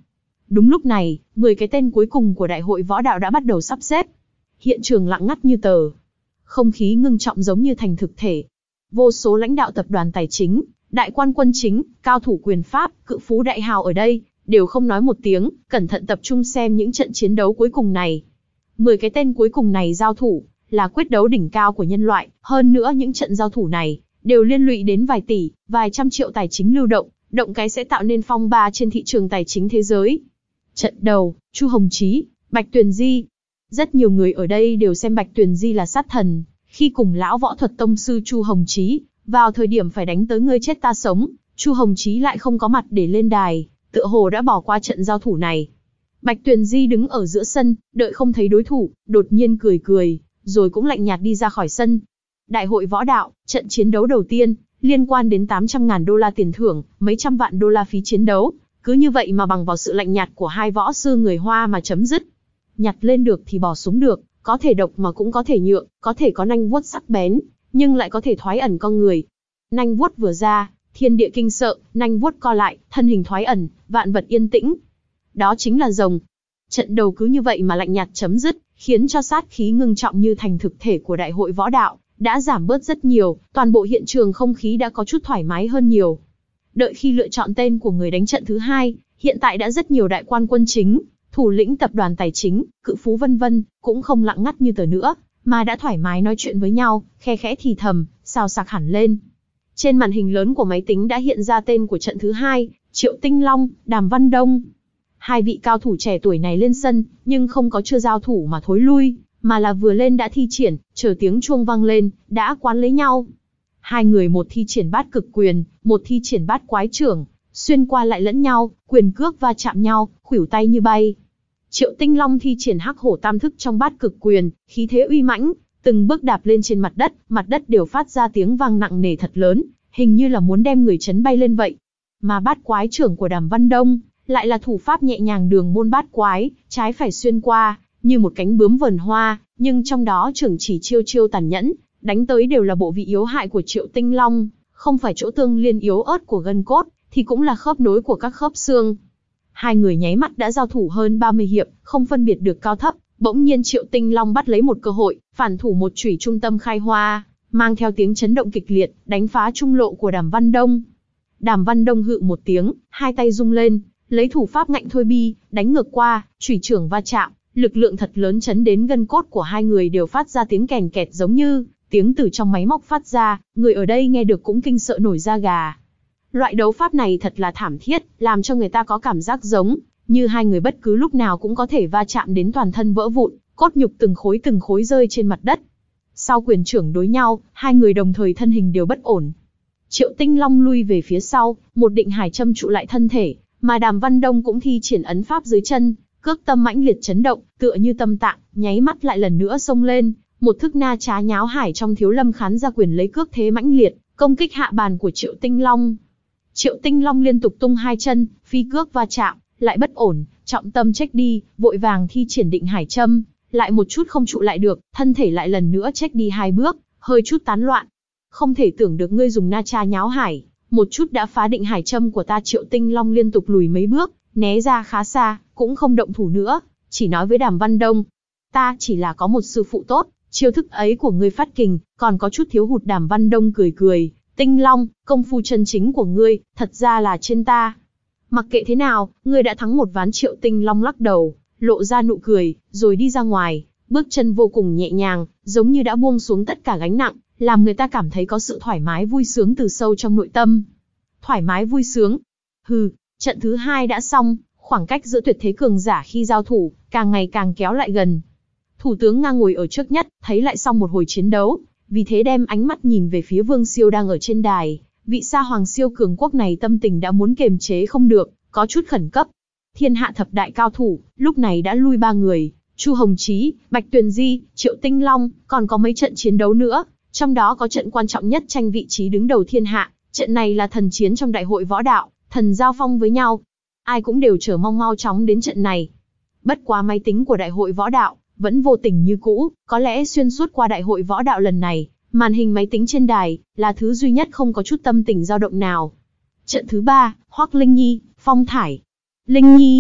Speaker 1: Đúng lúc này, mười cái tên cuối cùng của đại hội võ đạo đã bắt đầu sắp xếp. Hiện trường lặng ngắt như tờ. Không khí ngưng trọng giống như thành thực thể. Vô số lãnh đạo tập đoàn tài chính, đại quan quân chính, cao thủ quyền pháp, cự phú đại hào ở đây, đều không nói một tiếng, cẩn thận tập trung xem những trận chiến đấu cuối cùng này. Mười cái tên cuối cùng này giao thủ, là quyết đấu đỉnh cao của nhân loại, hơn nữa những trận giao thủ này, đều liên lụy đến vài tỷ, vài trăm triệu tài chính lưu động, động cái sẽ tạo nên phong ba trên thị trường tài chính thế giới. Trận đầu, Chu Hồng Chí, Bạch Tuyền Di. Rất nhiều người ở đây đều xem Bạch Tuyền Di là sát thần, khi cùng lão võ thuật tông sư Chu Hồng Chí, vào thời điểm phải đánh tới ngươi chết ta sống, Chu Hồng Chí lại không có mặt để lên đài, tựa hồ đã bỏ qua trận giao thủ này. Bạch Tuyền Di đứng ở giữa sân, đợi không thấy đối thủ, đột nhiên cười cười, rồi cũng lạnh nhạt đi ra khỏi sân. Đại hội võ đạo, trận chiến đấu đầu tiên, liên quan đến tám trăm ngàn đô la tiền thưởng, mấy trăm vạn đô la phí chiến đấu, cứ như vậy mà bằng vào sự lạnh nhạt của hai võ sư người Hoa mà chấm dứt. Nhặt lên được thì bỏ xuống được, có thể độc mà cũng có thể nhượng, có thể có nanh vuốt sắc bén, nhưng lại có thể thoái ẩn con người. Nanh vuốt vừa ra, thiên địa kinh sợ, nanh vuốt co lại, thân hình thoái ẩn, vạn vật yên tĩnh. Đó chính là rồng. Trận đầu cứ như vậy mà lạnh nhạt chấm dứt, khiến cho sát khí ngưng trọng như thành thực thể của đại hội võ đạo đã giảm bớt rất nhiều, toàn bộ hiện trường không khí đã có chút thoải mái hơn nhiều. Đợi khi lựa chọn tên của người đánh trận thứ hai, hiện tại đã rất nhiều đại quan quân chính, thủ lĩnh tập đoàn tài chính, cự phú vân vân, cũng không lặng ngắt như tờ nữa, mà đã thoải mái nói chuyện với nhau, khe khẽ thì thầm, xào xạc hẳn lên. Trên màn hình lớn của máy tính đã hiện ra tên của trận thứ hai, Triệu Tinh Long, Đàm Văn Đông. Hai vị cao thủ trẻ tuổi này lên sân, nhưng không có chưa giao thủ mà thối lui, mà là vừa lên đã thi triển, chờ tiếng chuông vang lên, đã quán lấy nhau. Hai người một thi triển bát cực quyền, một thi triển bát quái trưởng, xuyên qua lại lẫn nhau, quyền cước va chạm nhau, khuỷu tay như bay. Triệu Tinh Long thi triển hắc hổ tam thức trong bát cực quyền, khí thế uy mãnh, từng bước đạp lên trên mặt đất, mặt đất đều phát ra tiếng vang nặng nề thật lớn, hình như là muốn đem người chấn bay lên vậy. Mà bát quái trưởng của Đàm Văn Đông, lại là thủ pháp nhẹ nhàng đường môn bát quái, trái phải xuyên qua, như một cánh bướm vờn hoa, nhưng trong đó trưởng chỉ chiêu chiêu tàn nhẫn, đánh tới đều là bộ vị yếu hại của Triệu Tinh Long, không phải chỗ tương liên yếu ớt của gân cốt, thì cũng là khớp nối của các khớp xương. Hai người nháy mắt đã giao thủ hơn ba mươi hiệp, không phân biệt được cao thấp, bỗng nhiên Triệu Tinh Long bắt lấy một cơ hội, phản thủ một chủy trung tâm khai hoa, mang theo tiếng chấn động kịch liệt, đánh phá trung lộ của Đàm Văn Đông. Đàm Văn Đông hự một tiếng, hai tay rung lên, lấy thủ pháp ngạnh thôi bi, đánh ngược qua, chủy trưởng va chạm, lực lượng thật lớn chấn đến gân cốt của hai người đều phát ra tiếng kèn kẹt giống như tiếng từ trong máy móc phát ra, người ở đây nghe được cũng kinh sợ nổi da gà. Loại đấu pháp này thật là thảm thiết, làm cho người ta có cảm giác giống như hai người bất cứ lúc nào cũng có thể va chạm đến toàn thân vỡ vụn, cốt nhục từng khối từng khối rơi trên mặt đất. Sau quyền trưởng đối nhau, hai người đồng thời thân hình đều bất ổn. Triệu Tinh Long lui về phía sau, một định hải châm trụ lại thân thể, mà Đàm Văn Đông cũng thi triển ấn pháp dưới chân, cước tâm mãnh liệt chấn động, tựa như tâm tạng, nháy mắt lại lần nữa xông lên, một thức na trá nháo hải trong thiếu lâm khán ra quyền lấy cước thế mãnh liệt, công kích hạ bàn của Triệu Tinh Long. Triệu Tinh Long liên tục tung hai chân, phi cước va chạm, lại bất ổn, trọng tâm chếch đi, vội vàng thi triển định hải châm, lại một chút không trụ lại được, thân thể lại lần nữa chếch đi hai bước, hơi chút tán loạn. Không thể tưởng được ngươi dùng na tra nháo hải, một chút đã phá định hải châm của ta. Triệu Tinh Long liên tục lùi mấy bước, né ra khá xa, cũng không động thủ nữa, chỉ nói với Đàm Văn Đông, ta chỉ là có một sư phụ tốt, chiêu thức ấy của ngươi phát kình, còn có chút thiếu hụt. Đàm Văn Đông cười cười, Tinh Long, công phu chân chính của ngươi, thật ra là trên ta. Mặc kệ thế nào, ngươi đã thắng một ván. Triệu Tinh Long lắc đầu, lộ ra nụ cười, rồi đi ra ngoài, bước chân vô cùng nhẹ nhàng, giống như đã buông xuống tất cả gánh nặng, làm người ta cảm thấy có sự thoải mái vui sướng từ sâu trong nội tâm. Thoải mái vui sướng? Hừ, trận thứ hai đã xong, khoảng cách giữa tuyệt thế cường giả khi giao thủ, càng ngày càng kéo lại gần. Thủ tướng Nga ngồi ở trước nhất, thấy lại xong một hồi chiến đấu, vì thế đem ánh mắt nhìn về phía Vương Siêu đang ở trên đài. Vị Sa Hoàng siêu cường quốc này tâm tình đã muốn kiềm chế không được, có chút khẩn cấp. Thiên hạ thập đại cao thủ, lúc này đã lui ba người, Chu Hồng Chí, Bạch Tuyền Di, Triệu Tinh Long, còn có mấy trận chiến đấu nữa, trong đó có trận quan trọng nhất tranh vị trí đứng đầu thiên hạ, trận này là thần chiến trong đại hội võ đạo, thần giao phong với nhau. Ai cũng đều chờ mong mau chóng đến trận này. Bất quá máy tính của đại hội võ đạo vẫn vô tình như cũ, có lẽ xuyên suốt qua đại hội võ đạo lần này, màn hình máy tính trên đài là thứ duy nhất không có chút tâm tình dao động nào. Trận thứ ba, Hoắc Linh Nhi, Phong Thải. Linh Nhi,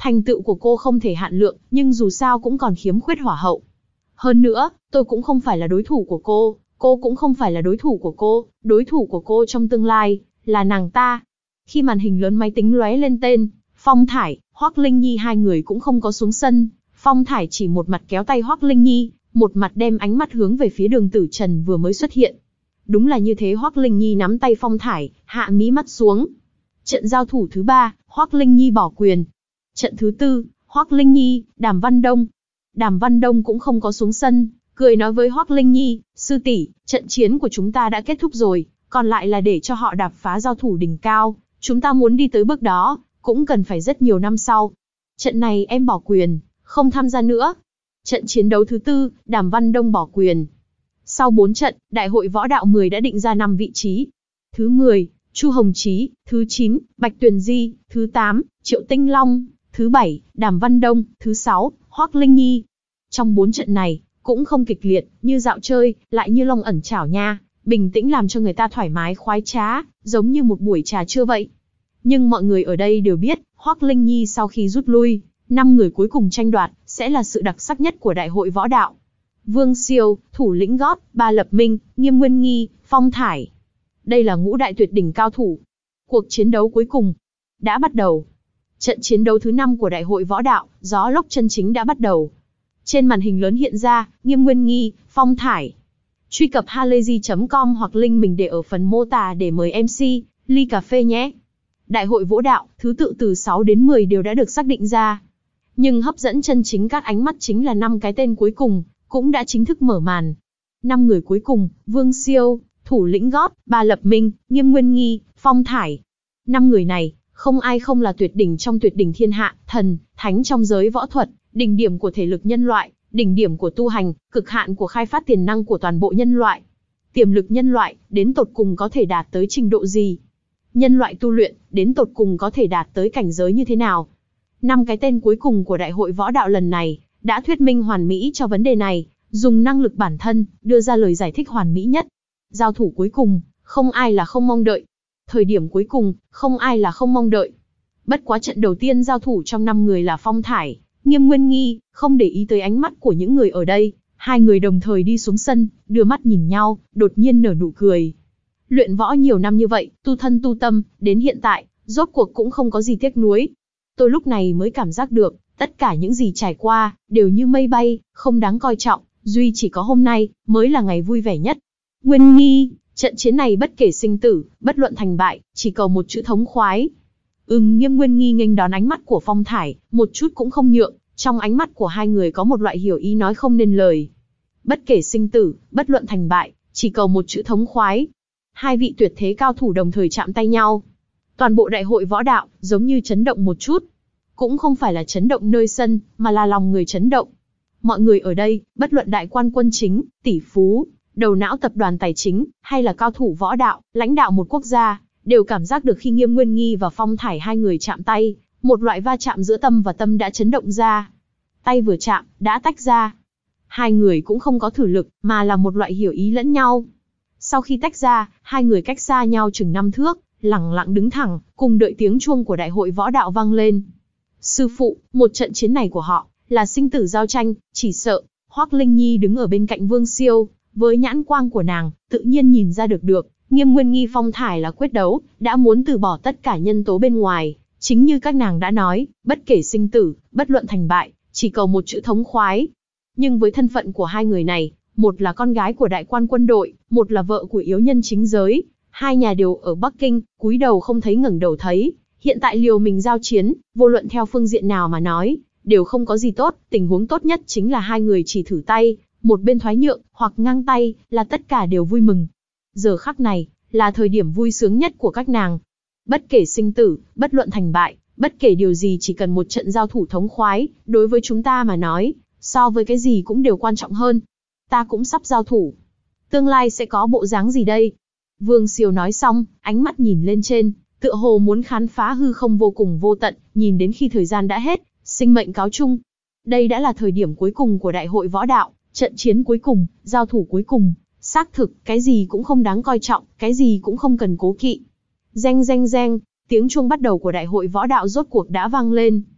Speaker 1: Thành tựu của cô không thể hạn lượng, nhưng dù sao cũng còn khiếm khuyết hỏa hậu. Hơn nữa, tôi cũng không phải là đối thủ của cô, cô cũng không phải là đối thủ của cô, đối thủ của cô trong tương lai, là nàng ta. Khi màn hình lớn máy tính lóe lên tên, Phong Thải, Hoắc Linh Nhi hai người cũng không có xuống sân. Phong Thải chỉ một mặt kéo tay Hoắc Linh Nhi, một mặt đem ánh mắt hướng về phía Đường Tử Trần vừa mới xuất hiện. Đúng là như thế, Hoắc Linh Nhi nắm tay Phong Thải, hạ mí mắt xuống. Trận giao thủ thứ ba, Hoắc Linh Nhi bỏ quyền. Trận thứ tư, Hoắc Linh Nhi, Đàm Văn Đông. Đàm Văn Đông cũng không có xuống sân, cười nói với Hoắc Linh Nhi, sư tỷ, trận chiến của chúng ta đã kết thúc rồi, còn lại là để cho họ đạp phá giao thủ đỉnh cao, chúng ta muốn đi tới bước đó, cũng cần phải rất nhiều năm sau. Trận này em bỏ quyền, không tham gia nữa. Trận chiến đấu thứ tư, Đàm Văn Đông bỏ quyền. Sau bốn trận, Đại hội Võ Đạo mười đã định ra năm vị trí. Thứ mười, Chu Hồng Chí, thứ chín, Bạch Tuyền Di, thứ tám, Triệu Tinh Long, thứ bảy, Đàm Văn Đông, thứ sáu, Hoắc Linh Nhi. Trong bốn trận này, cũng không kịch liệt, như dạo chơi, lại như long ẩn chảo nha, bình tĩnh làm cho người ta thoải mái khoái trá, giống như một buổi trà trưa vậy. Nhưng mọi người ở đây đều biết, Hoắc Linh Nhi sau khi rút lui, năm người cuối cùng tranh đoạt, sẽ là sự đặc sắc nhất của Đại hội Võ Đạo. Vương Siêu, Thủ Lĩnh Gót, Ba Lập Minh, Nghiêm Nguyên Nghi, Phong Thải. Đây là ngũ đại tuyệt đỉnh cao thủ. Cuộc chiến đấu cuối cùng đã bắt đầu. Trận chiến đấu thứ năm của Đại hội Võ Đạo, gió lốc chân chính đã bắt đầu. Trên màn hình lớn hiện ra, Nghiêm Nguyên Nghi, Phong Thải. Truy cập halayzi chấm com hoặc link mình để ở phần mô tả để mời em xê, ly cà phê nhé. Đại hội Võ Đạo, thứ tự từ sáu đến mười đều đã được xác định ra. Nhưng hấp dẫn chân chính các ánh mắt chính là năm cái tên cuối cùng, cũng đã chính thức mở màn. Năm người cuối cùng, Vương Siêu, Thủ Lĩnh Gót, Ba Lập Minh, Nghiêm Nguyên Nghi, Phong Thải. Năm người này, không ai không là tuyệt đỉnh trong tuyệt đỉnh thiên hạ, thần, thánh trong giới võ thuật, đỉnh điểm của thể lực nhân loại, đỉnh điểm của tu hành, cực hạn của khai phát tiềm năng của toàn bộ nhân loại. Tiềm lực nhân loại, đến tột cùng có thể đạt tới trình độ gì? Nhân loại tu luyện, đến tột cùng có thể đạt tới cảnh giới như thế nào? Năm cái tên cuối cùng của Đại hội Võ Đạo lần này, đã thuyết minh hoàn mỹ cho vấn đề này, dùng năng lực bản thân, đưa ra lời giải thích hoàn mỹ nhất. Giao thủ cuối cùng, không ai là không mong đợi. Thời điểm cuối cùng, không ai là không mong đợi. Bất quá trận đầu tiên giao thủ trong năm người là Phong Thải, Nghiêm Nguyên Nghi, không để ý tới ánh mắt của những người ở đây, hai người đồng thời đi xuống sân, đưa mắt nhìn nhau, đột nhiên nở nụ cười. Luyện võ nhiều năm như vậy, tu thân tu tâm, đến hiện tại, rốt cuộc cũng không có gì tiếc nuối. Tôi lúc này mới cảm giác được, tất cả những gì trải qua, đều như mây bay, không đáng coi trọng, duy chỉ có hôm nay, mới là ngày vui vẻ nhất. Nguyên Nghi, trận chiến này bất kể sinh tử, bất luận thành bại, chỉ cầu một chữ thống khoái. Ừm, Nghiêm Nguyên Nghi nghênh đón ánh mắt của Phong Thải, một chút cũng không nhượng, trong ánh mắt của hai người có một loại hiểu ý nói không nên lời. Bất kể sinh tử, bất luận thành bại, chỉ cầu một chữ thống khoái. Hai vị tuyệt thế cao thủ đồng thời chạm tay nhau. Toàn bộ Đại hội Võ Đạo, giống như chấn động một chút. Cũng không phải là chấn động nơi sân, mà là lòng người chấn động. Mọi người ở đây, bất luận đại quan quân chính, tỷ phú, đầu não tập đoàn tài chính, hay là cao thủ võ đạo, lãnh đạo một quốc gia, đều cảm giác được khi Nghiêm Nguyên Nghi và Phong Thải hai người chạm tay, một loại va chạm giữa tâm và tâm đã chấn động ra. Tay vừa chạm, đã tách ra. Hai người cũng không có thử lực, mà là một loại hiểu ý lẫn nhau. Sau khi tách ra, hai người cách xa nhau chừng năm thước, lẳng lặng đứng thẳng, cùng đợi tiếng chuông của Đại hội Võ Đạo vang lên. Sư phụ, một trận chiến này của họ, là sinh tử giao tranh, chỉ sợ. Hoắc Linh Nhi đứng ở bên cạnh Vương Siêu, với nhãn quang của nàng, tự nhiên nhìn ra được được, Nghiêm Nguyên Nghi Phong Thải là quyết đấu, đã muốn từ bỏ tất cả nhân tố bên ngoài, chính như các nàng đã nói, bất kể sinh tử, bất luận thành bại, chỉ cầu một chữ thống khoái. Nhưng với thân phận của hai người này, một là con gái của đại quan quân đội, một là vợ của yếu nhân chính giới, hai nhà đều ở Bắc Kinh, cúi đầu không thấy ngẩng đầu thấy, hiện tại liều mình giao chiến, vô luận theo phương diện nào mà nói, đều không có gì tốt, tình huống tốt nhất chính là hai người chỉ thử tay, một bên thoái nhượng, hoặc ngang tay, là tất cả đều vui mừng. Giờ khắc này, là thời điểm vui sướng nhất của các nàng. Bất kể sinh tử, bất luận thành bại, bất kể điều gì chỉ cần một trận giao thủ thống khoái, đối với chúng ta mà nói, so với cái gì cũng đều quan trọng hơn. Ta cũng sắp giao thủ. Tương lai sẽ có bộ dáng gì đây? Vương Siêu nói xong, ánh mắt nhìn lên trên, tựa hồ muốn khám phá hư không vô cùng vô tận, nhìn đến khi thời gian đã hết, sinh mệnh cáo chung. Đây đã là thời điểm cuối cùng của Đại hội Võ Đạo, trận chiến cuối cùng, giao thủ cuối cùng. Xác thực, cái gì cũng không đáng coi trọng, cái gì cũng không cần cố kỵ. Reng reng reng, tiếng chuông bắt đầu của Đại hội Võ Đạo rốt cuộc đã vang lên.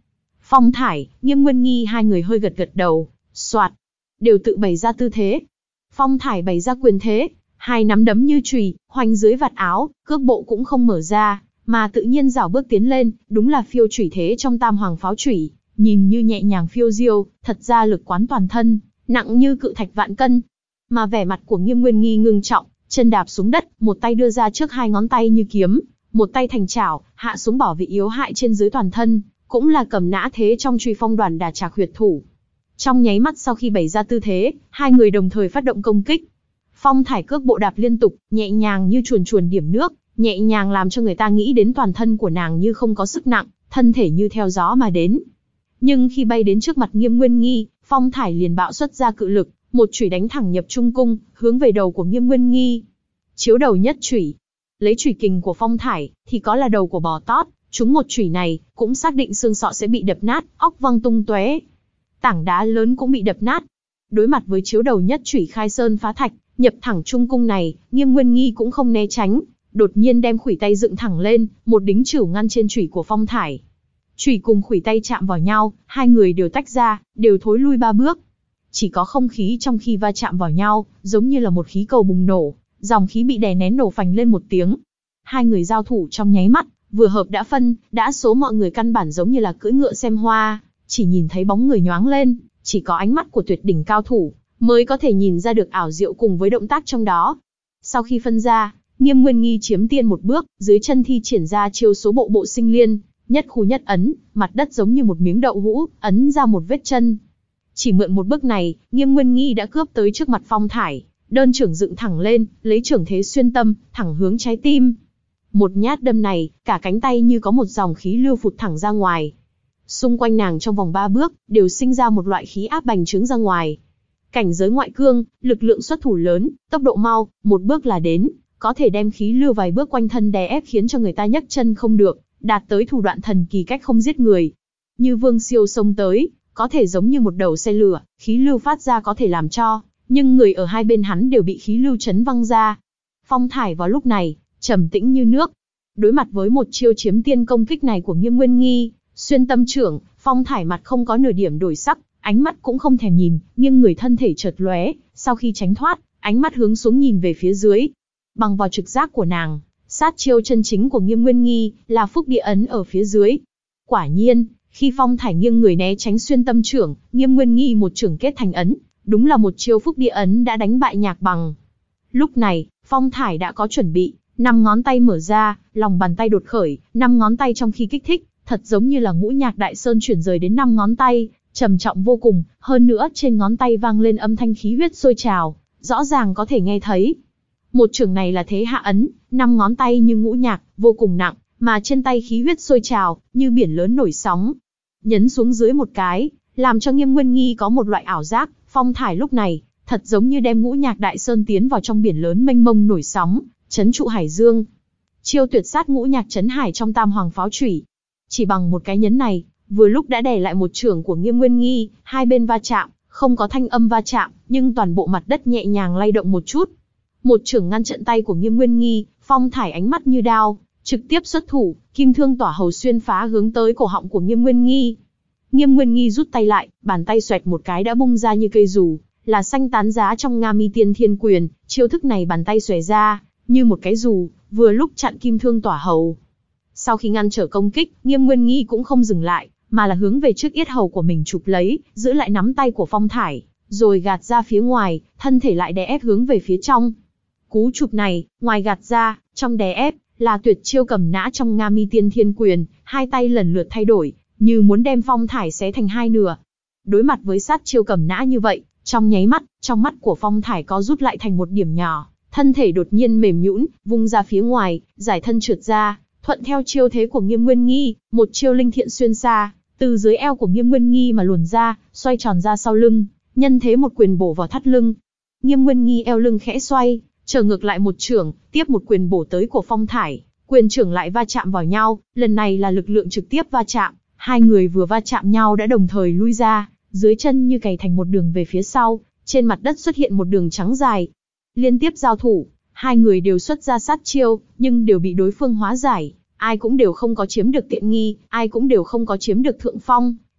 Speaker 1: Phong Thải, Nghiêm Nguyên Nghi hai người hơi gật gật đầu, soạt, đều tự bày ra tư thế. Phong Thải bày ra quyền thế, hai nắm đấm như chùy, hoành dưới vạt áo, cước bộ cũng không mở ra, mà tự nhiên rảo bước tiến lên, đúng là phiêu chủy thế trong Tam Hoàng pháo chủy, nhìn như nhẹ nhàng phiêu diêu, thật ra lực quán toàn thân, nặng như cự thạch vạn cân. Mà vẻ mặt của Nghiêm Nguyên Nghi ngưng trọng, chân đạp xuống đất, một tay đưa ra trước hai ngón tay như kiếm, một tay thành chảo, hạ xuống bảo vệ yếu hại trên dưới toàn thân, cũng là cầm nã thế trong Truy Phong Đoàn Đả Trạc huyệt thủ. Trong nháy mắt sau khi bày ra tư thế, hai người đồng thời phát động công kích. Phong Thải cước bộ đạp liên tục, nhẹ nhàng như chuồn chuồn điểm nước, nhẹ nhàng làm cho người ta nghĩ đến toàn thân của nàng như không có sức nặng, thân thể như theo gió mà đến. Nhưng khi bay đến trước mặt Nghiêm Nguyên Nghi, Phong Thải liền bạo xuất ra cự lực, một chủy đánh thẳng nhập trung cung, hướng về đầu của Nghiêm Nguyên Nghi. Chiếu đầu nhất chủy. Lấy chủy kình của Phong Thải, thì có là đầu của bò tót, trúng một chủy này, cũng xác định xương sọ sẽ bị đập nát, óc văng tung tóe. Tảng đá lớn cũng bị đập nát. Đối mặt với chiếu đầu nhất chủy khai sơn phá thạch, nhập thẳng trung cung này, Nghiêm Nguyên Nghi cũng không né tránh, đột nhiên đem khuỷu tay dựng thẳng lên, một đính chửu ngăn trên chủy của Phong Thải. Chủy cùng khuỷu tay chạm vào nhau, hai người đều tách ra, đều thối lui ba bước. Chỉ có không khí trong khi va chạm vào nhau, giống như là một khí cầu bùng nổ, dòng khí bị đè nén nổ phành lên một tiếng. Hai người giao thủ trong nháy mắt, vừa hợp đã phân, đã số mọi người căn bản giống như là cưỡi ngựa xem hoa, chỉ nhìn thấy bóng người nhoáng lên, chỉ có ánh mắt của tuyệt đỉnh cao thủ mới có thể nhìn ra được ảo diệu cùng với động tác trong đó. Sau khi phân ra, Nghiêm Nguyên Nghi chiếm tiên một bước, dưới chân thi triển ra chiêu số bộ bộ sinh liên, nhất khu nhất ấn, mặt đất giống như một miếng đậu hũ, ấn ra một vết chân. Chỉ mượn một bước này, Nghiêm Nguyên Nghi đã cướp tới trước mặt Phong Thải, đơn trưởng dựng thẳng lên, lấy trưởng thế xuyên tâm, thẳng hướng trái tim. Một nhát đâm này, cả cánh tay như có một dòng khí lưu phụt thẳng ra ngoài. Xung quanh nàng trong vòng ba bước, đều sinh ra một loại khí áp bành trướng ra ngoài. Cảnh giới ngoại cương, lực lượng xuất thủ lớn, tốc độ mau, một bước là đến, có thể đem khí lưu vài bước quanh thân đè ép khiến cho người ta nhấc chân không được, đạt tới thủ đoạn thần kỳ cách không giết người. Như Vương Siêu xông tới, có thể giống như một đầu xe lửa, khí lưu phát ra có thể làm cho, nhưng người ở hai bên hắn đều bị khí lưu chấn văng ra. Phong Thải vào lúc này, trầm tĩnh như nước. Đối mặt với một chiêu chiếm tiên công kích này của Nghiêm Nguyên Nghi, xuyên tâm trưởng, Phong Thải mặt không có nửa điểm đổi sắc, ánh mắt cũng không thèm nhìn, nhưng người thân thể chợt lóe, sau khi tránh thoát, ánh mắt hướng xuống nhìn về phía dưới. Bằng vào trực giác của nàng, sát chiêu chân chính của Nghiêm Nguyên Nghi là phúc địa ấn ở phía dưới. Quả nhiên, khi Phong Thải nghiêng người né tránh xuyên tâm trưởng, Nghiêm Nguyên Nghi một trưởng kết thành ấn, đúng là một chiêu phúc địa ấn đã đánh bại Nhạc Bằng. Lúc này, Phong Thải đã có chuẩn bị, năm ngón tay mở ra, lòng bàn tay đột khởi, năm ngón tay trong khi kích thích, thật giống như là ngũ nhạc đại sơn chuyển rời đến năm ngón tay, trầm trọng vô cùng, hơn nữa trên ngón tay vang lên âm thanh khí huyết sôi trào, rõ ràng có thể nghe thấy. Một trưởng này là thế hạ ấn, năm ngón tay như ngũ nhạc, vô cùng nặng, mà trên tay khí huyết sôi trào, như biển lớn nổi sóng. Nhấn xuống dưới một cái, làm cho Nghiêm Nguyên Nghi có một loại ảo giác, Phong Thải lúc này, thật giống như đem ngũ nhạc đại sơn tiến vào trong biển lớn mênh mông nổi sóng, chấn trụ hải dương. Chiêu tuyệt sát ngũ nhạc chấn hải trong Tam Hoàng pháo chủy. Chỉ bằng một cái nhấn này, vừa lúc đã đè lại một trưởng của Nghiêm Nguyên Nghi, hai bên va chạm, không có thanh âm va chạm, nhưng toàn bộ mặt đất nhẹ nhàng lay động một chút. Một trưởng ngăn trận tay của Nghiêm Nguyên Nghi, Phong Thải ánh mắt như đao, trực tiếp xuất thủ, kim thương tỏa hầu xuyên phá hướng tới cổ họng của Nghiêm Nguyên Nghi. Nghiêm Nguyên Nghi rút tay lại, bàn tay xoẹt một cái đã bung ra như cây dù, là xanh tán giá trong Nga Mi Tiên Thiên Quyền, chiêu thức này bàn tay xòe ra, như một cái dù, vừa lúc chặn kim thương tỏa hầu. Sau khi ngăn trở công kích, Nghiêm Nguyên Nghi cũng không dừng lại, mà là hướng về trước yết hầu của mình chụp lấy, giữ lại nắm tay của Phong Thải, rồi gạt ra phía ngoài, thân thể lại đè ép hướng về phía trong. Cú chụp này, ngoài gạt ra, trong đè ép, là tuyệt chiêu cầm nã trong Nga Mi Tiên Thiên Quyền, hai tay lần lượt thay đổi, như muốn đem Phong Thải xé thành hai nửa. Đối mặt với sát chiêu cầm nã như vậy, trong nháy mắt, trong mắt của Phong Thải có rút lại thành một điểm nhỏ, thân thể đột nhiên mềm nhũn, vung ra phía ngoài, giải thân trượt ra, thuận theo chiêu thế của Nghiêm Nguyên Nghi, một chiêu linh thiện xuyên xa, từ dưới eo của Nghiêm Nguyên Nghi mà luồn ra, xoay tròn ra sau lưng, nhân thế một quyền bổ vào thắt lưng. Nghiêm Nguyên Nghi eo lưng khẽ xoay, trở ngược lại một chưởng, tiếp một quyền bổ tới của Phong Thải, quyền trưởng lại va chạm vào nhau, lần này là lực lượng trực tiếp va chạm, hai người vừa va chạm nhau đã đồng thời lui ra, dưới chân như cày thành một đường về phía sau, trên mặt đất xuất hiện một đường trắng dài. Liên tiếp giao thủ, hai người đều xuất ra sát chiêu, nhưng đều bị đối phương hóa giải, ai cũng đều không có chiếm được tiện nghi, ai cũng đều không có chiếm được thượng phong.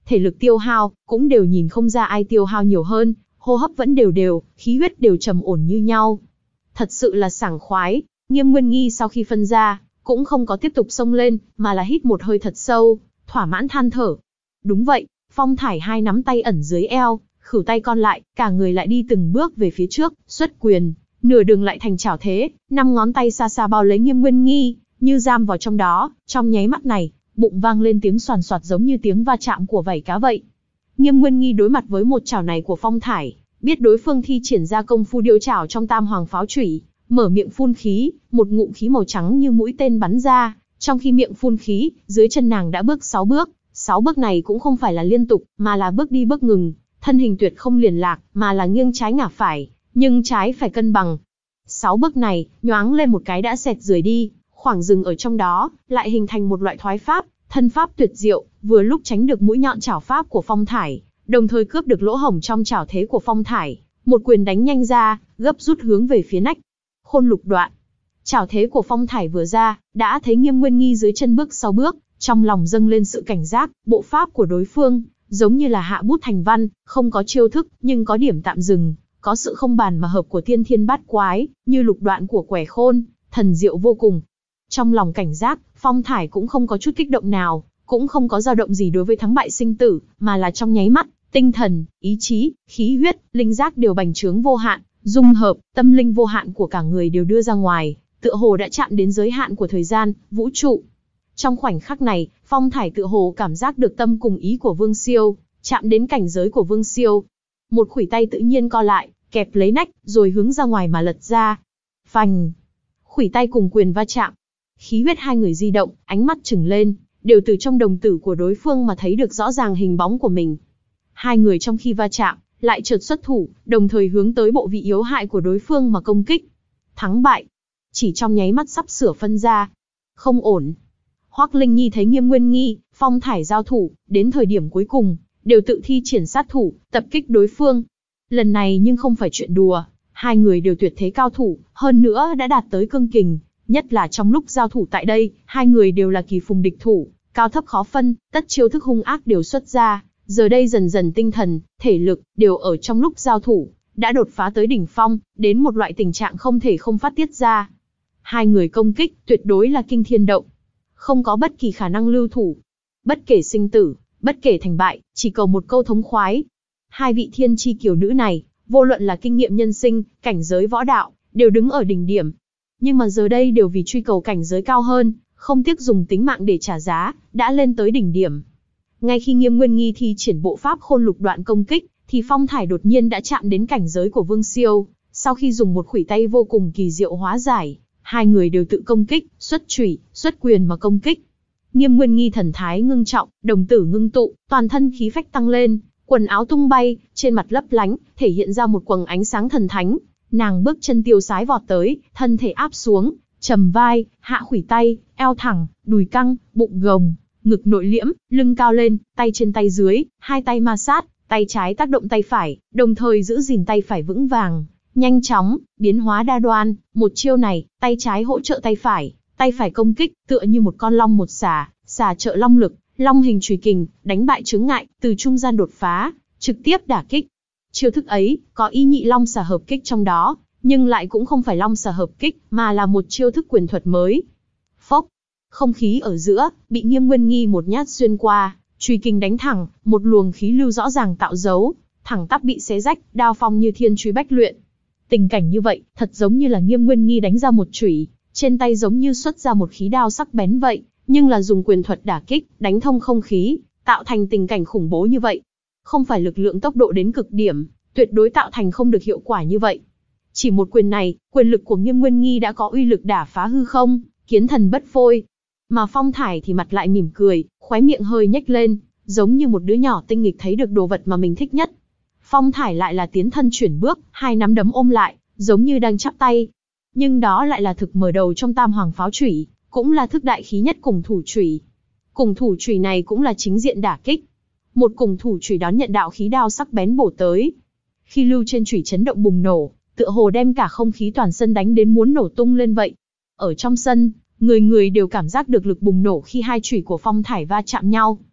Speaker 1: thể lực tiêu hao, cũng đều nhìn không ra ai tiêu hao nhiều hơn, hô hấp vẫn đều đều, khí huyết đều trầm ổn như nhau. Thật sự là sảng khoái. Nghiêm Nguyên Nghi sau khi phân ra, cũng không có tiếp tục xông lên, mà là hít một hơi thật sâu, thỏa mãn than thở. Đúng vậy, Phong Thải hai nắm tay ẩn dưới eo, khửu tay con lại, cả người lại đi từng bước về phía trước, xuất quyền, nửa đường lại thành chảo thế, năm ngón tay xa xa bao lấy Nghiêm Nguyên Nghi, như giam vào trong đó. Trong nháy mắt này, bụng vang lên tiếng xoàn xoạt giống như tiếng va chạm của vảy cá vậy. Nghiêm Nguyên Nghi đối mặt với một chảo này của Phong Thải, biết đối phương thi triển ra công phu điêu chảo trong Tam Hoàng Pháo Chủy, mở miệng phun khí, một ngụm khí màu trắng như mũi tên bắn ra, trong khi miệng phun khí, dưới chân nàng đã bước sáu bước, sáu bước này cũng không phải là liên tục, mà là bước đi bước ngừng, thân hình tuyệt không liền lạc, mà là nghiêng trái ngả phải, nhưng trái phải cân bằng. Sáu bước này, nhoáng lên một cái đã xẹt rời đi, khoảng dừng ở trong đó, lại hình thành một loại thoái pháp, thân pháp tuyệt diệu, vừa lúc tránh được mũi nhọn chảo pháp của Phong Thải, đồng thời cướp được lỗ hổng trong chảo thế của Phong Thải, một quyền đánh nhanh ra, gấp rút hướng về phía nách. Khôn lục đoạn. Chảo thế của Phong Thải vừa ra, đã thấy Nghiêm Nguyên Nghi dưới chân bước sau bước, trong lòng dâng lên sự cảnh giác, bộ pháp của đối phương, giống như là hạ bút thành văn, không có chiêu thức, nhưng có điểm tạm dừng, có sự không bàn mà hợp của tiên thiên bát quái, như lục đoạn của Quẻ Khôn, thần diệu vô cùng. Trong lòng cảnh giác, Phong Thải cũng không có chút kích động nào, cũng không có dao động gì đối với thắng bại sinh tử, mà là trong nháy mắt, tinh thần, ý chí, khí huyết, linh giác đều bành trướng vô hạn, dung hợp, tâm linh vô hạn của cả người đều đưa ra ngoài, tựa hồ đã chạm đến giới hạn của thời gian, vũ trụ. Trong khoảnh khắc này, Phong Thải tựa hồ cảm giác được tâm cùng ý của Vương Siêu, chạm đến cảnh giới của Vương Siêu. Một khuỷu tay tự nhiên co lại, kẹp lấy nách, rồi hướng ra ngoài mà lật ra. Phành! Khuỷu tay cùng quyền va chạm. Khí huyết hai người di động, ánh mắt trừng lên, đều từ trong đồng tử của đối phương mà thấy được rõ ràng hình bóng của mình. Hai người trong khi va chạm, lại chợt xuất thủ, đồng thời hướng tới bộ vị yếu hại của đối phương mà công kích. Thắng bại, chỉ trong nháy mắt sắp sửa phân ra. Không ổn. Hoắc Linh Nhi thấy Nghiêm Nguyên Nghi, Phong Thải giao thủ, đến thời điểm cuối cùng, đều tự thi triển sát thủ, tập kích đối phương. Lần này nhưng không phải chuyện đùa, hai người đều tuyệt thế cao thủ, hơn nữa đã đạt tới cương kình, nhất là trong lúc giao thủ tại đây, hai người đều là kỳ phùng địch thủ, cao thấp khó phân, tất chiêu thức hung ác đều xuất ra. Giờ đây dần dần tinh thần, thể lực, đều ở trong lúc giao thủ, đã đột phá tới đỉnh phong, đến một loại tình trạng không thể không phát tiết ra. Hai người công kích, tuyệt đối là kinh thiên động. Không có bất kỳ khả năng lưu thủ. Bất kể sinh tử, bất kể thành bại, chỉ cầu một câu thống khoái. Hai vị thiên chi kiều nữ này, vô luận là kinh nghiệm nhân sinh, cảnh giới võ đạo, đều đứng ở đỉnh điểm. Nhưng mà giờ đây đều vì truy cầu cảnh giới cao hơn, không tiếc dùng tính mạng để trả giá, đã lên tới đỉnh điểm. Ngay khi Nghiêm Nguyên Nghi thi triển bộ pháp khôn lục đoạn công kích, thì Phong Thải đột nhiên đã chạm đến cảnh giới của Vương Siêu. Sau khi dùng một khuỷu tay vô cùng kỳ diệu hóa giải, hai người đều tự công kích, xuất chủy, xuất quyền mà công kích. Nghiêm Nguyên Nghi thần thái ngưng trọng, đồng tử ngưng tụ, toàn thân khí phách tăng lên, quần áo tung bay, trên mặt lấp lánh, thể hiện ra một quầng ánh sáng thần thánh. Nàng bước chân tiêu sái vọt tới, thân thể áp xuống, trầm vai, hạ khuỷu tay, eo thẳng, đùi căng, bụng gồng, ngực nội liễm, lưng cao lên, tay trên tay dưới, hai tay ma sát, tay trái tác động tay phải, đồng thời giữ gìn tay phải vững vàng, nhanh chóng, biến hóa đa đoan. Một chiêu này, tay trái hỗ trợ tay phải, tay phải công kích, tựa như một con long một xà, xà trợ long lực, long hình chùy kình, đánh bại chướng ngại, từ trung gian đột phá, trực tiếp đả kích. Chiêu thức ấy, có ý nhị long xà hợp kích trong đó, nhưng lại cũng không phải long xà hợp kích, mà là một chiêu thức quyền thuật mới. Phốc! Không khí ở giữa, bị Nghiêm Nguyên Nghi một nhát xuyên qua, chùy kình đánh thẳng, một luồng khí lưu rõ ràng tạo dấu, thẳng tắp bị xé rách, đao phong như thiên truy bách luyện. Tình cảnh như vậy, thật giống như là Nghiêm Nguyên Nghi đánh ra một chùy, trên tay giống như xuất ra một khí đao sắc bén vậy, nhưng là dùng quyền thuật đả kích, đánh thông không khí, tạo thành tình cảnh khủng bố như vậy. Không phải lực lượng tốc độ đến cực điểm, tuyệt đối tạo thành không được hiệu quả như vậy. Chỉ một quyền này, quyền lực của Nghiêm Nguyên Nghi đã có uy lực đả phá hư không, kiến thần bất phôi. Mà Phong Thải thì mặt lại mỉm cười, khóe miệng hơi nhếch lên, giống như một đứa nhỏ tinh nghịch thấy được đồ vật mà mình thích nhất. Phong Thải lại là tiến thân chuyển bước, hai nắm đấm ôm lại, giống như đang chắp tay. Nhưng đó lại là thực mở đầu trong Tam Hoàng Pháo Chủy, cũng là thức đại khí nhất cùng thủ chủy. Cùng thủ chủy này cũng là chính diện đả kích. Một cùng thủ chủy đón nhận đạo khí đao sắc bén bổ tới. Khi lưu trên chủy chấn động bùng nổ, tựa hồ đem cả không khí toàn sân đánh đến muốn nổ tung lên vậy. Ở trong sân, người người đều cảm giác được lực bùng nổ khi hai chủy của Phong Thải va chạm nhau.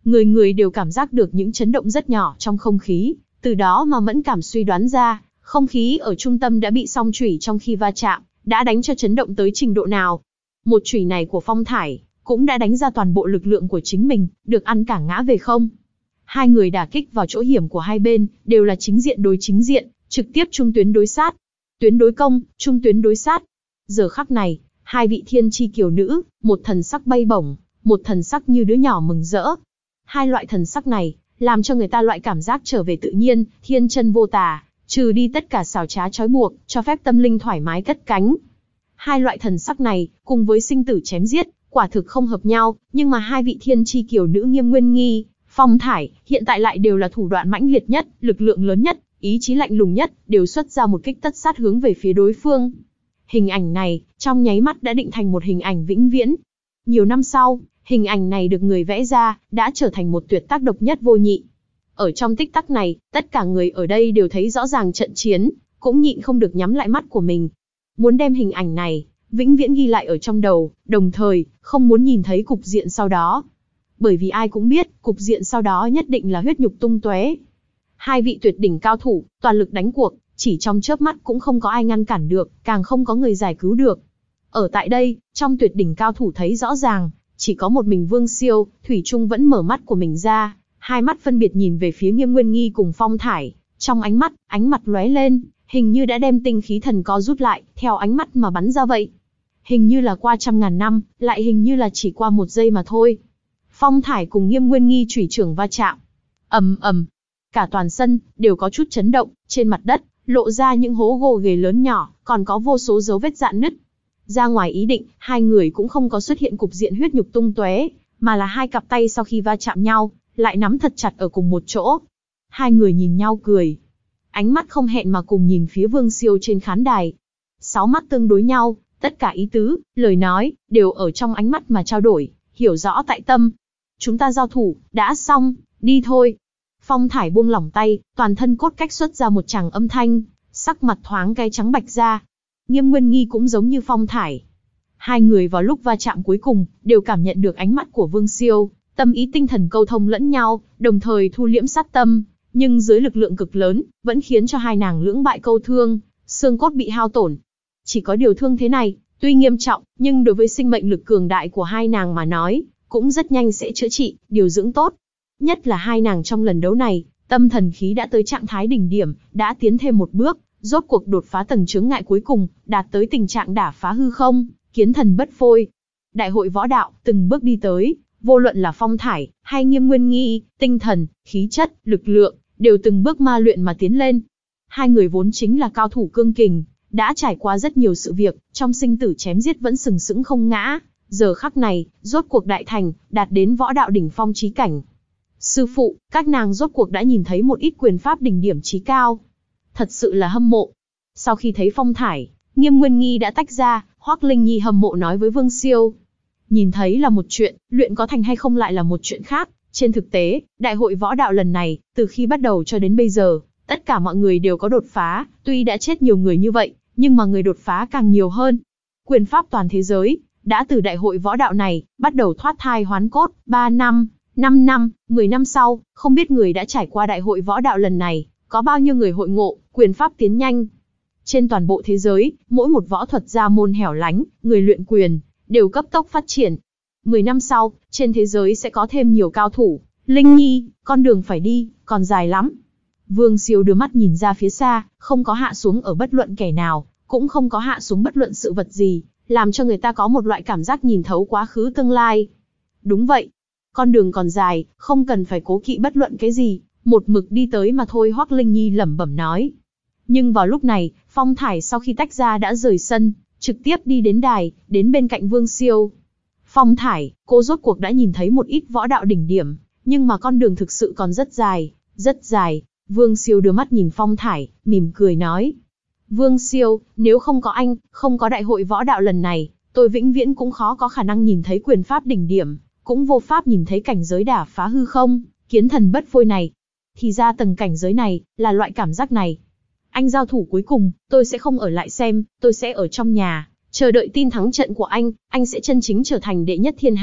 Speaker 1: Người người đều cảm giác được những chấn động rất nhỏ trong không khí, từ đó mà mẫn cảm suy đoán ra, không khí ở trung tâm đã bị song chủy trong khi va chạm, đã đánh cho chấn động tới trình độ nào. Một chủy này của Phong Thải, cũng đã đánh ra toàn bộ lực lượng của chính mình, được ăn cả ngã về không. Hai người đả kích vào chỗ hiểm của hai bên, đều là chính diện đối chính diện, trực tiếp trung tuyến đối sát. Tuyến đối công, trung tuyến đối sát. Giờ khắc này, hai vị thiên chi kiều nữ, một thần sắc bay bổng, một thần sắc như đứa nhỏ mừng rỡ. Hai loại thần sắc này, làm cho người ta loại cảm giác trở về tự nhiên, thiên chân vô tà, trừ đi tất cả xảo trá trói buộc, cho phép tâm linh thoải mái cất cánh. Hai loại thần sắc này, cùng với sinh tử chém giết, quả thực không hợp nhau, nhưng mà hai vị thiên chi kiều nữ Nghiêm Nguyên Nghi, Phong Thải, hiện tại lại đều là thủ đoạn mãnh liệt nhất, lực lượng lớn nhất, ý chí lạnh lùng nhất, đều xuất ra một kích tất sát hướng về phía đối phương. Hình ảnh này, trong nháy mắt đã định thành một hình ảnh vĩnh viễn. Nhiều năm sau, hình ảnh này được người vẽ ra, đã trở thành một tuyệt tác độc nhất vô nhị. Ở trong tích tắc này, tất cả người ở đây đều thấy rõ ràng trận chiến, cũng nhịn không được nhắm lại mắt của mình. Muốn đem hình ảnh này, vĩnh viễn ghi lại ở trong đầu, đồng thời, không muốn nhìn thấy cục diện sau đó. Bởi vì ai cũng biết, cục diện sau đó nhất định là huyết nhục tung tóe. Hai vị tuyệt đỉnh cao thủ, toàn lực đánh cuộc, chỉ trong chớp mắt cũng không có ai ngăn cản được, càng không có người giải cứu được. Ở tại đây, trong tuyệt đỉnh cao thủ thấy rõ ràng, chỉ có một mình Vương Siêu, thủy chung vẫn mở mắt của mình ra, hai mắt phân biệt nhìn về phía Nghiêm Nguyên Nghi cùng Phong Thải, trong ánh mắt, ánh mặt lóe lên, hình như đã đem tinh khí thần co rút lại, theo ánh mắt mà bắn ra vậy. Hình như là qua trăm ngàn năm, lại hình như là chỉ qua một giây mà thôi. Phong Thải cùng Nghiêm Nguyên Nghi chủy trưởng va chạm. Ầm ầm, cả toàn sân đều có chút chấn động, trên mặt đất lộ ra những hố gồ ghề lớn nhỏ, còn có vô số dấu vết rạn nứt. Ra ngoài ý định, hai người cũng không có xuất hiện cục diện huyết nhục tung tóe, mà là hai cặp tay sau khi va chạm nhau, lại nắm thật chặt ở cùng một chỗ. Hai người nhìn nhau cười, ánh mắt không hẹn mà cùng nhìn phía Vương Siêu trên khán đài. Sáu mắt tương đối nhau, tất cả ý tứ, lời nói, đều ở trong ánh mắt mà trao đổi, hiểu rõ tại tâm. Chúng ta giao thủ, đã xong, đi thôi. Phong Thải buông lỏng tay, toàn thân cốt cách xuất ra một tràng âm thanh, sắc mặt thoáng cái trắng bạch ra. Nghiêm Nguyên Nghi cũng giống như Phong Thải. Hai người vào lúc va chạm cuối cùng, đều cảm nhận được ánh mắt của Vương Siêu, tâm ý tinh thần câu thông lẫn nhau, đồng thời thu liễm sát tâm, nhưng dưới lực lượng cực lớn, vẫn khiến cho hai nàng lưỡng bại câu thương, xương cốt bị hao tổn. Chỉ có điều thương thế này, tuy nghiêm trọng, nhưng đối với sinh mệnh lực cường đại của hai nàng mà nói, cũng rất nhanh sẽ chữa trị, điều dưỡng tốt. Nhất là hai nàng trong lần đấu này, tâm thần khí đã tới trạng thái đỉnh điểm, đã tiến thêm một bước, rốt cuộc đột phá tầng chướng ngại cuối cùng, đạt tới tình trạng đả phá hư không, kiến thần bất phôi. Đại hội võ đạo, từng bước đi tới, vô luận là Phong Thải, hay Nghiêm Nguyên Nghi, tinh thần, khí chất, lực lượng, đều từng bước ma luyện mà tiến lên. Hai người vốn chính là cao thủ cương kình, đã trải qua rất nhiều sự việc, trong sinh tử chém giết vẫn sừng sững không ngã. Giờ khắc này, rốt cuộc đại thành, đạt đến võ đạo đỉnh phong chí cảnh. Sư phụ, các nàng rốt cuộc đã nhìn thấy một ít quyền pháp đỉnh điểm chí cao. Thật sự là hâm mộ. Sau khi thấy Phong Thải, Nghiêm Nguyên Nghi đã tách ra, Hoắc Linh Nhi hâm mộ nói với Vương Siêu. Nhìn thấy là một chuyện, luyện có thành hay không lại là một chuyện khác. Trên thực tế, đại hội võ đạo lần này, từ khi bắt đầu cho đến bây giờ, tất cả mọi người đều có đột phá, tuy đã chết nhiều người như vậy, nhưng mà người đột phá càng nhiều hơn. Quyền pháp toàn thế giới, đã từ đại hội võ đạo này, bắt đầu thoát thai hoán cốt, ba năm, năm năm, mười năm sau, không biết người đã trải qua đại hội võ đạo lần này, có bao nhiêu người hội ngộ, quyền pháp tiến nhanh. Trên toàn bộ thế giới, mỗi một võ thuật gia môn hẻo lánh, người luyện quyền, đều cấp tốc phát triển. Mười năm sau, trên thế giới sẽ có thêm nhiều cao thủ. Linh Nhi, con đường phải đi, còn dài lắm. Vương Siêu đưa mắt nhìn ra phía xa, không có hạ xuống ở bất luận kẻ nào, cũng không có hạ xuống bất luận sự vật gì, làm cho người ta có một loại cảm giác nhìn thấu quá khứ tương lai. Đúng vậy, con đường còn dài, không cần phải cố kỵ bất luận cái gì, một mực đi tới mà thôi, Hoắc Linh Nhi lẩm bẩm nói. Nhưng vào lúc này, Phong Thải sau khi tách ra đã rời sân, trực tiếp đi đến đài, đến bên cạnh Vương Siêu. Phong Thải, cô rốt cuộc đã nhìn thấy một ít võ đạo đỉnh điểm, nhưng mà con đường thực sự còn rất dài, rất dài. Vương Siêu đưa mắt nhìn Phong Thải, mỉm cười nói. Vương Siêu, nếu không có anh, không có đại hội võ đạo lần này, tôi vĩnh viễn cũng khó có khả năng nhìn thấy quyền pháp đỉnh điểm, cũng vô pháp nhìn thấy cảnh giới đả phá hư không, kiến thần bất phôi này. Thì ra tầng cảnh giới này, là loại cảm giác này. Anh giao thủ cuối cùng, tôi sẽ không ở lại xem, tôi sẽ ở trong nhà, chờ đợi tin thắng trận của anh, anh sẽ chân chính trở thành đệ nhất thiên hạ,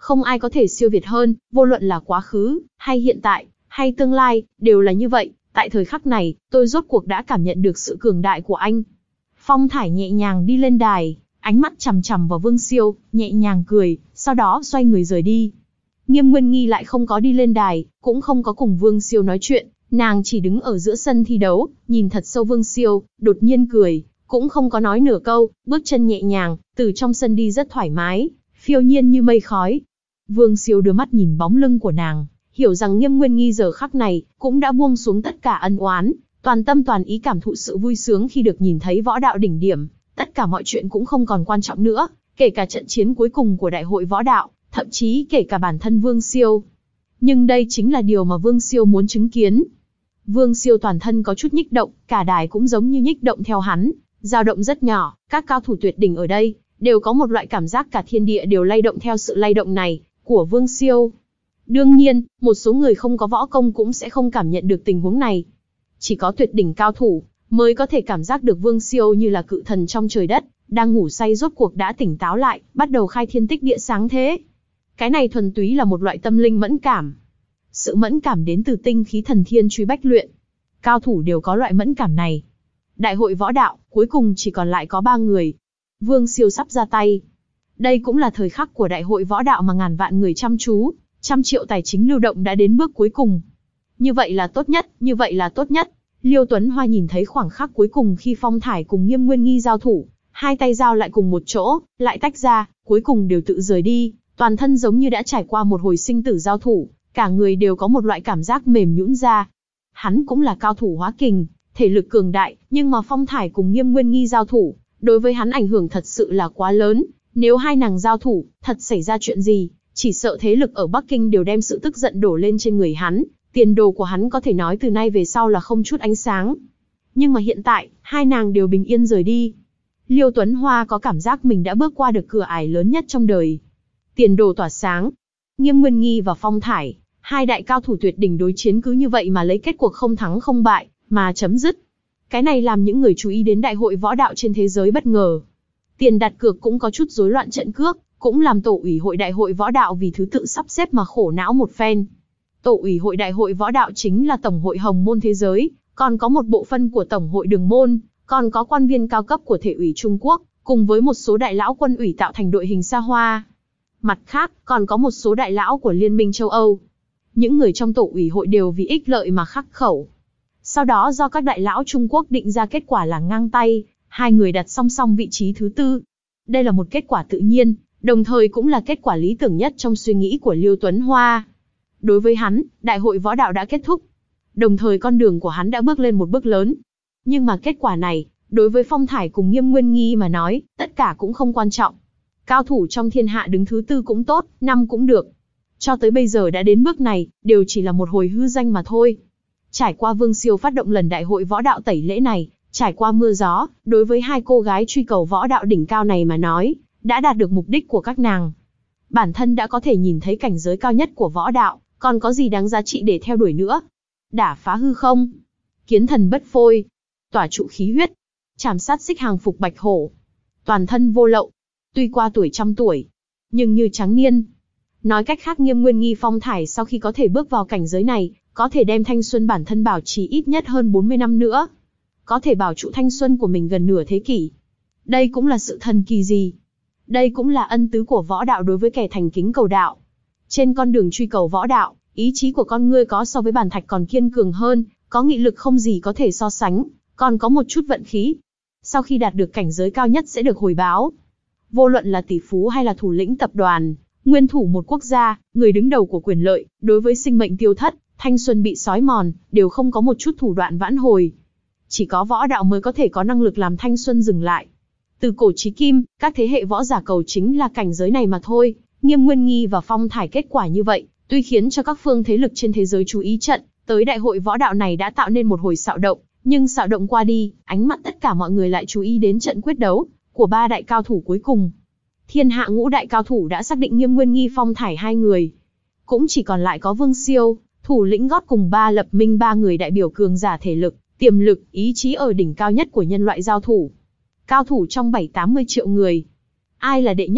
Speaker 1: Không ai có thể siêu việt hơn, vô luận là quá khứ, hay hiện tại, hay tương lai, đều là như vậy. Tại thời khắc này, tôi rốt cuộc đã cảm nhận được sự cường đại của anh. Phong Thải nhẹ nhàng đi lên đài, ánh mắt chằm chằm vào Vương Siêu, nhẹ nhàng cười, sau đó xoay người rời đi. Nghiêm Nguyên Nghi lại không có đi lên đài, cũng không có cùng Vương Siêu nói chuyện, nàng chỉ đứng ở giữa sân thi đấu, nhìn thật sâu Vương Siêu, đột nhiên cười, cũng không có nói nửa câu, bước chân nhẹ nhàng, từ trong sân đi rất thoải mái, phiêu nhiên như mây khói. Vương Siêu đưa mắt nhìn bóng lưng của nàng, hiểu rằng Nghiêm Nguyên Nghi giờ khắc này cũng đã buông xuống tất cả ân oán, toàn tâm toàn ý cảm thụ sự vui sướng khi được nhìn thấy võ đạo đỉnh điểm, tất cả mọi chuyện cũng không còn quan trọng nữa, kể cả trận chiến cuối cùng của đại hội võ đạo, thậm chí kể cả bản thân Vương Siêu. Nhưng đây chính là điều mà Vương Siêu muốn chứng kiến. Vương Siêu toàn thân có chút nhích động, cả đài cũng giống như nhích động theo hắn, dao động rất nhỏ, các cao thủ tuyệt đỉnh ở đây đều có một loại cảm giác cả thiên địa đều lay động theo sự lay động này của Vương Siêu. Đương nhiên, một số người không có võ công cũng sẽ không cảm nhận được tình huống này. Chỉ có tuyệt đỉnh cao thủ mới có thể cảm giác được Vương Siêu như là cự thần trong trời đất, đang ngủ say rốt cuộc đã tỉnh táo lại, bắt đầu khai thiên tích địa sáng thế. Cái này thuần túy là một loại tâm linh mẫn cảm. Sự mẫn cảm đến từ tinh khí thần thiên truy bách luyện. Cao thủ đều có loại mẫn cảm này. Đại hội võ đạo, cuối cùng chỉ còn lại có ba người. Vương Siêu sắp ra tay. Đây cũng là thời khắc của đại hội võ đạo mà ngàn vạn người chăm chú, trăm triệu tài chính lưu động đã đến bước cuối cùng. Như vậy là tốt nhất, như vậy là tốt nhất. Liêu Tuấn Hoa nhìn thấy khoảng khắc cuối cùng khi Phong Thải cùng Nghiêm Nguyên Nghi giao thủ, hai tay giao lại cùng một chỗ, lại tách ra, cuối cùng đều tự rời đi, toàn thân giống như đã trải qua một hồi sinh tử giao thủ, cả người đều có một loại cảm giác mềm nhũn ra. Hắn cũng là cao thủ hóa kình, thể lực cường đại, nhưng mà Phong Thải cùng Nghiêm Nguyên Nghi giao thủ, đối với hắn ảnh hưởng thật sự là quá lớn. Nếu hai nàng giao thủ, thật xảy ra chuyện gì, chỉ sợ thế lực ở Bắc Kinh đều đem sự tức giận đổ lên trên người hắn, tiền đồ của hắn có thể nói từ nay về sau là không chút ánh sáng. Nhưng mà hiện tại, hai nàng đều bình yên rời đi. Liêu Tuấn Hoa có cảm giác mình đã bước qua được cửa ải lớn nhất trong đời. Tiền đồ tỏa sáng. Nghiêm Nguyên Nghi và Phong Thải, hai đại cao thủ tuyệt đỉnh đối chiến cứ như vậy mà lấy kết cuộc không thắng không bại, mà chấm dứt. Cái này làm những người chú ý đến đại hội võ đạo trên thế giới bất ngờ. Tiền đặt cược cũng có chút rối loạn trận cước, cũng làm tổ ủy hội đại hội võ đạo vì thứ tự sắp xếp mà khổ não một phen. Tổ ủy hội đại hội võ đạo chính là Tổng hội Hồng Môn thế giới, còn có một bộ phận của Tổng hội Đường Môn, còn có quan viên cao cấp của thể ủy Trung Quốc, cùng với một số đại lão quân ủy tạo thành đội hình xa hoa. Mặt khác, còn có một số đại lão của Liên minh châu Âu. Những người trong tổ ủy hội đều vì ích lợi mà khắc khẩu. Sau đó do các đại lão Trung Quốc định ra kết quả là ngang tay, hai người đặt song song vị trí thứ tư. Đây là một kết quả tự nhiên, đồng thời cũng là kết quả lý tưởng nhất trong suy nghĩ của Liêu Tuấn Hoa. Đối với hắn, đại hội võ đạo đã kết thúc. Đồng thời con đường của hắn đã bước lên một bước lớn. Nhưng mà kết quả này, đối với Phong Thải cùng Nghiêm Nguyên Nghi mà nói, tất cả cũng không quan trọng. Cao thủ trong thiên hạ đứng thứ tư cũng tốt, năm cũng được. Cho tới bây giờ đã đến bước này, đều chỉ là một hồi hư danh mà thôi. Trải qua Vương Siêu phát động lần đại hội võ đạo tẩy lễ này, trải qua mưa gió, đối với hai cô gái truy cầu võ đạo đỉnh cao này mà nói, đã đạt được mục đích của các nàng. Bản thân đã có thể nhìn thấy cảnh giới cao nhất của võ đạo, còn có gì đáng giá trị để theo đuổi nữa. Đả phá hư không, kiến thần bất phôi, tỏa trụ khí huyết, chảm sát xích hàng phục bạch hổ, toàn thân vô lậu. Tuy qua tuổi trăm tuổi, nhưng như trắng niên. Nói cách khác, Nghiêm Nguyên Nghi Phong Thải sau khi có thể bước vào cảnh giới này, có thể đem thanh xuân bản thân bảo trì ít nhất hơn bốn mươi năm nữa. Có thể bảo trụ thanh xuân của mình gần nửa thế kỷ. Đây cũng là sự thần kỳ gì. Đây cũng là ân tứ của võ đạo đối với kẻ thành kính cầu đạo. Trên con đường truy cầu võ đạo, ý chí của con ngươi có so với bàn thạch còn kiên cường hơn, có nghị lực không gì có thể so sánh, còn có một chút vận khí. Sau khi đạt được cảnh giới cao nhất sẽ được hồi báo. Vô luận là tỷ phú hay là thủ lĩnh tập đoàn, nguyên thủ một quốc gia, người đứng đầu của quyền lợi, đối với sinh mệnh tiêu thất, thanh xuân bị xói mòn, đều không có một chút thủ đoạn vãn hồi. Chỉ có võ đạo mới có thể có năng lực làm thanh xuân dừng lại. Từ cổ chí kim, các thế hệ võ giả cầu chính là cảnh giới này mà thôi. Nghiêm Nguyên Nghi và Phong Thải kết quả như vậy, tuy khiến cho các phương thế lực trên thế giới chú ý trận, tới đại hội võ đạo này đã tạo nên một hồi xạo động, nhưng xạo động qua đi, ánh mắt tất cả mọi người lại chú ý đến trận quyết đấu của ba đại cao thủ cuối cùng. Thiên hạ ngũ đại cao thủ đã xác định Nghiêm Nguyên Nghi Phong Thải hai người. Cũng chỉ còn lại có Vương Siêu, thủ lĩnh gót cùng ba lập minh ba người đại biểu cường giả thể lực, tiềm lực, ý chí ở đỉnh cao nhất của nhân loại giao thủ. Cao thủ trong bảy tám mươi triệu người. Ai là đệ nhất?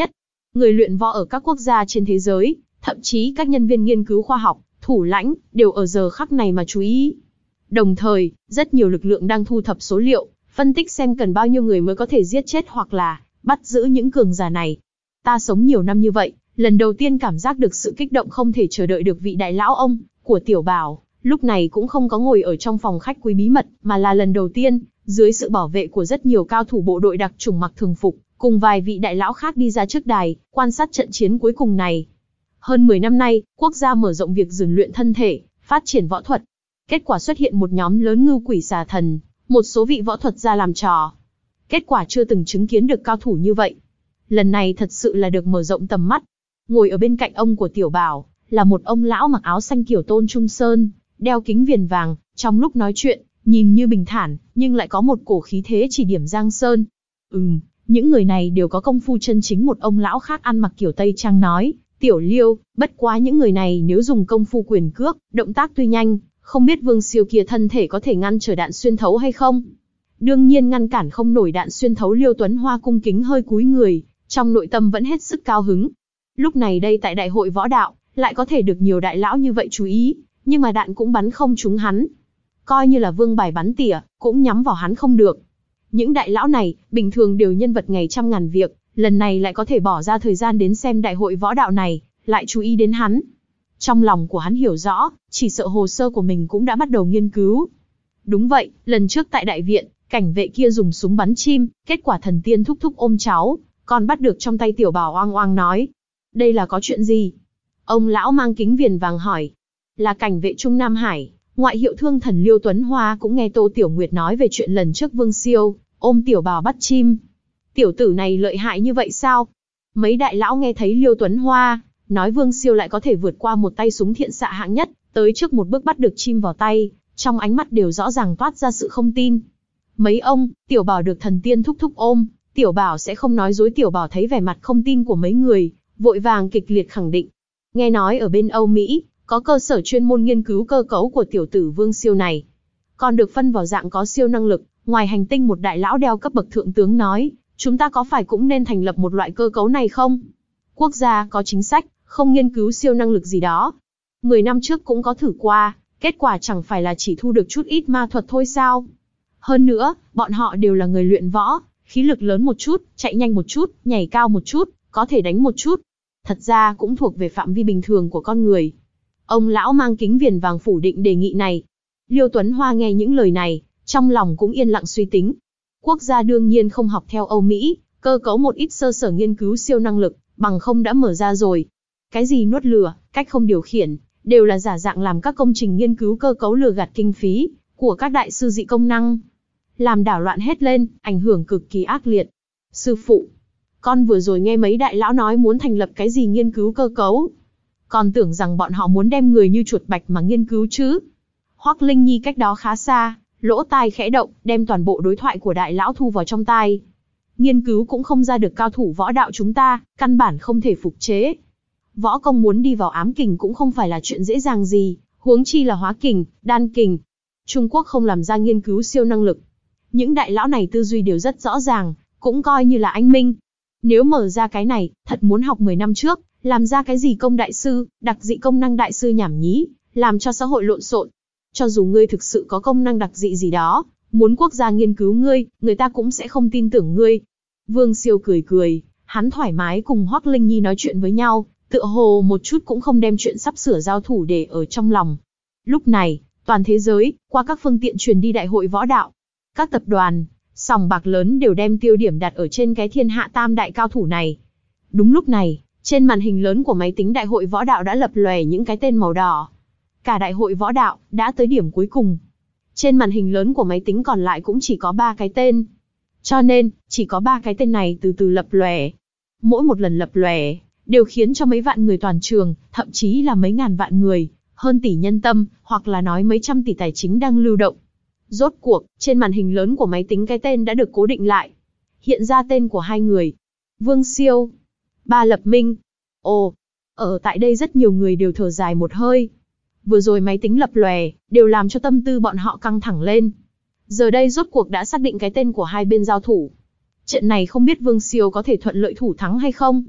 Speaker 1: người luyện võ ở các quốc gia trên thế giới, thậm chí các nhân viên nghiên cứu khoa học, thủ lãnh, đều ở giờ khắc này mà chú ý. Đồng thời, rất nhiều lực lượng đang thu thập số liệu, phân tích xem cần bao nhiêu người mới có thể giết chết hoặc là bắt giữ những cường giả này. Ta sống nhiều năm như vậy, lần đầu tiên cảm giác được sự kích động không thể chờ đợi được vị đại lão ông của Tiểu Bảo, lúc này cũng không có ngồi ở trong phòng khách quý bí mật, mà là lần đầu tiên, dưới sự bảo vệ của rất nhiều cao thủ bộ đội đặc chủng mặc thường phục, cùng vài vị đại lão khác đi ra trước đài, quan sát trận chiến cuối cùng này. Hơn mười năm nay, quốc gia mở rộng việc rèn luyện thân thể, phát triển võ thuật. Kết quả xuất hiện một nhóm lớn ngưu quỷ xà thần, một số vị võ thuật gia làm trò. Kết quả chưa từng chứng kiến được cao thủ như vậy. Lần này thật sự là được mở rộng tầm mắt. Ngồi ở bên cạnh ông của Tiểu Bảo, là một ông lão mặc áo xanh kiểu Tôn Trung Sơn, đeo kính viền vàng, trong lúc nói chuyện, nhìn như bình thản, nhưng lại có một cổ khí thế chỉ điểm giang sơn. Ừm, những người này đều có công phu chân chính. Một ông lão khác ăn mặc kiểu Tây Trang nói, Tiểu Liêu, bất quá những người này nếu dùng công phu quyền cước, động tác tuy nhanh, không biết Vương Siêu kia thân thể có thể ngăn trở đạn xuyên thấu hay không? Đương nhiên ngăn cản không nổi đạn xuyên thấu. Liêu Tuấn Hoa cung kính hơi cúi người, trong nội tâm vẫn hết sức cao hứng. Lúc này đây tại đại hội võ đạo, lại có thể được nhiều đại lão như vậy chú ý, nhưng mà đạn cũng bắn không trúng hắn. Coi như là vương bài bắn tỉa, cũng nhắm vào hắn không được. Những đại lão này, bình thường đều nhân vật ngày trăm ngàn việc, lần này lại có thể bỏ ra thời gian đến xem đại hội võ đạo này, lại chú ý đến hắn. Trong lòng của hắn hiểu rõ, chỉ sợ hồ sơ của mình cũng đã bắt đầu nghiên cứu. Đúng vậy, lần trước tại đại viện, cảnh vệ kia dùng súng bắn chim, kết quả thần tiên thúc thúc ôm cháu, còn bắt được trong tay Tiểu Bảo oang oang nói. Đây là có chuyện gì? Ông lão mang kính viền vàng hỏi. Là cảnh vệ Trung Nam Hải, ngoại hiệu thương thần Liêu Tuấn Hoa cũng nghe Tô Tiểu Nguyệt nói về chuyện lần trước Vương Siêu ôm Tiểu Bảo bắt chim. Tiểu tử này lợi hại như vậy sao? Mấy đại lão nghe thấy Liêu Tuấn Hoa nói Vương Siêu lại có thể vượt qua một tay súng thiện xạ hạng nhất, tới trước một bước bắt được chim vào tay, trong ánh mắt đều rõ ràng toát ra sự không tin. Mấy ông, Tiểu Bảo được thần tiên thúc thúc ôm, Tiểu Bảo sẽ không nói dối. Tiểu Bảo thấy vẻ mặt không tin của mấy người, vội vàng kịch liệt khẳng định. Nghe nói ở bên Âu Mỹ, có cơ sở chuyên môn nghiên cứu cơ cấu của tiểu tử Vương Siêu này. Còn được phân vào dạng có siêu năng lực, ngoài hành tinh. Một đại lão đeo cấp bậc thượng tướng nói, chúng ta có phải cũng nên thành lập một loại cơ cấu này không? Quốc gia có chính sách, không nghiên cứu siêu năng lực gì đó. Mười năm trước cũng có thử qua, kết quả chẳng phải là chỉ thu được chút ít ma thuật thôi sao? Hơn nữa, bọn họ đều là người luyện võ, khí lực lớn một chút, chạy nhanh một chút, nhảy cao một chút, có thể đánh một chút. Thật ra cũng thuộc về phạm vi bình thường của con người. Ông lão mang kính viền vàng phủ định đề nghị này. Liêu Tuấn Hoa nghe những lời này, trong lòng cũng yên lặng suy tính. Quốc gia đương nhiên không học theo Âu Mỹ, cơ cấu một ít sơ sở nghiên cứu siêu năng lực, bằng không đã mở ra rồi. Cái gì nuốt lửa, cách không điều khiển, đều là giả dạng làm các công trình nghiên cứu cơ cấu lừa gạt kinh phí của các đại sư dị công năng. Làm đảo loạn hết lên, ảnh hưởng cực kỳ ác liệt. Sư phụ, con vừa rồi nghe mấy đại lão nói muốn thành lập cái gì nghiên cứu cơ cấu. Còn tưởng rằng bọn họ muốn đem người như chuột bạch mà nghiên cứu chứ. Hoắc Linh Nhi cách đó khá xa, lỗ tai khẽ động, đem toàn bộ đối thoại của đại lão thu vào trong tai. Nghiên cứu cũng không ra được cao thủ võ đạo chúng ta, căn bản không thể phục chế. Võ công muốn đi vào ám kình cũng không phải là chuyện dễ dàng gì, huống chi là hóa kình, đan kình. Trung Quốc không làm ra nghiên cứu siêu năng lực. Những đại lão này tư duy đều rất rõ ràng, cũng coi như là anh minh. Nếu mở ra cái này, thật muốn học mười năm trước, làm ra cái gì công đại sư, đặc dị công năng đại sư nhảm nhí, làm cho xã hội lộn xộn. Cho dù ngươi thực sự có công năng đặc dị gì đó, muốn quốc gia nghiên cứu ngươi, người ta cũng sẽ không tin tưởng ngươi. Vương Siêu cười cười, hắn thoải mái cùng Hoắc Linh Nhi nói chuyện với nhau, tựa hồ một chút cũng không đem chuyện sắp sửa giao thủ để ở trong lòng. Lúc này, toàn thế giới, qua các phương tiện truyền đi đại hội võ đạo, các tập đoàn, sòng bạc lớn đều đem tiêu điểm đặt ở trên cái thiên hạ tam đại cao thủ này. Đúng lúc này, trên màn hình lớn của máy tính đại hội võ đạo đã lập lòe những cái tên màu đỏ. Cả đại hội võ đạo đã tới điểm cuối cùng. Trên màn hình lớn của máy tính còn lại cũng chỉ có ba cái tên. Cho nên, chỉ có ba cái tên này từ từ lập lòe. Mỗi một lần lập lòe, đều khiến cho mấy vạn người toàn trường, thậm chí là mấy ngàn vạn người, hơn tỷ nhân tâm, hoặc là nói mấy trăm tỷ tài chính đang lưu động. Rốt cuộc, trên màn hình lớn của máy tính cái tên đã được cố định lại. Hiện ra tên của hai người. Vương Siêu, Ba Lập Minh. Ồ, ở tại đây rất nhiều người đều thở dài một hơi. Vừa rồi máy tính lập lòe, đều làm cho tâm tư bọn họ căng thẳng lên. Giờ đây rốt cuộc đã xác định cái tên của hai bên giao thủ. Trận này không biết Vương Siêu có thể thuận lợi thủ thắng hay không.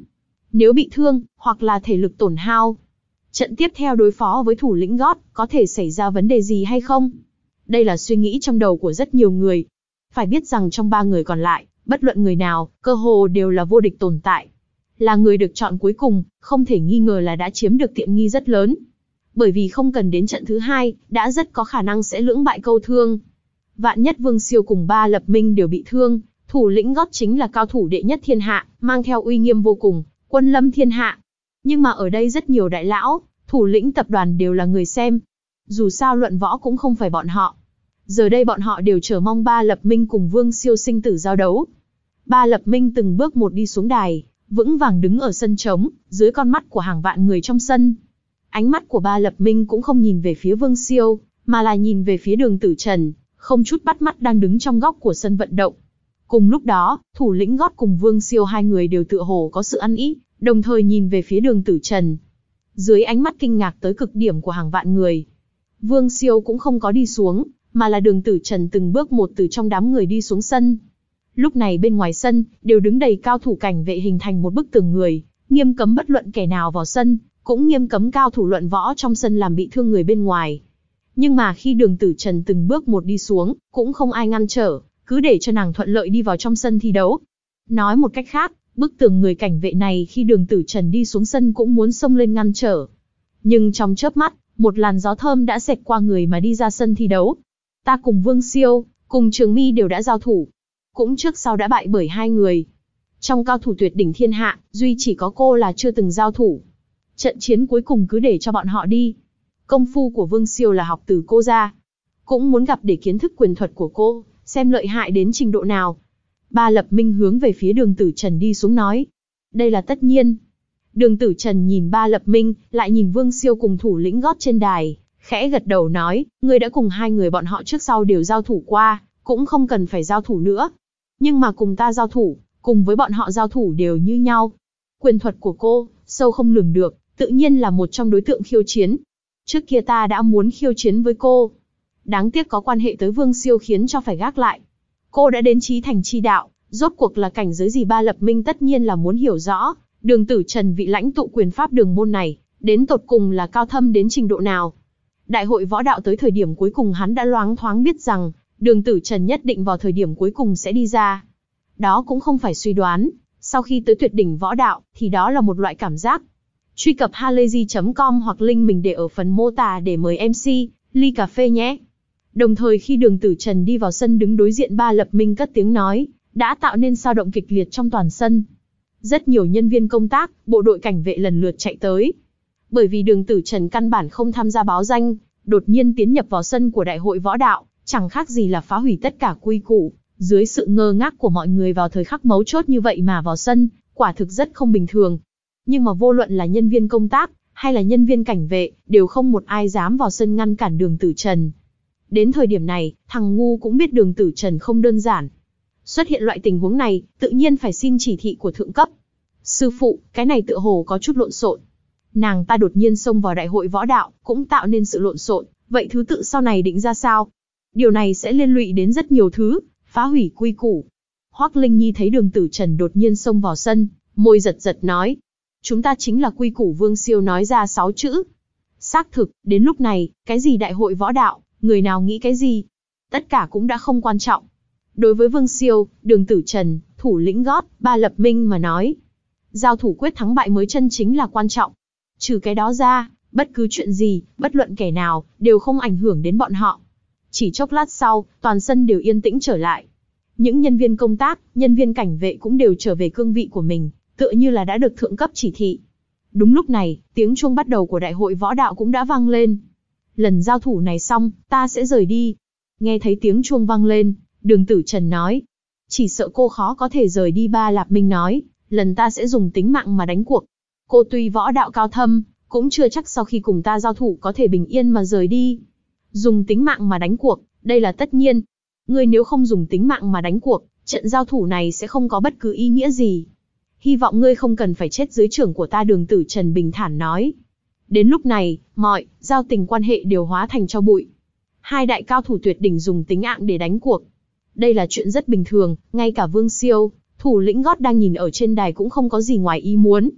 Speaker 1: Nếu bị thương, hoặc là thể lực tổn hao, trận tiếp theo đối phó với thủ lĩnh gót, có thể xảy ra vấn đề gì hay không? Đây là suy nghĩ trong đầu của rất nhiều người. Phải biết rằng trong ba người còn lại, bất luận người nào, cơ hồ đều là vô địch tồn tại. Là người được chọn cuối cùng, không thể nghi ngờ là đã chiếm được tiện nghi rất lớn. Bởi vì không cần đến trận thứ hai, đã rất có khả năng sẽ lưỡng bại câu thương. Vạn nhất Vương Siêu cùng Ba Lập Minh đều bị thương, thủ lĩnh gót chính là cao thủ đệ nhất thiên hạ, mang theo uy nghiêm vô cùng, quân lâm thiên hạ. Nhưng mà ở đây rất nhiều đại lão, thủ lĩnh tập đoàn đều là người xem. Dù sao luận võ cũng không phải bọn họ. Giờ đây bọn họ đều chờ mong Ba Lập Minh cùng Vương Siêu sinh tử giao đấu. Ba Lập Minh từng bước một đi xuống đài, vững vàng đứng ở sân trống, dưới con mắt của hàng vạn người trong sân. Ánh mắt của Ba Lập Minh cũng không nhìn về phía Vương Siêu, mà là nhìn về phía Đường Tử Trần, không chút bắt mắt đang đứng trong góc của sân vận động. Cùng lúc đó, thủ lĩnh gót cùng Vương Siêu hai người đều tựa hồ có sự ăn ý, đồng thời nhìn về phía Đường Tử Trần. Dưới ánh mắt kinh ngạc tới cực điểm của hàng vạn người, Vương Siêu cũng không có đi xuống, mà là Đường Tử Trần từng bước một từ trong đám người đi xuống sân. Lúc này bên ngoài sân, đều đứng đầy cao thủ cảnh vệ hình thành một bức tường người, nghiêm cấm bất luận kẻ nào vào sân, cũng nghiêm cấm cao thủ luận võ trong sân làm bị thương người bên ngoài. Nhưng mà khi Đường Tử Trần từng bước một đi xuống, cũng không ai ngăn trở, cứ để cho nàng thuận lợi đi vào trong sân thi đấu. Nói một cách khác, bức tường người cảnh vệ này khi Đường Tử Trần đi xuống sân cũng muốn xông lên ngăn trở. Nhưng trong chớp mắt, một làn gió thơm đã xẹt qua người mà đi ra sân thi đấu. Ta cùng Vương Siêu, cùng Trường Mi đều đã giao thủ. Cũng trước sau đã bại bởi hai người. Trong cao thủ tuyệt đỉnh thiên hạ, duy chỉ có cô là chưa từng giao thủ. Trận chiến cuối cùng cứ để cho bọn họ đi. Công phu của Vương Siêu là học từ cô ra. Cũng muốn gặp để kiến thức quyền thuật của cô, xem lợi hại đến trình độ nào. Ba Lập Minh hướng về phía Đường Tử Trần đi xuống nói. Đây là tất nhiên. Đường Tử Trần nhìn Ba Lập Minh, lại nhìn Vương Siêu cùng thủ lĩnh gót trên đài, khẽ gật đầu nói, ngươi đã cùng hai người bọn họ trước sau đều giao thủ qua, cũng không cần phải giao thủ nữa. Nhưng mà cùng ta giao thủ, cùng với bọn họ giao thủ đều như nhau. Quyền thuật của cô, sâu không lường được, tự nhiên là một trong đối tượng khiêu chiến. Trước kia ta đã muốn khiêu chiến với cô. Đáng tiếc có quan hệ tới Vương Siêu khiến cho phải gác lại. Cô đã đến chí thành chi đạo, rốt cuộc là cảnh giới gì Ba Lập Minh tất nhiên là muốn hiểu rõ. Đường Tử Trần vị lãnh tụ quyền pháp đường môn này, đến tột cùng là cao thâm đến trình độ nào. Đại hội võ đạo tới thời điểm cuối cùng hắn đã loáng thoáng biết rằng, Đường Tử Trần nhất định vào thời điểm cuối cùng sẽ đi ra. Đó cũng không phải suy đoán, sau khi tới tuyệt đỉnh võ đạo, thì đó là một loại cảm giác. Truy cập halayzi chấm com hoặc link mình để ở phần mô tả để mời em xê, ly cà phê nhé. Đồng thời khi Đường Tử Trần đi vào sân đứng đối diện Ba Lập Minh cất tiếng nói, đã tạo nên dao động kịch liệt trong toàn sân. Rất nhiều nhân viên công tác, bộ đội cảnh vệ lần lượt chạy tới. Bởi vì Đường Tử Trần căn bản không tham gia báo danh, đột nhiên tiến nhập vào sân của đại hội võ đạo, chẳng khác gì là phá hủy tất cả quy củ. Dưới sự ngơ ngác của mọi người vào thời khắc mấu chốt như vậy mà vào sân, quả thực rất không bình thường. Nhưng mà vô luận là nhân viên công tác, hay là nhân viên cảnh vệ, đều không một ai dám vào sân ngăn cản Đường Tử Trần. Đến thời điểm này, thằng ngu cũng biết Đường Tử Trần không đơn giản. Xuất hiện loại tình huống này, tự nhiên phải xin chỉ thị của thượng cấp. Sư phụ, cái này tựa hồ có chút lộn xộn. Nàng ta đột nhiên xông vào đại hội võ đạo, cũng tạo nên sự lộn xộn. Vậy thứ tự sau này định ra sao? Điều này sẽ liên lụy đến rất nhiều thứ, phá hủy quy củ. Hoắc Linh Nhi thấy Đường Tử Trần đột nhiên xông vào sân, môi giật giật nói. Chúng ta chính là quy củ. Vương Siêu nói ra sáu chữ. Xác thực, đến lúc này, cái gì đại hội võ đạo, người nào nghĩ cái gì, tất cả cũng đã không quan trọng. Đối với Vương Siêu, Đường Tử Trần, thủ lĩnh gót, Ba Lập Minh mà nói, giao thủ quyết thắng bại mới chân chính là quan trọng. Trừ cái đó ra, bất cứ chuyện gì, bất luận kẻ nào, đều không ảnh hưởng đến bọn họ. Chỉ chốc lát sau, toàn sân đều yên tĩnh trở lại. Những nhân viên công tác, nhân viên cảnh vệ cũng đều trở về cương vị của mình, tựa như là đã được thượng cấp chỉ thị. Đúng lúc này, tiếng chuông bắt đầu của đại hội võ đạo cũng đã vang lên. Lần giao thủ này xong, ta sẽ rời đi. Nghe thấy tiếng chuông vang lên, Đường Tử Trần nói. Chỉ sợ cô khó có thể rời đi. Ba Lập Minh nói, lần ta sẽ dùng tính mạng mà đánh cuộc. Cô tuy võ đạo cao thâm, cũng chưa chắc sau khi cùng ta giao thủ có thể bình yên mà rời đi. Dùng tính mạng mà đánh cuộc, đây là tất nhiên. Ngươi nếu không dùng tính mạng mà đánh cuộc, trận giao thủ này sẽ không có bất cứ ý nghĩa gì. Hy vọng ngươi không cần phải chết dưới trưởng của ta. Đường Tử Trần bình thản nói. Đến lúc này, mọi giao tình quan hệ đều hóa thành tro bụi. Hai đại cao thủ tuyệt đỉnh dùng tính mạng để đánh cuộc. Đây là chuyện rất bình thường, ngay cả Vương Siêu, thủ lĩnh gót đang nhìn ở trên đài cũng không có gì ngoài ý muốn.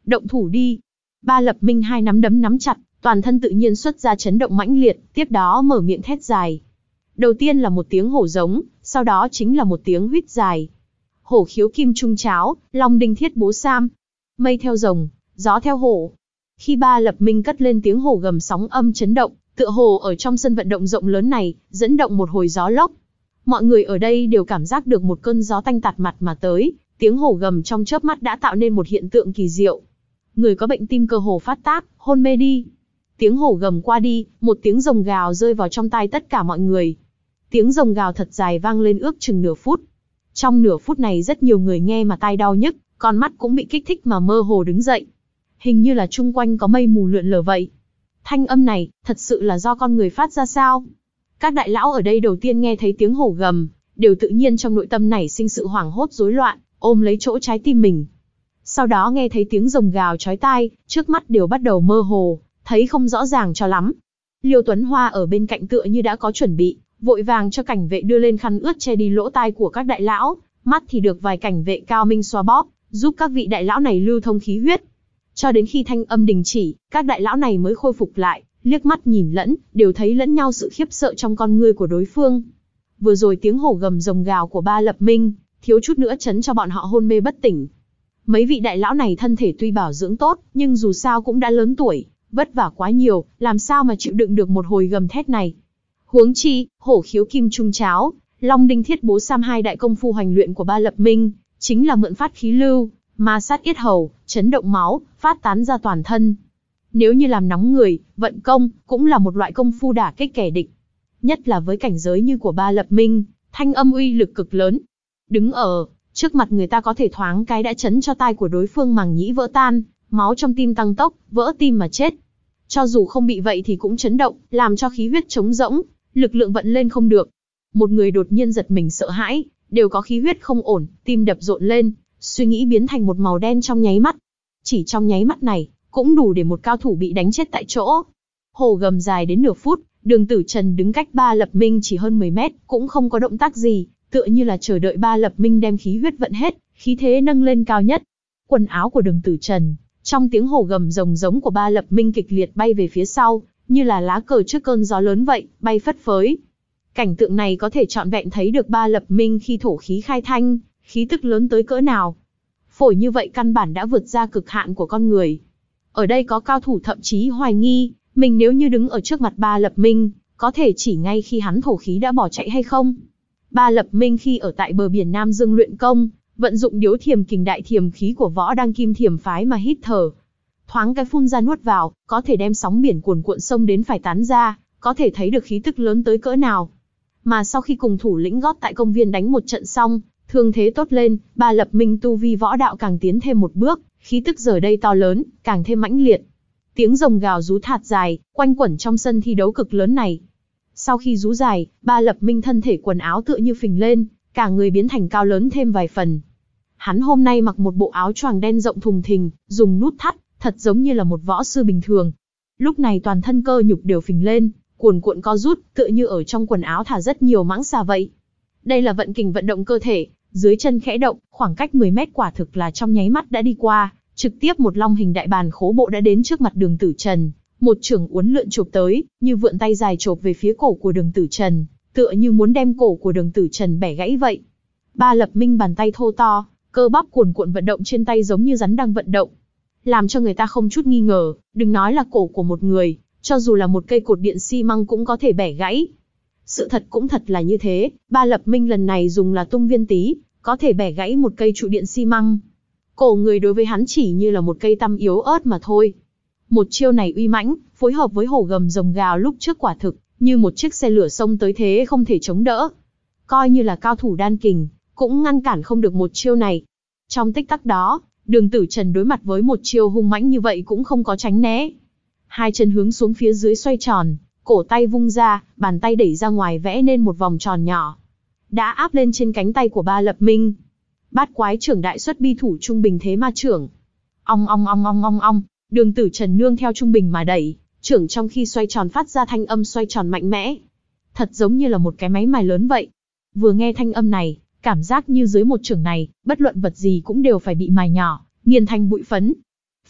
Speaker 1: Động thủ đi. Ba Lập Minh hai nắm đấm nắm chặt, toàn thân tự nhiên xuất ra chấn động mãnh liệt, tiếp đó mở miệng thét dài. Đầu tiên là một tiếng hổ giống, sau đó chính là một tiếng huýt dài. Hổ khiếu kim trung cháo, long đinh thiết bố sam. Mây theo rồng, gió theo hổ. Khi Ba Lập Minh cất lên tiếng hổ gầm sóng âm chấn động, tựa hồ ở trong sân vận động rộng lớn này, dẫn động một hồi gió lốc. Mọi người ở đây đều cảm giác được một cơn gió tanh tạt mặt mà tới, tiếng hổ gầm trong chớp mắt đã tạo nên một hiện tượng kỳ diệu. Người có bệnh tim cơ hồ phát tác, hôn mê đi. Tiếng hổ gầm qua đi, một tiếng rồng gào rơi vào trong tai tất cả mọi người. Tiếng rồng gào thật dài vang lên ước chừng nửa phút. Trong nửa phút này rất nhiều người nghe mà tai đau nhức, con mắt cũng bị kích thích mà mơ hồ đứng dậy. Hình như là chung quanh có mây mù lượn lờ vậy. Thanh âm này, thật sự là do con người phát ra sao? Các đại lão ở đây đầu tiên nghe thấy tiếng hổ gầm, đều tự nhiên trong nội tâm nảy sinh sự hoảng hốt rối loạn, ôm lấy chỗ trái tim mình. Sau đó nghe thấy tiếng rồng gào chói tai, trước mắt đều bắt đầu mơ hồ, thấy không rõ ràng cho lắm. Liêu Tuấn Hoa ở bên cạnh tựa như đã có chuẩn bị, vội vàng cho cảnh vệ đưa lên khăn ướt che đi lỗ tai của các đại lão, mắt thì được vài cảnh vệ cao minh xoa bóp, giúp các vị đại lão này lưu thông khí huyết. Cho đến khi thanh âm đình chỉ, các đại lão này mới khôi phục lại, liếc mắt nhìn lẫn, đều thấy lẫn nhau sự khiếp sợ trong con ngươi của đối phương. Vừa rồi tiếng hổ gầm rồng gào của Ba Lập Minh, thiếu chút nữa chấn cho bọn họ hôn mê bất tỉnh. Mấy vị đại lão này thân thể tuy bảo dưỡng tốt, nhưng dù sao cũng đã lớn tuổi, vất vả quá nhiều, làm sao mà chịu đựng được một hồi gầm thét này. Huống chi, hổ khiếu kim trung cháo, long đinh thiết bố sam hai đại công phu hoành luyện của Ba Lập Minh, chính là mượn phát khí lưu, ma sát yết hầu, chấn động máu, phát tán ra toàn thân. Nếu như làm nóng người, vận công, cũng là một loại công phu đả kích kẻ địch. Nhất là với cảnh giới như của Ba Lập Minh, thanh âm uy lực cực lớn. Đứng ở trước mặt người ta có thể thoáng cái đã chấn cho tai của đối phương màng nhĩ vỡ tan, máu trong tim tăng tốc, vỡ tim mà chết. Cho dù không bị vậy thì cũng chấn động, làm cho khí huyết trống rỗng, lực lượng vận lên không được. Một người đột nhiên giật mình sợ hãi, đều có khí huyết không ổn, tim đập rộn lên, suy nghĩ biến thành một màu đen trong nháy mắt. Chỉ trong nháy mắt này, cũng đủ để một cao thủ bị đánh chết tại chỗ. Hổ gầm dài đến nửa phút, Đường Tử Trần đứng cách Ba Lập Minh chỉ hơn mười mét, cũng không có động tác gì, tựa như là chờ đợi Ba Lập Minh đem khí huyết vận hết, khí thế nâng lên cao nhất. Quần áo của Đường Tử Trần, trong tiếng hổ gầm rồng giống của Ba Lập Minh kịch liệt bay về phía sau, như là lá cờ trước cơn gió lớn vậy, bay phất phới. Cảnh tượng này có thể trọn vẹn thấy được Ba Lập Minh khi thổ khí khai thanh, khí tức lớn tới cỡ nào. Phổi như vậy căn bản đã vượt ra cực hạn của con người. Ở đây có cao thủ thậm chí hoài nghi, mình nếu như đứng ở trước mặt Ba Lập Minh, có thể chỉ ngay khi hắn thổ khí đã bỏ chạy hay không. Ba Lập Minh khi ở tại bờ biển Nam Dương luyện công, vận dụng điếu thiềm kình đại thiềm khí của Võ Đăng Kim Thiềm phái mà hít thở. Thoáng cái phun ra nuốt vào, có thể đem sóng biển cuồn cuộn sông đến phải tán ra, có thể thấy được khí tức lớn tới cỡ nào. Mà sau khi cùng thủ lĩnh gót tại công viên đánh một trận xong, thương thế tốt lên, Ba Lập Minh tu vi võ đạo càng tiến thêm một bước, khí tức giờ đây to lớn, càng thêm mãnh liệt. Tiếng rồng gào rú thạt dài, quanh quẩn trong sân thi đấu cực lớn này. Sau khi rú dài, Ba Lập Minh thân thể quần áo tựa như phình lên, cả người biến thành cao lớn thêm vài phần. Hắn hôm nay mặc một bộ áo choàng đen rộng thùng thình, dùng nút thắt, thật giống như là một võ sư bình thường. Lúc này toàn thân cơ nhục đều phình lên, cuồn cuộn co rút, tựa như ở trong quần áo thả rất nhiều mãng xà vậy. Đây là vận kình vận động cơ thể, dưới chân khẽ động, khoảng cách mười mét quả thực là trong nháy mắt đã đi qua, trực tiếp một long hình đại bàn khố bộ đã đến trước mặt Đường Tử Trần, một chưởng uốn lượn chộp tới, như vượn tay dài chộp về phía cổ của Đường Tử Trần, tựa như muốn đem cổ của Đường Tử Trần bẻ gãy vậy. Ba Lập Minh bàn tay thô to, cơ bắp cuồn cuộn vận động trên tay giống như rắn đang vận động, làm cho người ta không chút nghi ngờ, đừng nói là cổ của một người, cho dù là một cây cột điện xi măng cũng có thể bẻ gãy. Sự thật cũng thật là như thế, Ba Lập Minh lần này dùng là tung viên tý, có thể bẻ gãy một cây trụ điện xi măng. Cổ người đối với hắn chỉ như là một cây tăm yếu ớt mà thôi. Một chiêu này uy mãnh, phối hợp với hổ gầm rồng gào lúc trước quả thực, như một chiếc xe lửa xông tới thế không thể chống đỡ. Coi như là cao thủ đan kình, cũng ngăn cản không được một chiêu này. Trong tích tắc đó, Đường Tử Trần đối mặt với một chiêu hung mãnh như vậy cũng không có tránh né. Hai chân hướng xuống phía dưới xoay tròn, cổ tay vung ra, bàn tay đẩy ra ngoài vẽ nên một vòng tròn nhỏ. Đã áp lên trên cánh tay của Ba Lập Minh. Bát quái trưởng đại xuất bi thủ trung bình thế ma trưởng. Ong ong ong ong ong ong, Đường Tử Trần nương theo trung bình mà đẩy, trưởng trong khi xoay tròn phát ra thanh âm xoay tròn mạnh mẽ. Thật giống như là một cái máy mài lớn vậy. Vừa nghe thanh âm này, cảm giác như dưới một trưởng này, bất luận vật gì cũng đều phải bị mài nhỏ, nghiền thành bụi phấn.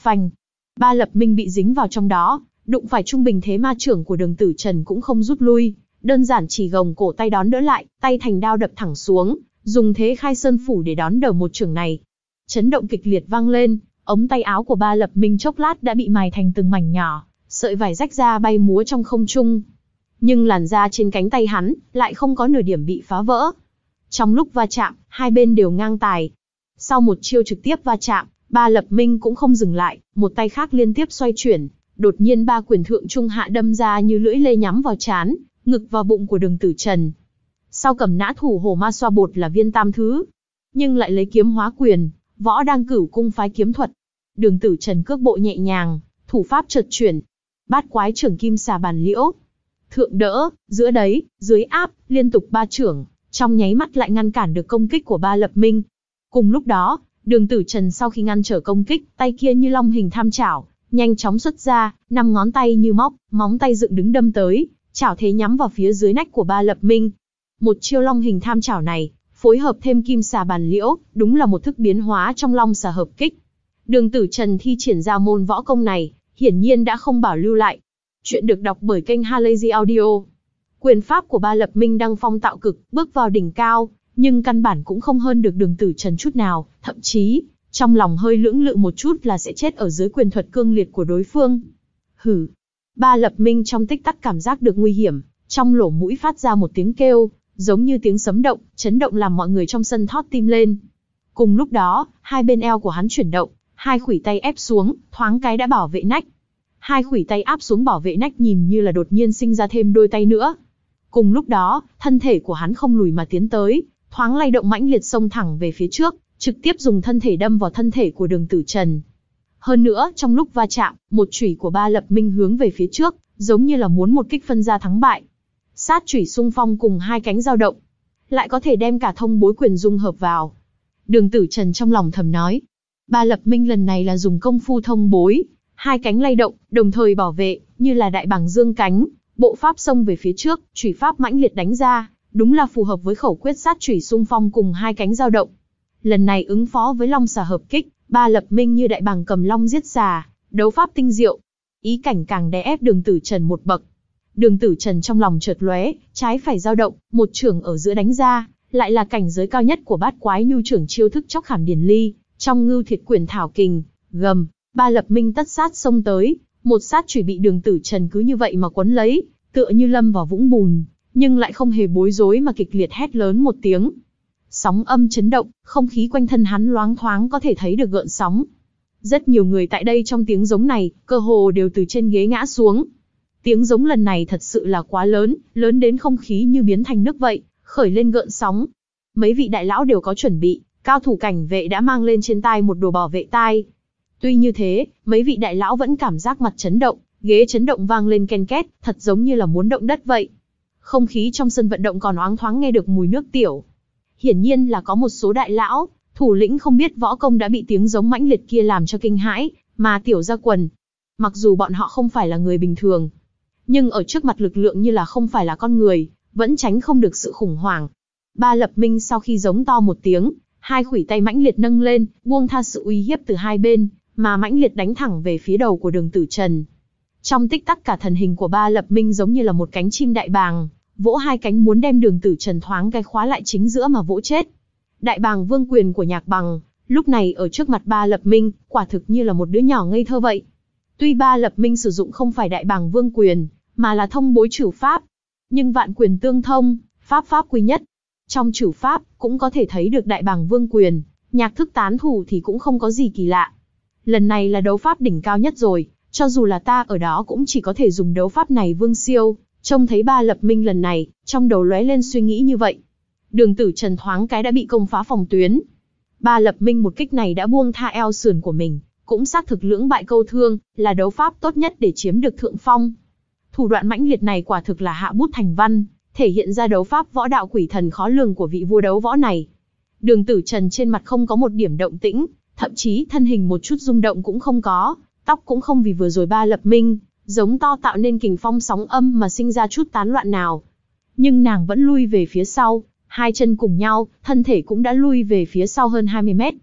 Speaker 1: Phanh, Ba Lập Minh bị dính vào trong đó, đụng phải trung bình thế ma trưởng của Đường Tử Trần cũng không rút lui, đơn giản chỉ gồng cổ tay đón đỡ lại, tay thành đao đập thẳng xuống, dùng thế khai sơn phủ để đón đỡ một chưởng này. Chấn động kịch liệt vang lên, ống tay áo của Ba Lập Minh chốc lát đã bị mài thành từng mảnh nhỏ, sợi vải rách ra bay múa trong không trung. Nhưng làn da trên cánh tay hắn lại không có nửa điểm bị phá vỡ. Trong lúc va chạm, hai bên đều ngang tài. Sau một chiêu trực tiếp va chạm, Ba Lập Minh cũng không dừng lại, một tay khác liên tiếp xoay chuyển, đột nhiên ba quyền thượng trung hạ đâm ra như lưỡi lê nhắm vào trán, ngực và bụng của Đường Tử Trần. Sau cầm nã thủ hổ ma xoa bột là viên tam thứ, nhưng lại lấy kiếm hóa quyền, võ đang cửu cung phái kiếm thuật. Đường Tử Trần cước bộ nhẹ nhàng, thủ pháp chợt chuyển, bát quái trưởng kim xà bàn liễu, thượng đỡ, giữa đẩy, dưới áp, liên tục ba chưởng, trong nháy mắt lại ngăn cản được công kích của Ba Lập Minh. Cùng lúc đó, Đường Tử Trần sau khi ngăn trở công kích, tay kia như long hình tham chảo, nhanh chóng xuất ra, năm ngón tay như móc, móng tay dựng đứng đâm tới, chảo thế nhắm vào phía dưới nách của Ba Lập Minh. Một chiêu long hình tham chảo này, phối hợp thêm kim xà bàn liễu, đúng là một thức biến hóa trong long xà hợp kích. Đường Tử Trần thi triển ra môn võ công này, hiển nhiên đã không bảo lưu lại. Chuyện được đọc bởi kênh Halazy Audio. Quyền pháp của Ba Lập Minh đăng phong tạo cực, bước vào đỉnh cao, nhưng căn bản cũng không hơn được Đường Tử Trần chút nào, thậm chí, trong lòng hơi lưỡng lự một chút là sẽ chết ở dưới quyền thuật cương liệt của đối phương. Hử! Ba Lập Minh trong tích tắc cảm giác được nguy hiểm, trong lỗ mũi phát ra một tiếng kêu, giống như tiếng sấm động, chấn động làm mọi người trong sân thót tim lên. Cùng lúc đó, hai bên eo của hắn chuyển động, hai khuỷu tay ép xuống, thoáng cái đã bảo vệ nách. Hai khuỷu tay áp xuống bảo vệ nách nhìn như là đột nhiên sinh ra thêm đôi tay nữa. Cùng lúc đó, thân thể của hắn không lùi mà tiến tới, thoáng lay động mãnh liệt xông thẳng về phía trước, trực tiếp dùng thân thể đâm vào thân thể của Đường Tử Trần. Hơn nữa, trong lúc va chạm, một chủy của Ba Lập Minh hướng về phía trước, giống như là muốn một kích phân ra thắng bại. Sát chủy xung phong cùng hai cánh dao động, lại có thể đem cả thông bối quyền dung hợp vào. Đường Tử Trần trong lòng thầm nói, Ba Lập Minh lần này là dùng công phu thông bối, hai cánh lay động, đồng thời bảo vệ, như là đại bàng dương cánh, bộ pháp xông về phía trước, chủy pháp mãnh liệt đánh ra, đúng là phù hợp với khẩu quyết sát chủy xung phong cùng hai cánh dao động. Lần này ứng phó với long xà hợp kích, Ba Lập Minh như đại bàng cầm long giết xà, đấu pháp tinh diệu, ý cảnh càng đè ép Đường Tử Trần một bậc. Đường Tử Trần trong lòng chợt lóe, trái phải dao động, một chưởng ở giữa đánh ra, lại là cảnh giới cao nhất của bát quái nhu trưởng chiêu thức chóc khảm điển ly, trong ngưu thiệt quyển thảo kình, gầm, Ba Lập Minh tất sát xông tới, một sát chủy bị Đường Tử Trần cứ như vậy mà quấn lấy, tựa như lâm vào vũng bùn, nhưng lại không hề bối rối mà kịch liệt hét lớn một tiếng. Sóng âm chấn động, không khí quanh thân hắn loáng thoáng có thể thấy được gợn sóng. Rất nhiều người tại đây trong tiếng giống này, cơ hồ đều từ trên ghế ngã xuống. Tiếng giống lần này thật sự là quá lớn, lớn đến không khí như biến thành nước vậy, khởi lên gợn sóng. Mấy vị đại lão đều có chuẩn bị, cao thủ cảnh vệ đã mang lên trên tai một đồ bảo vệ tai. Tuy như thế, mấy vị đại lão vẫn cảm giác mặt chấn động, ghế chấn động vang lên ken két, thật giống như là muốn động đất vậy. Không khí trong sân vận động còn oáng thoáng nghe được mùi nước tiểu. Hiển nhiên là có một số đại lão, thủ lĩnh không biết võ công đã bị tiếng giống mãnh liệt kia làm cho kinh hãi, mà tiểu ra quần. Mặc dù bọn họ không phải là người bình thường, nhưng ở trước mặt lực lượng như là không phải là con người, vẫn tránh không được sự khủng hoảng. Ba Lập Minh sau khi giống to một tiếng, hai khuỷu tay mãnh liệt nâng lên, buông tha sự uy hiếp từ hai bên, mà mãnh liệt đánh thẳng về phía đầu của Đường Tử Trần. Trong tích tắc cả thần hình của Ba Lập Minh giống như là một cánh chim đại bàng, vỗ hai cánh muốn đem Đường Tử Trần thoáng cái khóa lại chính giữa mà vỗ chết. Đại bàng vương quyền của Nhạc Bằng, lúc này ở trước mặt Ba Lập Minh, quả thực như là một đứa nhỏ ngây thơ vậy. Tuy Ba Lập Minh sử dụng không phải đại bàng vương quyền, mà là thông bối trửu pháp, nhưng vạn quyền tương thông, pháp pháp quý nhất. Trong trửu pháp, cũng có thể thấy được đại bàng vương quyền, nhạc thức tán thủ thì cũng không có gì kỳ lạ. Lần này là đấu pháp đỉnh cao nhất rồi, cho dù là ta ở đó cũng chỉ có thể dùng đấu pháp này vương siêu. Trông thấy Ba Lập Minh lần này, trong đầu lóe lên suy nghĩ như vậy. Đường Tử Trần thoáng cái đã bị công phá phòng tuyến. Ba Lập Minh một kích này đã buông tha eo sườn của mình, cũng xác thực lưỡng bại câu thương, là đấu pháp tốt nhất để chiếm được thượng phong. Thủ đoạn mãnh liệt này quả thực là hạ bút thành văn, thể hiện ra đấu pháp võ đạo quỷ thần khó lường của vị vua đấu võ này. Đường Tử Trần trên mặt không có một điểm động tĩnh, thậm chí thân hình một chút rung động cũng không có, tóc cũng không vì vừa rồi Ba Lập Minh giống to tạo nên kình phong sóng âm mà sinh ra chút tán loạn nào. Nhưng nàng vẫn lui về phía sau, hai chân cùng nhau, thân thể cũng đã lui về phía sau hơn hai mươi mét.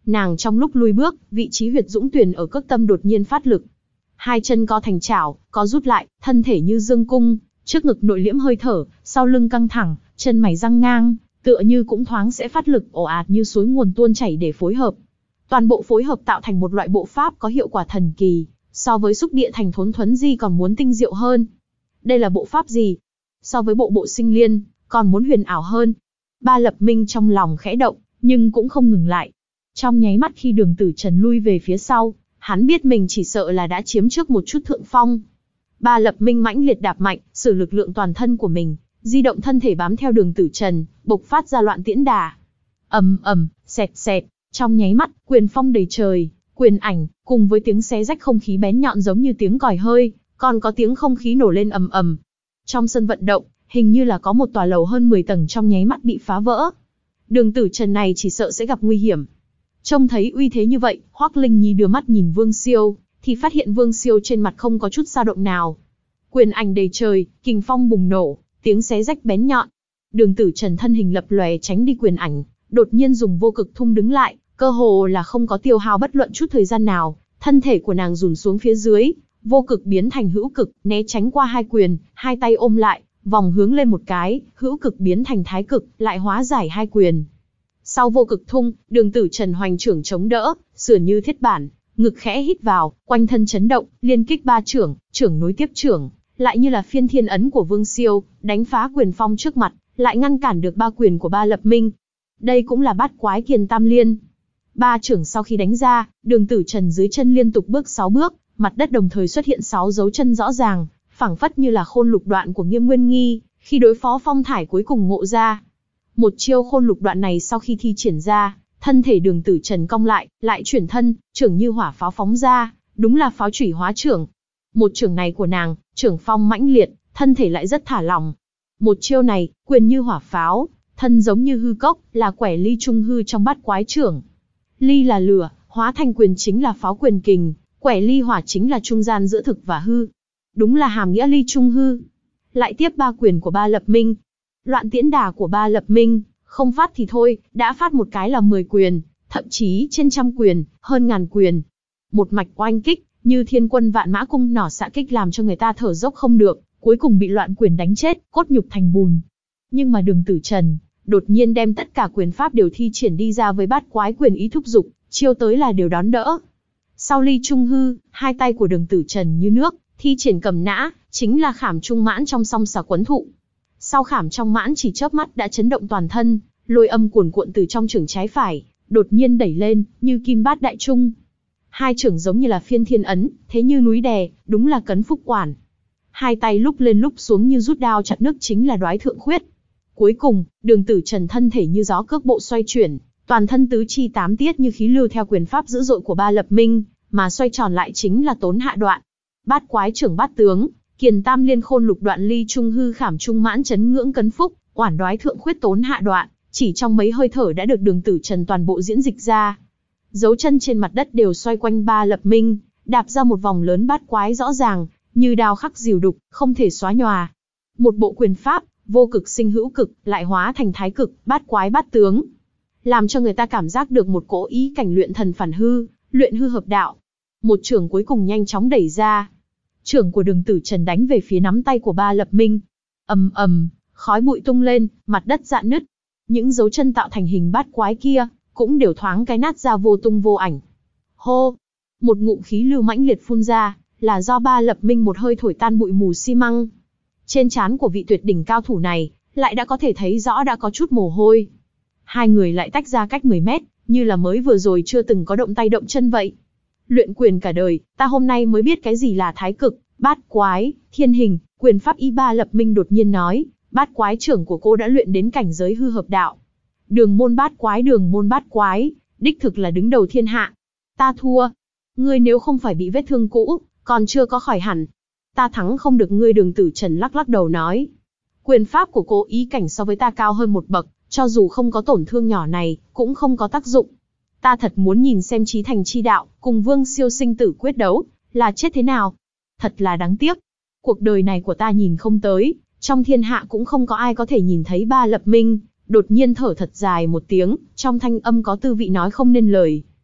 Speaker 1: Nàng trong lúc lui bước, vị trí huyệt dũng tuyển ở cước tâm đột nhiên phát lực. Hai chân co thành chảo, có rút lại, thân thể như dương cung, trước ngực nội liễm hơi thở, sau lưng căng thẳng, chân mày răng ngang, tựa như cũng thoáng sẽ phát lực ồ ạt như suối nguồn tuôn chảy để phối hợp. Toàn bộ phối hợp tạo thành một loại bộ pháp có hiệu quả thần kỳ, so với xúc địa thành thốn thuấn di còn muốn tinh diệu hơn. Đây là bộ pháp gì? So với bộ bộ sinh liên, còn muốn huyền ảo hơn. Ba Lập Minh trong lòng khẽ động, nhưng cũng không ngừng lại. Trong nháy mắt khi Đường Tử Trần lui về phía sau, hắn biết mình chỉ sợ là đã chiếm trước một chút thượng phong. Ba Lập Minh mãnh liệt đạp mạnh, sử lực lượng toàn thân của mình, di động thân thể bám theo Đường Tử Trần, bộc phát ra loạn tiễn đà. Ầm ầm, xẹt xẹt, trong nháy mắt, quyền phong đầy trời, quyền ảnh, cùng với tiếng xé rách không khí bén nhọn giống như tiếng còi hơi, còn có tiếng không khí nổ lên ầm ầm. Trong sân vận động, hình như là có một tòa lầu hơn mười tầng trong nháy mắt bị phá vỡ. Đường Tử Trần này chỉ sợ sẽ gặp nguy hiểm. Trông thấy uy thế như vậy, Hoắc Linh Nhi đưa mắt nhìn Vương Siêu, thì phát hiện Vương Siêu trên mặt không có chút dao động nào. Quyền ảnh đầy trời, kình phong bùng nổ, tiếng xé rách bén nhọn. Đường Tử Trần thân hình lập lòe tránh đi quyền ảnh, đột nhiên dùng vô cực thung đứng lại, cơ hồ là không có tiêu hao bất luận chút thời gian nào, thân thể của nàng rùn xuống phía dưới, vô cực biến thành hữu cực, né tránh qua hai quyền, hai tay ôm lại, vòng hướng lên một cái, hữu cực biến thành thái cực, lại hóa giải hai quyền. Sau vô cực thung, Đường Tử Trần hoành trưởng chống đỡ, sườn như thiết bản, ngực khẽ hít vào, quanh thân chấn động, liên kích ba trưởng, trưởng nối tiếp trưởng, lại như là phiên thiên ấn của Vương Siêu, đánh phá quyền phong trước mặt, lại ngăn cản được ba quyền của Ba Lập Minh. Đây cũng là bát quái kiền tam liên. Ba trưởng sau khi đánh ra, Đường Tử Trần dưới chân liên tục bước sáu bước, mặt đất đồng thời xuất hiện sáu dấu chân rõ ràng, phảng phất như là khôn lục đoạn của Nghiêm Nguyên Nghi, khi đối phó phong thải cuối cùng ngộ ra. Một chiêu khôn lục đoạn này sau khi thi triển ra, thân thể Đường Tử Trần cong lại, lại chuyển thân, trưởng như hỏa pháo phóng ra, đúng là pháo chủy hóa trưởng. Một trưởng này của nàng, trưởng phong mãnh liệt, thân thể lại rất thả lỏng. Một chiêu này, quyền như hỏa pháo, thân giống như hư cốc, là quẻ ly trung hư trong bát quái trưởng. Ly là lửa, hóa thành quyền chính là pháo quyền kình, quẻ ly hỏa chính là trung gian giữa thực và hư. Đúng là hàm nghĩa ly trung hư. Lại tiếp ba quyền của Ba Lập Minh. Loạn tiễn đà của Ba Lập Minh, không phát thì thôi, đã phát một cái là mười quyền, thậm chí trên trăm quyền, hơn ngàn quyền. Một mạch oanh kích, như thiên quân vạn mã cung nỏ xạ kích làm cho người ta thở dốc không được, cuối cùng bị loạn quyền đánh chết, cốt nhục thành bùn. Nhưng mà Đường Tử Trần, đột nhiên đem tất cả quyền pháp đều thi triển đi ra với bát quái quyền ý thúc dục, chiêu tới là đều đón đỡ. Sau ly trung hư, hai tay của Đường Tử Trần như nước, thi triển cầm nã, chính là khảm trung mãn trong song xà quấn thụ. Sau khảm trong mãn chỉ chớp mắt đã chấn động toàn thân, lôi âm cuồn cuộn từ trong trưởng trái phải, đột nhiên đẩy lên, như kim bát đại trung. Hai trưởng giống như là phiên thiên ấn, thế như núi đè, đúng là cấn phúc quản. Hai tay lúc lên lúc xuống như rút đao chặt nước chính là đoái thượng khuyết. Cuối cùng, Đường Tử Trần thân thể như gió cước bộ xoay chuyển, toàn thân tứ chi tám tiết như khí lưu theo quyền pháp dữ dội của Ba Lập Minh, mà xoay tròn lại chính là tốn hạ đoạn. Bát quái trưởng bát tướng, kiền tam liên khôn lục đoạn ly trung hư khảm trung mãn chấn ngưỡng cấn phúc, quản đoái thượng khuyết tốn hạ đoạn, chỉ trong mấy hơi thở đã được Đường Tử Trần toàn bộ diễn dịch ra. Dấu chân trên mặt đất đều xoay quanh Ba Lập Minh, đạp ra một vòng lớn bát quái rõ ràng, như đao khắc dìu đục, không thể xóa nhòa. Một bộ quyền pháp, vô cực sinh hữu cực, lại hóa thành thái cực, bát quái bát tướng. Làm cho người ta cảm giác được một cỗ ý cảnh luyện thần phản hư, luyện hư hợp đạo. Một trưởng cuối cùng nhanh chóng đẩy ra. Trưởng của Đường Tử Trần đánh về phía nắm tay của Ba Lập Minh. Ầm ầm, khói bụi tung lên, mặt đất rạn nứt. Những dấu chân tạo thành hình bát quái kia, cũng đều thoáng cái nát ra vô tung vô ảnh. Hô! Một ngụm khí lưu mãnh liệt phun ra, là do Ba Lập Minh một hơi thổi tan bụi mù xi măng. Trên trán của vị tuyệt đỉnh cao thủ này, lại đã có thể thấy rõ đã có chút mồ hôi. Hai người lại tách ra cách mười mét, như là mới vừa rồi chưa từng có động tay động chân vậy. Luyện quyền cả đời, ta hôm nay mới biết cái gì là thái cực, bát quái, thiên hình, quyền pháp y. Ba Lập Minh đột nhiên nói, bát quái trưởng của cô đã luyện đến cảnh giới hư hợp đạo. Đường môn bát quái đường môn bát quái, đích thực là đứng đầu thiên hạ. Ta thua. Ngươi nếu không phải bị vết thương cũ, còn chưa có khỏi hẳn. Ta thắng không được ngươi. Đường Tử Trần lắc lắc đầu nói. Quyền pháp của cô ý cảnh so với ta cao hơn một bậc, cho dù không có tổn thương nhỏ này, cũng không có tác dụng. Ta thật muốn nhìn xem chí thành chi đạo, cùng Vương Siêu sinh tử quyết đấu, là chết thế nào. Thật là đáng tiếc. Cuộc đời này của ta nhìn không tới, trong thiên hạ cũng không có ai có thể nhìn thấy. Ba Lập Minh đột nhiên thở thật dài một tiếng, trong thanh âm có tư vị nói không nên lời.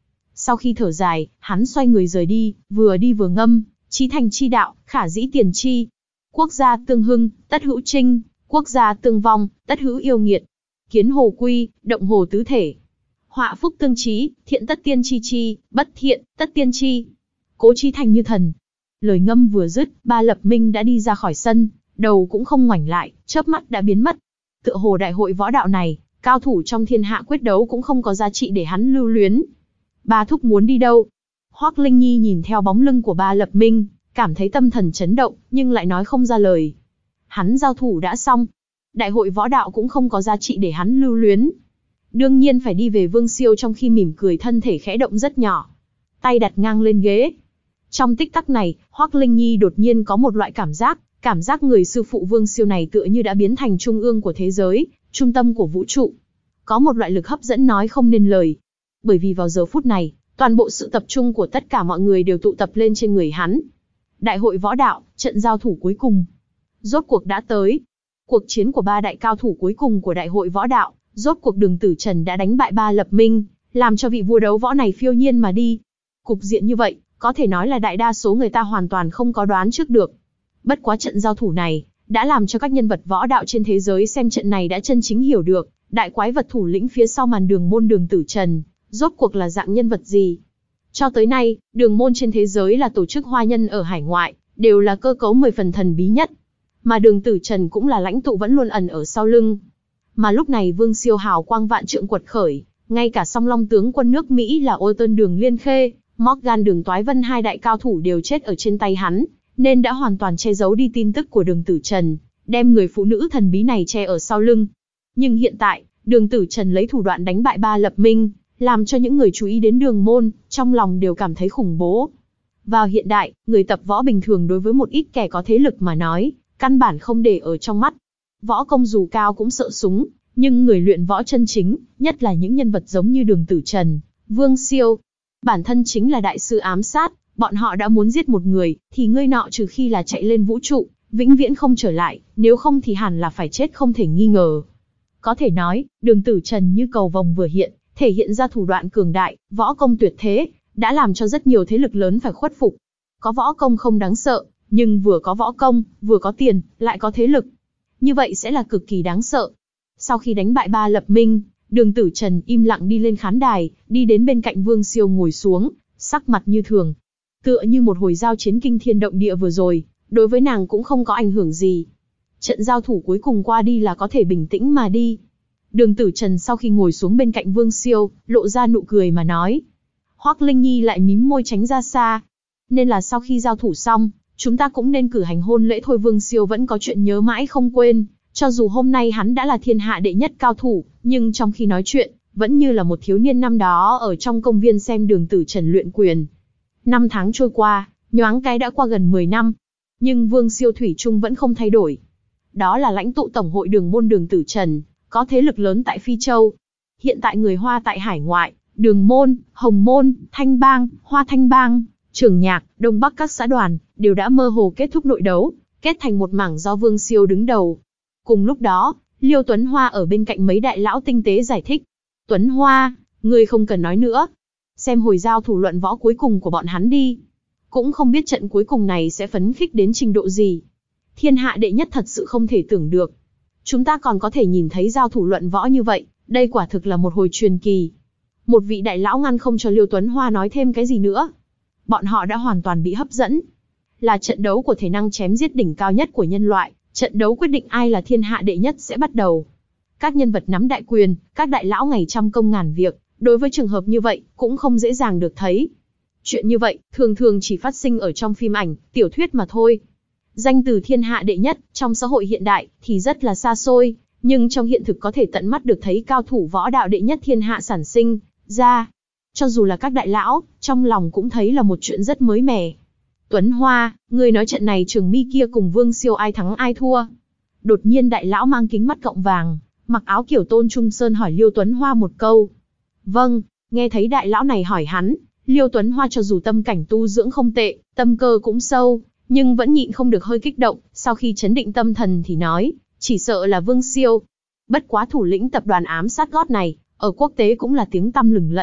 Speaker 1: Sau khi thở dài, hắn xoay người rời đi, vừa đi vừa ngâm, chí thành chi đạo, khả dĩ tiền chi. Quốc gia tương hưng, tất hữu trinh, quốc gia tương vong, tất hữu yêu nghiệt. Kiến hồ quy, động hồ tứ thể. Họa phúc tương trí, thiện tất tiên chi chi, bất thiện, tất tiên chi. Cố chí thành như thần. Lời ngâm vừa dứt, Ba Lập Minh đã đi ra khỏi sân, đầu cũng không ngoảnh lại, chớp mắt đã biến mất. Tựa hồ đại hội võ đạo này, cao thủ trong thiên hạ quyết đấu cũng không có giá trị để hắn lưu luyến. Ba thúc muốn đi đâu? Hoắc Linh Nhi nhìn theo bóng lưng của Ba Lập Minh, cảm thấy tâm thần chấn động, nhưng lại nói không ra lời. Hắn giao thủ đã xong, đại hội võ đạo cũng không có giá trị để hắn lưu luyến. Đương nhiên phải đi về. Vương Siêu trong khi mỉm cười thân thể khẽ động rất nhỏ, tay đặt ngang lên ghế. Trong tích tắc này, Hoắc Linh Nhi đột nhiên có một loại cảm giác, cảm giác người sư phụ Vương Siêu này tựa như đã biến thành trung ương của thế giới, trung tâm của vũ trụ. Có một loại lực hấp dẫn nói không nên lời. Bởi vì vào giờ phút này, toàn bộ sự tập trung của tất cả mọi người đều tụ tập lên trên người hắn. Đại hội võ đạo, trận giao thủ cuối cùng. Rốt cuộc đã tới. Cuộc chiến của ba đại cao thủ cuối cùng của đại hội võ đạo, rốt cuộc Đường Tử Trần đã đánh bại Ba Lập Minh, làm cho vị vua đấu võ này phiêu nhiên mà đi. Cục diện như vậy, có thể nói là đại đa số người ta hoàn toàn không có đoán trước được. Bất quá trận giao thủ này, đã làm cho các nhân vật võ đạo trên thế giới xem trận này đã chân chính hiểu được, đại quái vật thủ lĩnh phía sau màn Đường môn Đường Tử Trần, rốt cuộc là dạng nhân vật gì. Cho tới nay, đường môn trên thế giới là tổ chức hoa nhân ở hải ngoại, đều là cơ cấu mười phần thần bí nhất. Mà Đường Tử Trần cũng là lãnh tụ vẫn luôn ẩn ở sau lưng. Mà lúc này Vương Siêu hào quang vạn trượng quật khởi, ngay cả song long tướng quân nước Mỹ là Ô Tơn Đường Liên Khê, Morgan Đường Toái Vân hai đại cao thủ đều chết ở trên tay hắn, nên đã hoàn toàn che giấu đi tin tức của Đường Tử Trần, đem người phụ nữ thần bí này che ở sau lưng. Nhưng hiện tại, Đường Tử Trần lấy thủ đoạn đánh bại Ba Lập Minh, làm cho những người chú ý đến đường môn, trong lòng đều cảm thấy khủng bố. Vào hiện đại, người tập võ bình thường đối với một ít kẻ có thế lực mà nói, căn bản không để ở trong mắt. Võ công dù cao cũng sợ súng, nhưng người luyện võ chân chính, nhất là những nhân vật giống như Đường Tử Trần, Vương Siêu, bản thân chính là đại sư ám sát, bọn họ đã muốn giết một người, thì người nọ trừ khi là chạy lên vũ trụ, vĩnh viễn không trở lại, nếu không thì hẳn là phải chết không thể nghi ngờ. Có thể nói, Đường Tử Trần như cầu vồng vừa hiện, thể hiện ra thủ đoạn cường đại, võ công tuyệt thế, đã làm cho rất nhiều thế lực lớn phải khuất phục. Có võ công không đáng sợ, nhưng vừa có võ công, vừa có tiền, lại có thế lực. Như vậy sẽ là cực kỳ đáng sợ. Sau khi đánh bại Ba Lập Minh, Đường Tử Trần im lặng đi lên khán đài, đi đến bên cạnh Vương Siêu ngồi xuống, sắc mặt như thường. Tựa như một hồi giao chiến kinh thiên động địa vừa rồi, đối với nàng cũng không có ảnh hưởng gì. Trận giao thủ cuối cùng qua đi là có thể bình tĩnh mà đi. Đường Tử Trần sau khi ngồi xuống bên cạnh Vương Siêu, lộ ra nụ cười mà nói. Hoắc Linh Nhi lại mím môi tránh ra xa. Nên là sau khi giao thủ xong, chúng ta cũng nên cử hành hôn lễ thôi. Vương Siêu vẫn có chuyện nhớ mãi không quên. Cho dù hôm nay hắn đã là thiên hạ đệ nhất cao thủ, nhưng trong khi nói chuyện, vẫn như là một thiếu niên năm đó ở trong công viên xem Đường Tử Trần luyện quyền. Năm tháng trôi qua, nhoáng cái đã qua gần mười năm. Nhưng Vương Siêu thủy chung vẫn không thay đổi. Đó là lãnh tụ tổng hội đường môn Đường Tử Trần, có thế lực lớn tại Phi Châu. Hiện tại người Hoa tại hải ngoại, Đường môn, Hồng môn, Thanh bang, Hoa Thanh bang, Trường Nhạc, Đông Bắc các xã đoàn, đều đã mơ hồ kết thúc nội đấu, kết thành một mảng do Vương Siêu đứng đầu. Cùng lúc đó, Liêu Tuấn Hoa ở bên cạnh mấy đại lão tinh tế giải thích. Tuấn Hoa, ngươi không cần nói nữa. Xem hồi giao thủ luận võ cuối cùng của bọn hắn đi. Cũng không biết trận cuối cùng này sẽ phấn khích đến trình độ gì. Thiên hạ đệ nhất thật sự không thể tưởng được. Chúng ta còn có thể nhìn thấy giao thủ luận võ như vậy, đây quả thực là một hồi truyền kỳ. Một vị đại lão ngăn không cho Liêu Tuấn Hoa nói thêm cái gì nữa. Bọn họ đã hoàn toàn bị hấp dẫn. Là trận đấu của thể năng chém giết đỉnh cao nhất của nhân loại, trận đấu quyết định ai là thiên hạ đệ nhất sẽ bắt đầu. Các nhân vật nắm đại quyền, các đại lão ngày trăm công ngàn việc, đối với trường hợp như vậy, cũng không dễ dàng được thấy. Chuyện như vậy, thường thường chỉ phát sinh ở trong phim ảnh, tiểu thuyết mà thôi. Danh từ thiên hạ đệ nhất, trong xã hội hiện đại, thì rất là xa xôi, nhưng trong hiện thực có thể tận mắt được thấy cao thủ võ đạo đệ nhất thiên hạ sản sinh ra. Cho dù là các đại lão, trong lòng cũng thấy là một chuyện rất mới mẻ. Tuấn Hoa, ngươi nói trận này Trường Mi kia cùng Vương Siêu ai thắng ai thua? Đột nhiên đại lão mang kính mắt cọng vàng, mặc áo kiểu Tôn Trung Sơn hỏi Liêu Tuấn Hoa một câu. Vâng, nghe thấy đại lão này hỏi hắn, Liêu Tuấn Hoa cho dù tâm cảnh tu dưỡng không tệ, tâm cơ cũng sâu, nhưng vẫn nhịn không được hơi kích động, sau khi chấn định tâm thần thì nói, chỉ sợ là Vương Siêu. Bất quá thủ lĩnh tập đoàn ám sát gót này, ở quốc tế cũng là tiếng tăm lừng lẫy,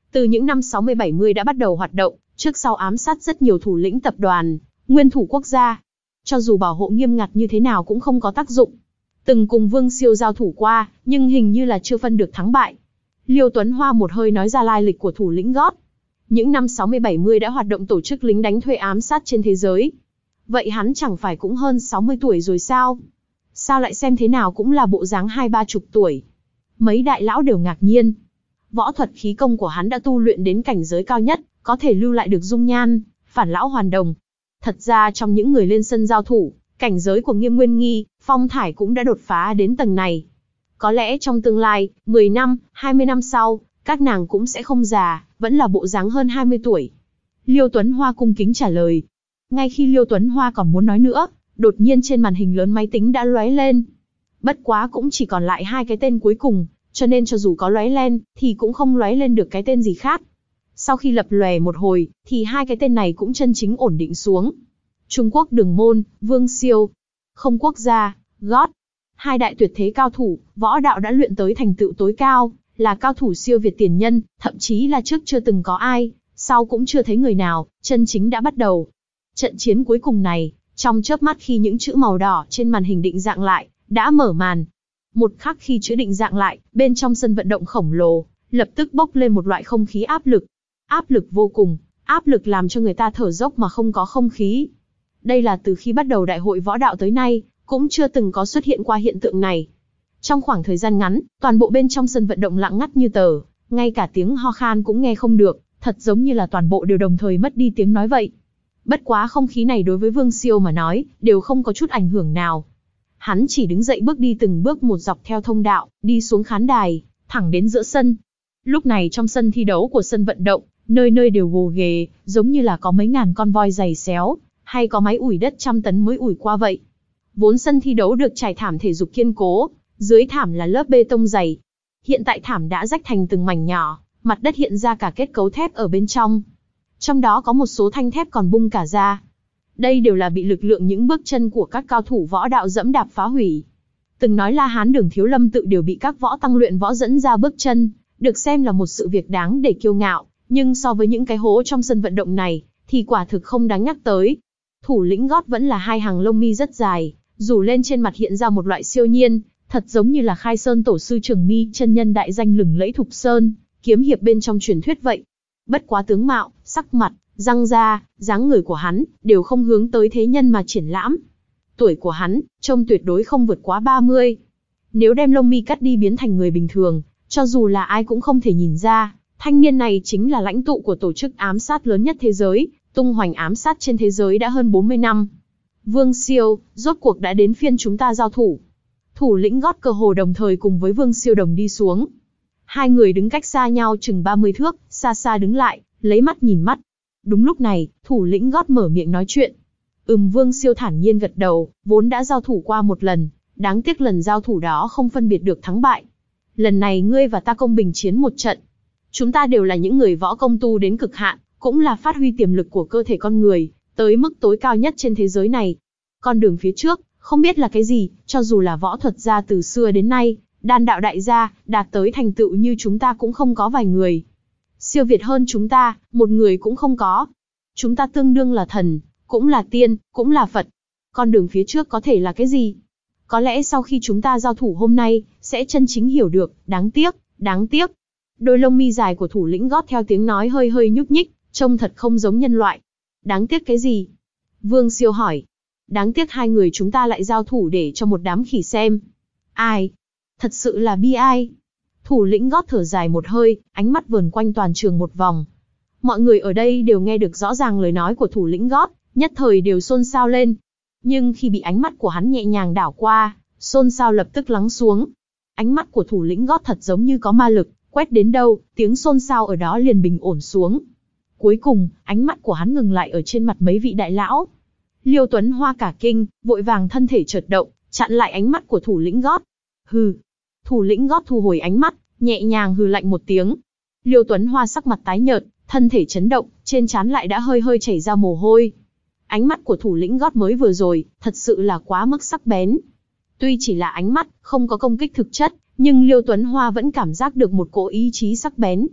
Speaker 1: Từ những năm sáu mươi bảy mươi đã bắt đầu hoạt động, trước sau ám sát rất nhiều thủ lĩnh tập đoàn, nguyên thủ quốc gia. Cho dù bảo hộ nghiêm ngặt như thế nào cũng không có tác dụng. Từng cùng Vương Siêu giao thủ qua, nhưng hình như là chưa phân được thắng bại. Liêu Tuấn Hoa một hơi nói ra lai lịch của thủ lĩnh gót. Những năm sáu mươi bảy mươi đã hoạt động tổ chức lính đánh thuê ám sát trên thế giới. Vậy hắn chẳng phải cũng hơn sáu mươi tuổi rồi sao? Sao lại xem thế nào cũng là bộ dáng hai ba chục tuổi? Mấy đại lão đều ngạc nhiên. Võ thuật khí công của hắn đã tu luyện đến cảnh giới cao nhất, có thể lưu lại được dung nhan, phản lão hoàn đồng. Thật ra trong những người lên sân giao thủ, cảnh giới của Nghiêm Nguyên Nghi, Phong Thải cũng đã đột phá đến tầng này. Có lẽ trong tương lai, mười năm, hai mươi năm sau, các nàng cũng sẽ không già, vẫn là bộ dáng hơn hai mươi tuổi. Liêu Tuấn Hoa cung kính trả lời. Ngay khi Liêu Tuấn Hoa còn muốn nói nữa, đột nhiên trên màn hình lớn máy tính đã lóe lên. Bất quá cũng chỉ còn lại hai cái tên cuối cùng, cho nên cho dù có lóe lên, thì cũng không lóe lên được cái tên gì khác. Sau khi lập lòe một hồi, thì hai cái tên này cũng chân chính ổn định xuống. Trung Quốc Đường Môn, Vương Siêu. Không Quốc gia, gót. Hai đại tuyệt thế cao thủ, võ đạo đã luyện tới thành tựu tối cao, là cao thủ siêu việt tiền nhân, thậm chí là trước chưa từng có ai, sau cũng chưa thấy người nào, chân chính đã bắt đầu. Trận chiến cuối cùng này, trong chớp mắt khi những chữ màu đỏ trên màn hình định dạng lại, đã mở màn. Một khắc khi chữ định dạng lại, bên trong sân vận động khổng lồ, lập tức bốc lên một loại không khí áp lực. Áp lực vô cùng, áp lực làm cho người ta thở dốc mà không có không khí. Đây là từ khi bắt đầu đại hội võ đạo tới nay, cũng chưa từng có xuất hiện qua hiện tượng này. Trong khoảng thời gian ngắn, toàn bộ bên trong sân vận động lặng ngắt như tờ, ngay cả tiếng ho khan cũng nghe không được, thật giống như là toàn bộ đều đồng thời mất đi tiếng nói vậy. Bất quá không khí này đối với Vương Siêu mà nói, đều không có chút ảnh hưởng nào. Hắn chỉ đứng dậy bước đi từng bước một dọc theo thông đạo, đi xuống khán đài, thẳng đến giữa sân. Lúc này trong sân thi đấu của sân vận động, nơi nơi đều gồ ghề, giống như là có mấy ngàn con voi giày xéo, hay có máy ủi đất trăm tấn mới ủi qua vậy. Vốn sân thi đấu được trải thảm thể dục kiên cố, dưới thảm là lớp bê tông dày. Hiện tại thảm đã rách thành từng mảnh nhỏ, mặt đất hiện ra cả kết cấu thép ở bên trong. Trong đó có một số thanh thép còn bung cả ra. Đây đều là bị lực lượng những bước chân của các cao thủ võ đạo dẫm đạp phá hủy. Từng nói La Hán Đường Thiếu Lâm tự đều bị các võ tăng luyện võ dẫn ra bước chân, được xem là một sự việc đáng để kiêu ngạo, nhưng so với những cái hố trong sân vận động này, thì quả thực không đáng nhắc tới. Thủ lĩnh gót vẫn là hai hàng lông mi rất dài, rủ lên trên mặt hiện ra một loại siêu nhiên, thật giống như là Khai Sơn tổ sư Trường Mi chân nhân đại danh lừng lẫy Thục Sơn, kiếm hiệp bên trong truyền thuyết vậy. Bất quá tướng mạo, sắc mặt, răng da, dáng người của hắn, đều không hướng tới thế nhân mà triển lãm. Tuổi của hắn, trông tuyệt đối không vượt quá ba mươi. Nếu đem lông mi cắt đi biến thành người bình thường, cho dù là ai cũng không thể nhìn ra, thanh niên này chính là lãnh tụ của tổ chức ám sát lớn nhất thế giới, tung hoành ám sát trên thế giới đã hơn bốn mươi năm. Vương Siêu, rốt cuộc đã đến phiên chúng ta giao thủ. Thủ lĩnh gót cơ hồ đồng thời cùng với Vương Siêu đồng đi xuống. Hai người đứng cách xa nhau chừng ba mươi thước, xa xa đứng lại, lấy mắt nhìn mắt. Đúng lúc này, thủ lĩnh gót mở miệng nói chuyện. Ừm, Vương Siêu thản nhiên gật đầu, vốn đã giao thủ qua một lần, đáng tiếc lần giao thủ đó không phân biệt được thắng bại. Lần này ngươi và ta công bình chiến một trận. Chúng ta đều là những người võ công tu đến cực hạn, cũng là phát huy tiềm lực của cơ thể con người, tới mức tối cao nhất trên thế giới này. Con đường phía trước, không biết là cái gì, cho dù là võ thuật gia từ xưa đến nay, đan đạo đại gia, đạt tới thành tựu như chúng ta cũng không có vài người. Siêu việt hơn chúng ta, một người cũng không có. Chúng ta tương đương là thần, cũng là tiên, cũng là Phật. Con đường phía trước có thể là cái gì? Có lẽ sau khi chúng ta giao thủ hôm nay, sẽ chân chính hiểu được, đáng tiếc, đáng tiếc. Đôi lông mi dài của thủ lĩnh gót theo tiếng nói hơi hơi nhúc nhích, trông thật không giống nhân loại. Đáng tiếc cái gì? Vương Siêu hỏi. Đáng tiếc hai người chúng ta lại giao thủ để cho một đám khỉ xem. Ai? Thật sự là bi ai. Thủ lĩnh gót thở dài một hơi, ánh mắt vờn quanh toàn trường một vòng. Mọi người ở đây đều nghe được rõ ràng lời nói của thủ lĩnh gót, nhất thời đều xôn xao lên. Nhưng khi bị ánh mắt của hắn nhẹ nhàng đảo qua, xôn xao lập tức lắng xuống. Ánh mắt của thủ lĩnh gót thật giống như có ma lực, quét đến đâu, tiếng xôn xao ở đó liền bình ổn xuống. Cuối cùng, ánh mắt của hắn ngừng lại ở trên mặt mấy vị đại lão. Liêu Tuấn Hoa cả kinh, vội vàng thân thể chợt động, chặn lại ánh mắt của thủ lĩnh gót. Hừ. Thủ lĩnh gót thu hồi ánh mắt, nhẹ nhàng hừ lạnh một tiếng. Liêu Tuấn Hoa sắc mặt tái nhợt, thân thể chấn động, trên trán lại đã hơi hơi chảy ra mồ hôi. Ánh mắt của thủ lĩnh gót mới vừa rồi, thật sự là quá mức sắc bén. Tuy chỉ là ánh mắt, không có công kích thực chất, nhưng Liêu Tuấn Hoa vẫn cảm giác được một cỗ ý chí sắc bén.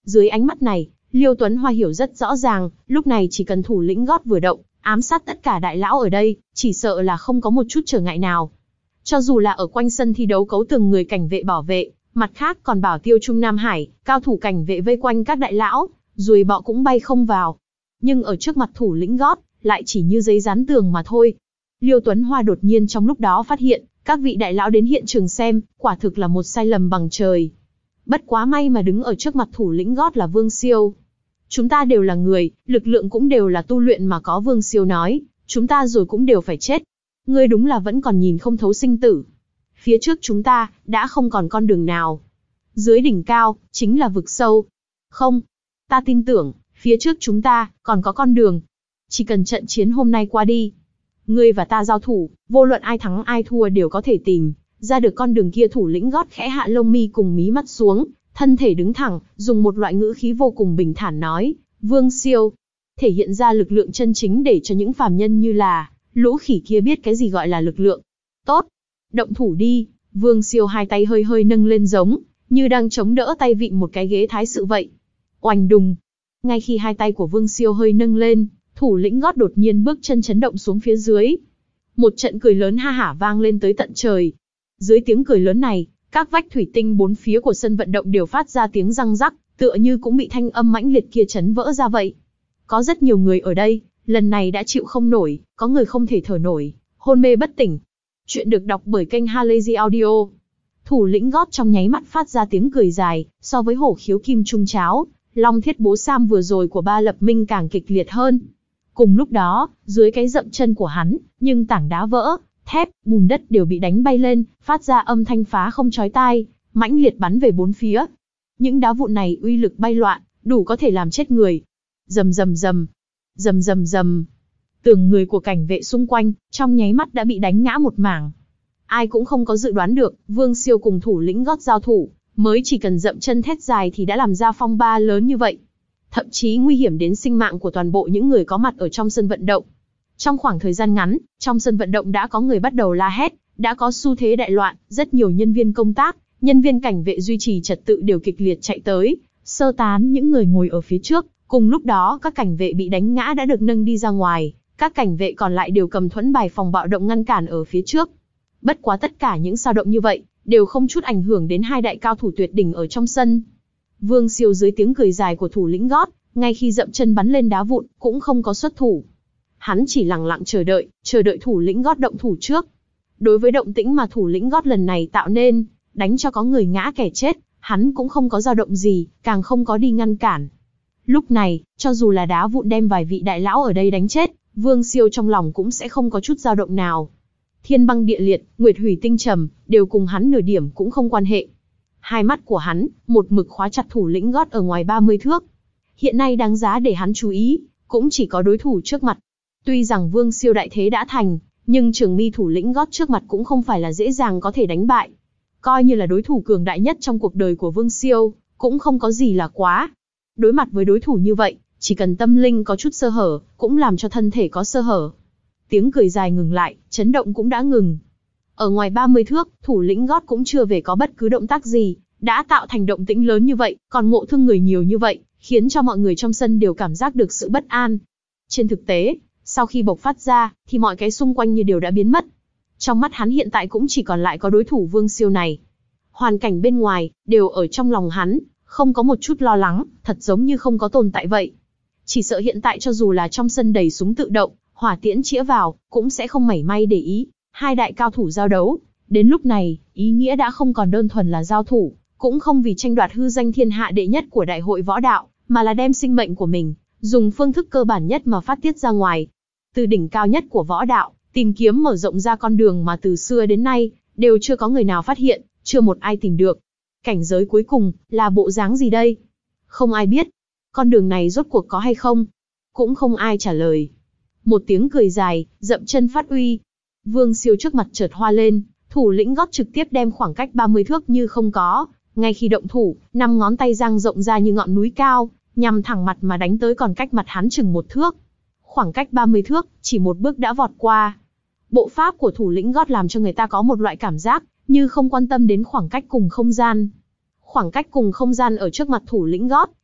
Speaker 1: Dưới ánh mắt này, Liêu Tuấn Hoa hiểu rất rõ ràng, lúc này chỉ cần thủ lĩnh gót vừa động, ám sát tất cả đại lão ở đây, chỉ sợ là không có một chút trở ngại nào. Cho dù là ở quanh sân thi đấu cấu từng người cảnh vệ bảo vệ, mặt khác còn bảo tiêu Trung Nam Hải, cao thủ cảnh vệ vây quanh các đại lão, ruồi bọ cũng bay không vào. Nhưng ở trước mặt thủ lĩnh gót, lại chỉ như giấy dán tường mà thôi. Liêu Tuấn Hoa đột nhiên trong lúc đó phát hiện, các vị đại lão đến hiện trường xem, quả thực là một sai lầm bằng trời. Bất quá may mà đứng ở trước mặt thủ lĩnh gót là Vương Siêu. Chúng ta đều là người, lực lượng cũng đều là tu luyện mà có. Vương Siêu nói, chúng ta rồi cũng đều phải chết. Ngươi đúng là vẫn còn nhìn không thấu sinh tử. Phía trước chúng ta, đã không còn con đường nào. Dưới đỉnh cao, chính là vực sâu. Không, ta tin tưởng, phía trước chúng ta, còn có con đường. Chỉ cần trận chiến hôm nay qua đi, ngươi và ta giao thủ, vô luận ai thắng ai thua đều có thể tìm ra được con đường kia. Thủ lĩnh gót khẽ hạ lông mi cùng mí mắt xuống, thân thể đứng thẳng, dùng một loại ngữ khí vô cùng bình thản nói, Vương Siêu, thể hiện ra lực lượng chân chính để cho những phàm nhân như là lũ khỉ kia biết cái gì gọi là lực lượng. Tốt, động thủ đi. Vương Siêu hai tay hơi hơi nâng lên giống như đang chống đỡ tay vịn một cái ghế thái sự vậy. Oành đùng. Ngay khi hai tay của Vương Siêu hơi nâng lên, thủ lĩnh gót đột nhiên bước chân chấn động xuống phía dưới. Một trận cười lớn ha hả vang lên tới tận trời. Dưới tiếng cười lớn này, các vách thủy tinh bốn phía của sân vận động đều phát ra tiếng răng rắc, tựa như cũng bị thanh âm mãnh liệt kia chấn vỡ ra vậy. Có rất nhiều người ở đây, lần này đã chịu không nổi, có người không thể thở nổi, hôn mê bất tỉnh. Chuyện được đọc bởi kênh Halazy Audio. Thủ lĩnh gót trong nháy mắt phát ra tiếng cười dài, so với hổ khiếu kim trung cháo, long thiết bố sam vừa rồi của Ba Lập Minh càng kịch liệt hơn. Cùng lúc đó, dưới cái dậm chân của hắn, nhưng tảng đá vỡ, thép, bùn đất đều bị đánh bay lên, phát ra âm thanh phá không chói tai, mãnh liệt bắn về bốn phía. Những đá vụn này uy lực bay loạn, đủ có thể làm chết người. Rầm rầm rầm, rầm rầm rầm. Tường người của cảnh vệ xung quanh, trong nháy mắt đã bị đánh ngã một mảng. Ai cũng không có dự đoán được, Vương Siêu cùng thủ lĩnh gót giao thủ, mới chỉ cần dậm chân thét dài thì đã làm ra phong ba lớn như vậy. Thậm chí nguy hiểm đến sinh mạng của toàn bộ những người có mặt ở trong sân vận động. Trong khoảng thời gian ngắn, trong sân vận động đã có người bắt đầu la hét, đã có xu thế đại loạn, rất nhiều nhân viên công tác, nhân viên cảnh vệ duy trì trật tự đều kịch liệt chạy tới, sơ tán những người ngồi ở phía trước. Cùng lúc đó, các cảnh vệ bị đánh ngã đã được nâng đi ra ngoài, các cảnh vệ còn lại đều cầm thuẫn bài phòng bạo động ngăn cản ở phía trước. Bất quá tất cả những dao động như vậy, đều không chút ảnh hưởng đến hai đại cao thủ tuyệt đỉnh ở trong sân. Vương Siêu dưới tiếng cười dài của thủ lĩnh gót, ngay khi dậm chân bắn lên đá vụn, cũng không có xuất thủ. Hắn chỉ lặng lặng chờ đợi, chờ đợi thủ lĩnh gót động thủ trước. Đối với động tĩnh mà thủ lĩnh gót lần này tạo nên, đánh cho có người ngã kẻ chết, hắn cũng không có dao động gì, càng không có đi ngăn cản. Lúc này, cho dù là đá vụn đem vài vị đại lão ở đây đánh chết, Vương Siêu trong lòng cũng sẽ không có chút dao động nào. Thiên băng địa liệt, nguyệt hủy tinh trầm, đều cùng hắn nửa điểm cũng không quan hệ. Hai mắt của hắn, một mực khóa chặt thủ lĩnh gót ở ngoài ba mươi thước. Hiện nay đáng giá để hắn chú ý, cũng chỉ có đối thủ trước mặt. Tuy rằng Vương Siêu đại thế đã thành, nhưng trường mi thủ lĩnh gót trước mặt cũng không phải là dễ dàng có thể đánh bại. Coi như là đối thủ cường đại nhất trong cuộc đời của Vương Siêu, cũng không có gì là quá. Đối mặt với đối thủ như vậy, chỉ cần tâm linh có chút sơ hở, cũng làm cho thân thể có sơ hở. Tiếng cười dài ngừng lại, chấn động cũng đã ngừng. Ở ngoài ba mươi thước, thủ lĩnh gót cũng chưa về có bất cứ động tác gì, đã tạo thành động tĩnh lớn như vậy, còn ngộ thương người nhiều như vậy, khiến cho mọi người trong sân đều cảm giác được sự bất an. Trên thực tế, sau khi bộc phát ra, thì mọi cái xung quanh như đều đã biến mất. Trong mắt hắn hiện tại cũng chỉ còn lại có đối thủ Vương Siêu này. Hoàn cảnh bên ngoài, đều ở trong lòng hắn, không có một chút lo lắng, thật giống như không có tồn tại vậy. Chỉ sợ hiện tại cho dù là trong sân đầy súng tự động, hỏa tiễn chĩa vào, cũng sẽ không mảy may để ý. Hai đại cao thủ giao đấu, đến lúc này, ý nghĩa đã không còn đơn thuần là giao thủ, cũng không vì tranh đoạt hư danh thiên hạ đệ nhất của đại hội võ đạo, mà là đem sinh mệnh của mình, dùng phương thức cơ bản nhất mà phát tiết ra ngoài. Từ đỉnh cao nhất của võ đạo, tìm kiếm mở rộng ra con đường mà từ xưa đến nay, đều chưa có người nào phát hiện, chưa một ai tìm được. Cảnh giới cuối cùng, là bộ dáng gì đây? Không ai biết. Con đường này rốt cuộc có hay không? Cũng không ai trả lời. Một tiếng cười dài, dậm chân phát uy. Vương Siêu trước mặt chợt hoa lên, thủ lĩnh gót trực tiếp đem khoảng cách ba mươi thước như không có. Ngay khi động thủ, năm ngón tay dang rộng ra như ngọn núi cao, nhằm thẳng mặt mà đánh tới còn cách mặt hắn chừng một thước. Khoảng cách ba mươi thước, chỉ một bước đã vọt qua. Bộ pháp của thủ lĩnh gót làm cho người ta có một loại cảm giác, như không quan tâm đến khoảng cách cùng không gian. Khoảng cách cùng không gian ở trước mặt thủ lĩnh gót,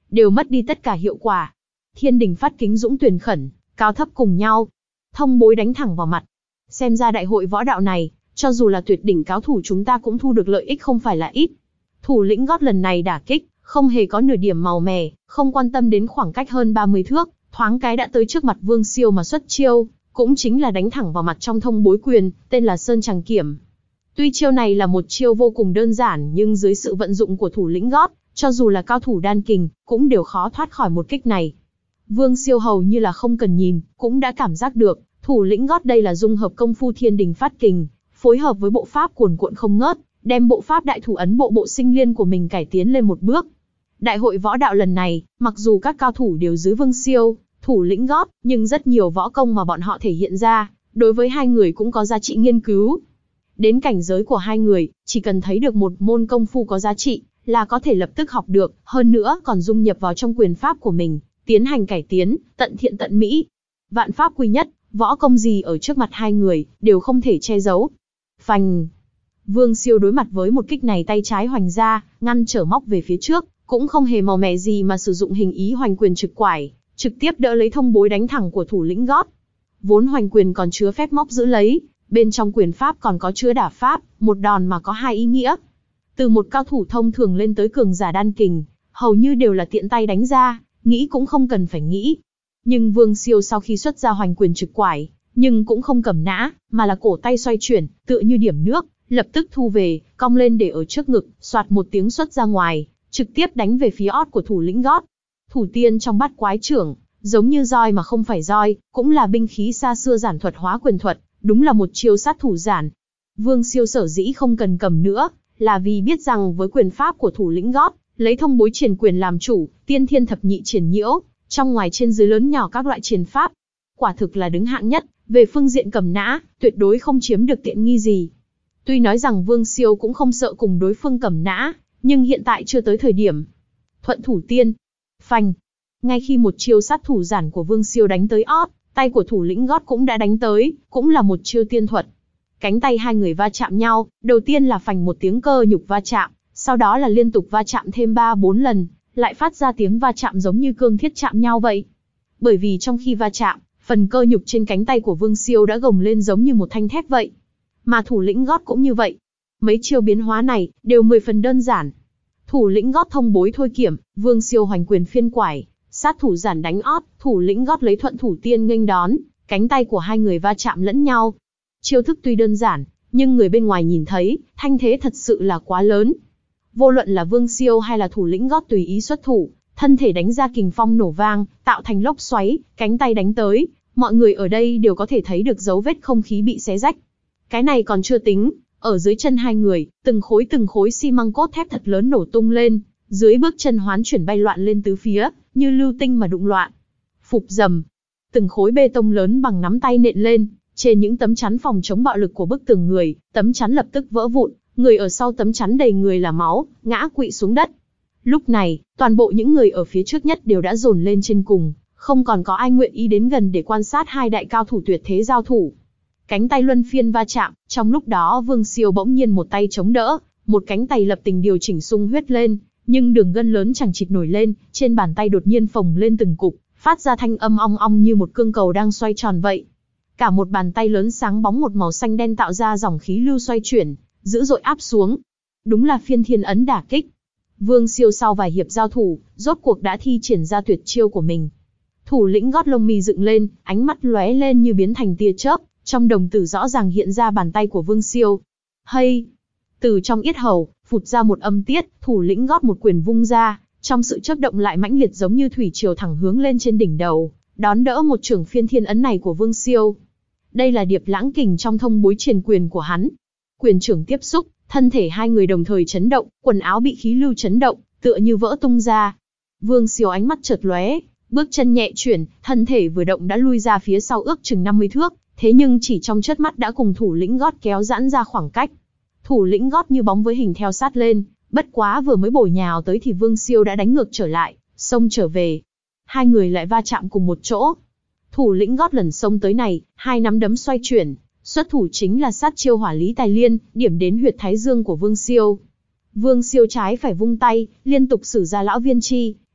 Speaker 1: đều mất đi tất cả hiệu quả. Thiên đình phát kính dũng tuyển khẩn, cao thấp cùng nhau. Thông bối đánh thẳng vào mặt. Xem ra đại hội võ đạo này, cho dù là tuyệt đỉnh cao thủ chúng ta cũng thu được lợi ích không phải là ít. Thủ lĩnh gót lần này đả kích, không hề có nửa điểm màu mè, không quan tâm đến khoảng cách hơn ba mươi thước, thoáng cái đã tới trước mặt Vương Siêu mà xuất chiêu, cũng chính là đánh thẳng vào mặt trong thông bối quyền, tên là Sơn Tràng Kiểm. Tuy chiêu này là một chiêu vô cùng đơn giản nhưng dưới sự vận dụng của thủ lĩnh gót, cho dù là cao thủ đan kình, cũng đều khó thoát khỏi một kích này. Vương Siêu hầu như là không cần nhìn, cũng đã cảm giác được, thủ lĩnh gót đây là dung hợp công phu thiên đình phát kình, phối hợp với bộ pháp cuồn cuộn không ngớt, đem bộ pháp đại thủ ấn bộ bộ sinh liên của mình cải tiến lên một bước. Đại hội võ đạo lần này, mặc dù các cao thủ đều dưới Vương Siêu, thủ lĩnh gót, nhưng rất nhiều võ công mà bọn họ thể hiện ra, đối với hai người cũng có giá trị nghiên cứu. Đến cảnh giới của hai người, chỉ cần thấy được một môn công phu có giá trị, là có thể lập tức học được, hơn nữa còn dung nhập vào trong quyền pháp của mình, tiến hành cải tiến, tận thiện tận mỹ. Vạn pháp quy nhất, võ công gì ở trước mặt hai người, đều không thể che giấu. Phành! Vương Siêu đối mặt với một kích này tay trái hoành ra, ngăn trở móc về phía trước, cũng không hề màu mè gì mà sử dụng hình ý hoành quyền trực quải, trực tiếp đỡ lấy thông bối đánh thẳng của thủ lĩnh gót. Vốn hoành quyền còn chứa phép móc giữ lấy, bên trong quyền pháp còn có chứa đả pháp, một đòn mà có hai ý nghĩa. Từ một cao thủ thông thường lên tới cường giả đan kình, hầu như đều là tiện tay đánh ra, nghĩ cũng không cần phải nghĩ. Nhưng Vương Siêu sau khi xuất ra hoành quyền trực quải, nhưng cũng không cầm nã, mà là cổ tay xoay chuyển, tựa như điểm nước, lập tức thu về, cong lên để ở trước ngực, soạt một tiếng xuất ra ngoài, trực tiếp đánh về phía ót của thủ lĩnh gót. Thủ tiên trong bát quái trưởng, giống như roi mà không phải roi, cũng là binh khí xa xưa giản thuật hóa quyền thuật, đúng là một chiêu sát thủ giản. Vương Siêu sở dĩ không cần cầm nữa, là vì biết rằng với quyền pháp của thủ lĩnh gót, lấy thông bối triển quyền làm chủ, tiên thiên thập nhị triển nhiễu, trong ngoài trên dưới lớn nhỏ các loại triển pháp, quả thực là đứng hạng nhất, về phương diện cầm nã, tuyệt đối không chiếm được tiện nghi gì. Tuy nói rằng Vương Siêu cũng không sợ cùng đối phương cầm nã, nhưng hiện tại chưa tới thời điểm. Thuận thủ tiên, phanh. Ngay khi một chiêu sát thủ giản của Vương Siêu đánh tới ót, tay của thủ lĩnh gót cũng đã đánh tới, cũng là một chiêu tiên thuật. Cánh tay hai người va chạm nhau, đầu tiên là phành một tiếng cơ nhục va chạm, sau đó là liên tục va chạm thêm ba bốn lần, lại phát ra tiếng va chạm giống như cương thiết chạm nhau vậy. Bởi vì trong khi va chạm, phần cơ nhục trên cánh tay của Vương Siêu đã gồng lên giống như một thanh thép vậy. Mà thủ lĩnh gót cũng như vậy. Mấy chiêu biến hóa này, đều mười phần đơn giản. Thủ lĩnh gót thông bối thôi kiểm, Vương Siêu hoành quyền phiên quải, sát thủ giản đánh ót, thủ lĩnh gót lấy thuận thủ tiên nghênh đón, cánh tay của hai người va chạm lẫn nhau. Chiêu thức tuy đơn giản, nhưng người bên ngoài nhìn thấy, thanh thế thật sự là quá lớn. Vô luận là Vương Siêu hay là thủ lĩnh gót tùy ý xuất thủ, thân thể đánh ra kình phong nổ vang, tạo thành lốc xoáy, cánh tay đánh tới, mọi người ở đây đều có thể thấy được dấu vết không khí bị xé rách. Cái này còn chưa tính, ở dưới chân hai người, từng khối từng khối xi măng cốt thép thật lớn nổ tung lên, dưới bước chân hoán chuyển bay loạn lên tứ phía, như lưu tinh mà đụng loạn. Phục rầm, từng khối bê tông lớn bằng nắm tay nện lên, trên những tấm chắn phòng chống bạo lực của bức tường người, tấm chắn lập tức vỡ vụn, người ở sau tấm chắn đầy người là máu, ngã quỵ xuống đất. Lúc này, toàn bộ những người ở phía trước nhất đều đã dồn lên trên cùng, không còn có ai nguyện ý đến gần để quan sát hai đại cao thủ tuyệt thế giao thủ. Cánh tay luân phiên va chạm, trong lúc đó Vương Siêu bỗng nhiên một tay chống đỡ, một cánh tay lập tình điều chỉnh sung huyết lên, nhưng đường gân lớn chẳng chịt nổi lên, trên bàn tay đột nhiên phồng lên từng cục, phát ra thanh âm ong ong như một cương cầu đang xoay tròn vậy. Cả một bàn tay lớn sáng bóng một màu xanh đen tạo ra dòng khí lưu xoay chuyển, dữ dội áp xuống. Đúng là phiên thiên ấn đả kích. Vương Siêu sau vài hiệp giao thủ, rốt cuộc đã thi triển ra tuyệt chiêu của mình. Thủ lĩnh gót lông mi dựng lên, ánh mắt lóe lên như biến thành tia chớp, trong đồng tử rõ ràng hiện ra bàn tay của Vương Siêu. Hay! Từ trong yết hầu, phụt ra một âm tiết, thủ lĩnh gót một quyền vung ra, trong sự chớp động lại mãnh liệt giống như thủy triều thẳng hướng lên trên đỉnh đầu, đón đỡ một chưởng phiên thiên ấn này của Vương Siêu. Đây là điệp lãng kình trong thông bối truyền quyền của hắn. Quyền trưởng tiếp xúc, thân thể hai người đồng thời chấn động, quần áo bị khí lưu chấn động, tựa như vỡ tung ra. Vương Siêu ánh mắt chợt lóe, bước chân nhẹ chuyển, thân thể vừa động đã lui ra phía sau ước chừng năm mươi thước, thế nhưng chỉ trong chớp mắt đã cùng thủ lĩnh gót kéo giãn ra khoảng cách. Thủ lĩnh gót như bóng với hình theo sát lên, bất quá vừa mới bổ nhào tới thì Vương Siêu đã đánh ngược trở lại, xông trở về. Hai người lại va chạm cùng một chỗ. Thủ lĩnh gót lần xông tới này, hai nắm đấm xoay chuyển, xuất thủ chính là sát chiêu hỏa lý tài liên, điểm đến huyệt thái dương của Vương Siêu. Vương Siêu trái phải vung tay, liên tục sử ra lão viên chi,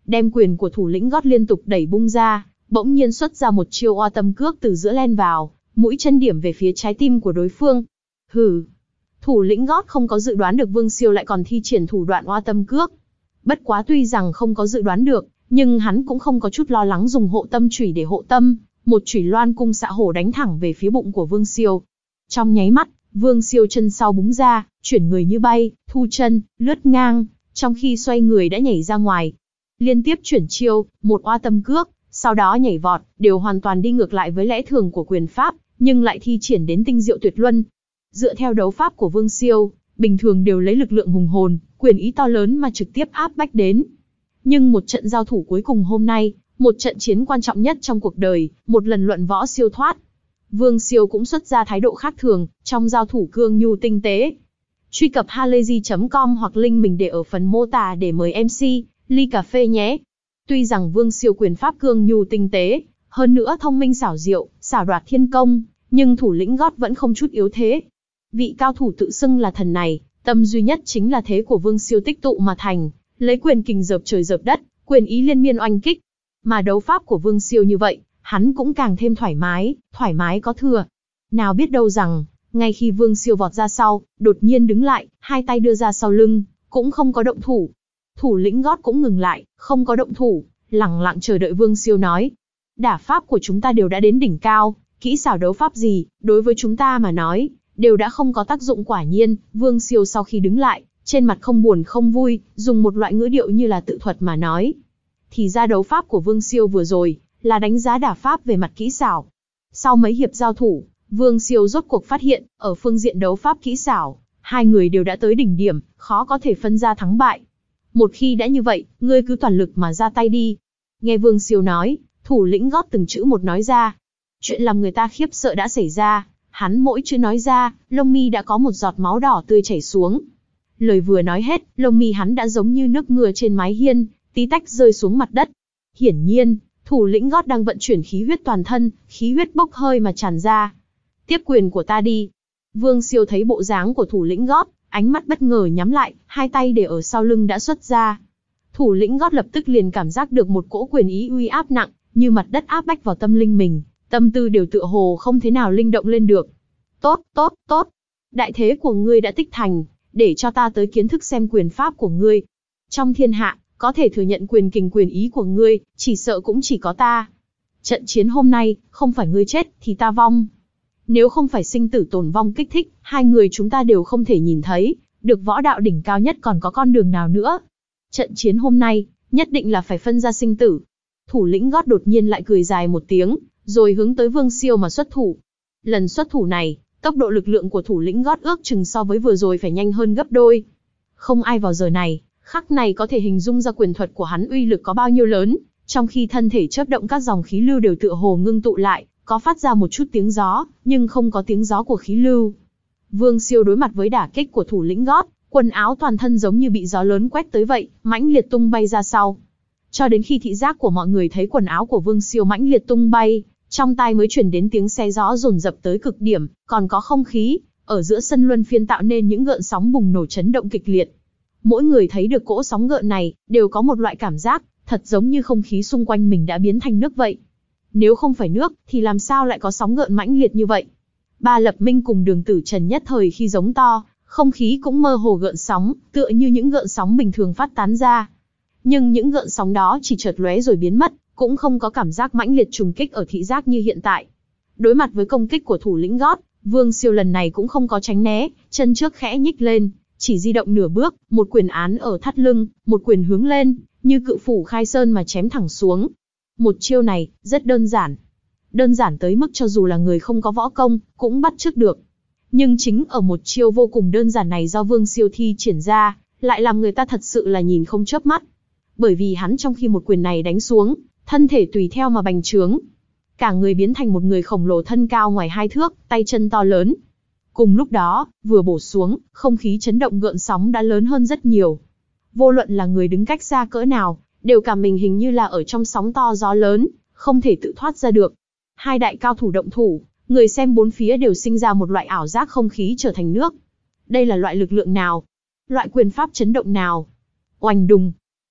Speaker 1: đem quyền của thủ lĩnh gót liên tục đẩy bung ra, bỗng nhiên xuất ra một chiêu oa tâm cước từ giữa len vào, mũi chân điểm về phía trái tim của đối phương. Hừ. Thủ lĩnh gót không có dự đoán được Vương Siêu lại còn thi triển thủ đoạn oa tâm cước. Bất quá tuy rằng không có dự đoán được, nhưng hắn cũng không có chút lo lắng dùng hộ tâm chủy để hộ tâm, một chủy loan cung xạ hổ đánh thẳng về phía bụng của Vương Siêu. Trong nháy mắt, Vương Siêu chân sau búng ra, chuyển người như bay, thu chân, lướt ngang, trong khi xoay người đã nhảy ra ngoài. Liên tiếp chuyển chiêu, một oa tâm cước, sau đó nhảy vọt, đều hoàn toàn đi ngược lại với lẽ thường của quyền pháp, nhưng lại thi triển đến tinh diệu tuyệt luân. Dựa theo đấu pháp của Vương Siêu, bình thường đều lấy lực lượng hùng hồn, quyền ý to lớn mà trực tiếp áp bách đến. Nhưng một trận giao thủ cuối cùng hôm nay, một trận chiến quan trọng nhất trong cuộc đời, một lần luận võ siêu thoát. Vương Siêu cũng xuất ra thái độ khác thường, trong giao thủ cương nhu tinh tế. Truy cập halayzi chấm com hoặc link mình để ở phần mô tả để mời em xê, ly cà phê nhé. Tuy rằng Vương Siêu quyền pháp cương nhu tinh tế, hơn nữa thông minh xảo diệu, xảo đoạt thiên công, nhưng thủ lĩnh gót vẫn không chút yếu thế. Vị cao thủ tự xưng là thần này, tâm duy nhất chính là thế của Vương Siêu tích tụ mà thành, lấy quyền kình dợp trời dợp đất, quyền ý liên miên oanh kích. Mà đấu pháp của Vương Siêu như vậy, hắn cũng càng thêm thoải mái, thoải mái có thừa. Nào biết đâu rằng, ngay khi Vương Siêu vọt ra sau, đột nhiên đứng lại, hai tay đưa ra sau lưng, cũng không có động thủ. Thủ lĩnh gót cũng ngừng lại, không có động thủ, lẳng lặng chờ đợi Vương Siêu nói. Đả pháp của chúng ta đều đã đến đỉnh cao, kỹ xảo đấu pháp gì, đối với chúng ta mà nói, đều đã không có tác dụng. Quả nhiên, Vương Siêu sau khi đứng lại, trên mặt không buồn không vui, dùng một loại ngữ điệu như là tự thuật mà nói. Thì ra đấu pháp của Vương Siêu vừa rồi, là đánh giá đả pháp về mặt kỹ xảo. Sau mấy hiệp giao thủ, Vương Siêu rốt cuộc phát hiện, ở phương diện đấu pháp kỹ xảo, hai người đều đã tới đỉnh điểm, khó có thể phân ra thắng bại. Một khi đã như vậy, ngươi cứ toàn lực mà ra tay đi. Nghe Vương Siêu nói, thủ lĩnh gót từng chữ một nói ra. Chuyện làm người ta khiếp sợ đã xảy ra, hắn mỗi chữ nói ra, lông mi đã có một giọt máu đỏ tươi chảy xuống. Lời vừa nói hết, lông mi hắn đã giống như nước mưa trên mái hiên, tí tách rơi xuống mặt đất. Hiển nhiên, thủ lĩnh gót đang vận chuyển khí huyết toàn thân, khí huyết bốc hơi mà tràn ra. Tiếp quyền của ta đi. Vương Siêu thấy bộ dáng của thủ lĩnh gót, ánh mắt bất ngờ nhắm lại, hai tay để ở sau lưng đã xuất ra. Thủ lĩnh gót lập tức liền cảm giác được một cỗ quyền ý uy áp nặng, như mặt đất áp bách vào tâm linh mình, tâm tư đều tựa hồ không thế nào linh động lên được. Tốt, tốt, tốt. Đại thế của ngươi đã tích thành, để cho ta tới kiến thức xem quyền pháp của ngươi. Trong thiên hạ, có thể thừa nhận quyền kình quyền ý của ngươi, chỉ sợ cũng chỉ có ta. Trận chiến hôm nay, không phải ngươi chết, thì ta vong. Nếu không phải sinh tử tồn vong kích thích, hai người chúng ta đều không thể nhìn thấy, được võ đạo đỉnh cao nhất còn có con đường nào nữa. Trận chiến hôm nay, nhất định là phải phân ra sinh tử. Thủ lĩnh gót đột nhiên lại cười dài một tiếng, rồi hướng tới Vương Siêu mà xuất thủ. Lần xuất thủ này, tốc độ lực lượng của thủ lĩnh gót ước chừng so với vừa rồi phải nhanh hơn gấp đôi. Không ai vào giờ này, khắc này có thể hình dung ra quyền thuật của hắn uy lực có bao nhiêu lớn, trong khi thân thể chớp động các dòng khí lưu đều tựa hồ ngưng tụ lại, có phát ra một chút tiếng gió, nhưng không có tiếng gió của khí lưu. Vương Siêu đối mặt với đả kích của thủ lĩnh gót, quần áo toàn thân giống như bị gió lớn quét tới vậy, mãnh liệt tung bay ra sau. Cho đến khi thị giác của mọi người thấy quần áo của Vương Siêu mãnh liệt tung bay, trong tai mới truyền đến tiếng xé gió dồn dập tới cực điểm, còn có không khí ở giữa sân luân phiên tạo nên những gợn sóng bùng nổ chấn động kịch liệt. Mỗi người thấy được cỗ sóng gợn này, đều có một loại cảm giác, thật giống như không khí xung quanh mình đã biến thành nước vậy. Nếu không phải nước, thì làm sao lại có sóng gợn mãnh liệt như vậy? Ba Lập Minh cùng Đường Tử Trần nhất thời khi giống to, không khí cũng mơ hồ gợn sóng, tựa như những gợn sóng bình thường phát tán ra. Nhưng những gợn sóng đó chỉ chợt lóe rồi biến mất, cũng không có cảm giác mãnh liệt trùng kích ở thị giác như hiện tại. Đối mặt với công kích của thủ lĩnh gót, Vương Siêu lần này cũng không có tránh né, chân trước khẽ nhích lên, chỉ di động nửa bước, một quyền án ở thắt lưng, một quyền hướng lên, như cự phủ khai sơn mà chém thẳng xuống. Một chiêu này, rất đơn giản. Đơn giản tới mức cho dù là người không có võ công, cũng bắt chước được. Nhưng chính ở một chiêu vô cùng đơn giản này do Vương Siêu thi triển ra, lại làm người ta thật sự là nhìn không chớp mắt. Bởi vì hắn trong khi một quyền này đánh xuống, thân thể tùy theo mà bành trướng. Cả người biến thành một người khổng lồ thân cao ngoài hai thước, tay chân to lớn. Cùng lúc đó, vừa bổ xuống, không khí chấn động gợn sóng đã lớn hơn rất nhiều. Vô luận là người đứng cách xa cỡ nào, đều cảm mình hình như là ở trong sóng to gió lớn, không thể tự thoát ra được. Hai đại cao thủ động thủ, người xem bốn phía đều sinh ra một loại ảo giác không khí trở thành nước. Đây là loại lực lượng nào? Loại quyền pháp chấn động nào? Oành đùng.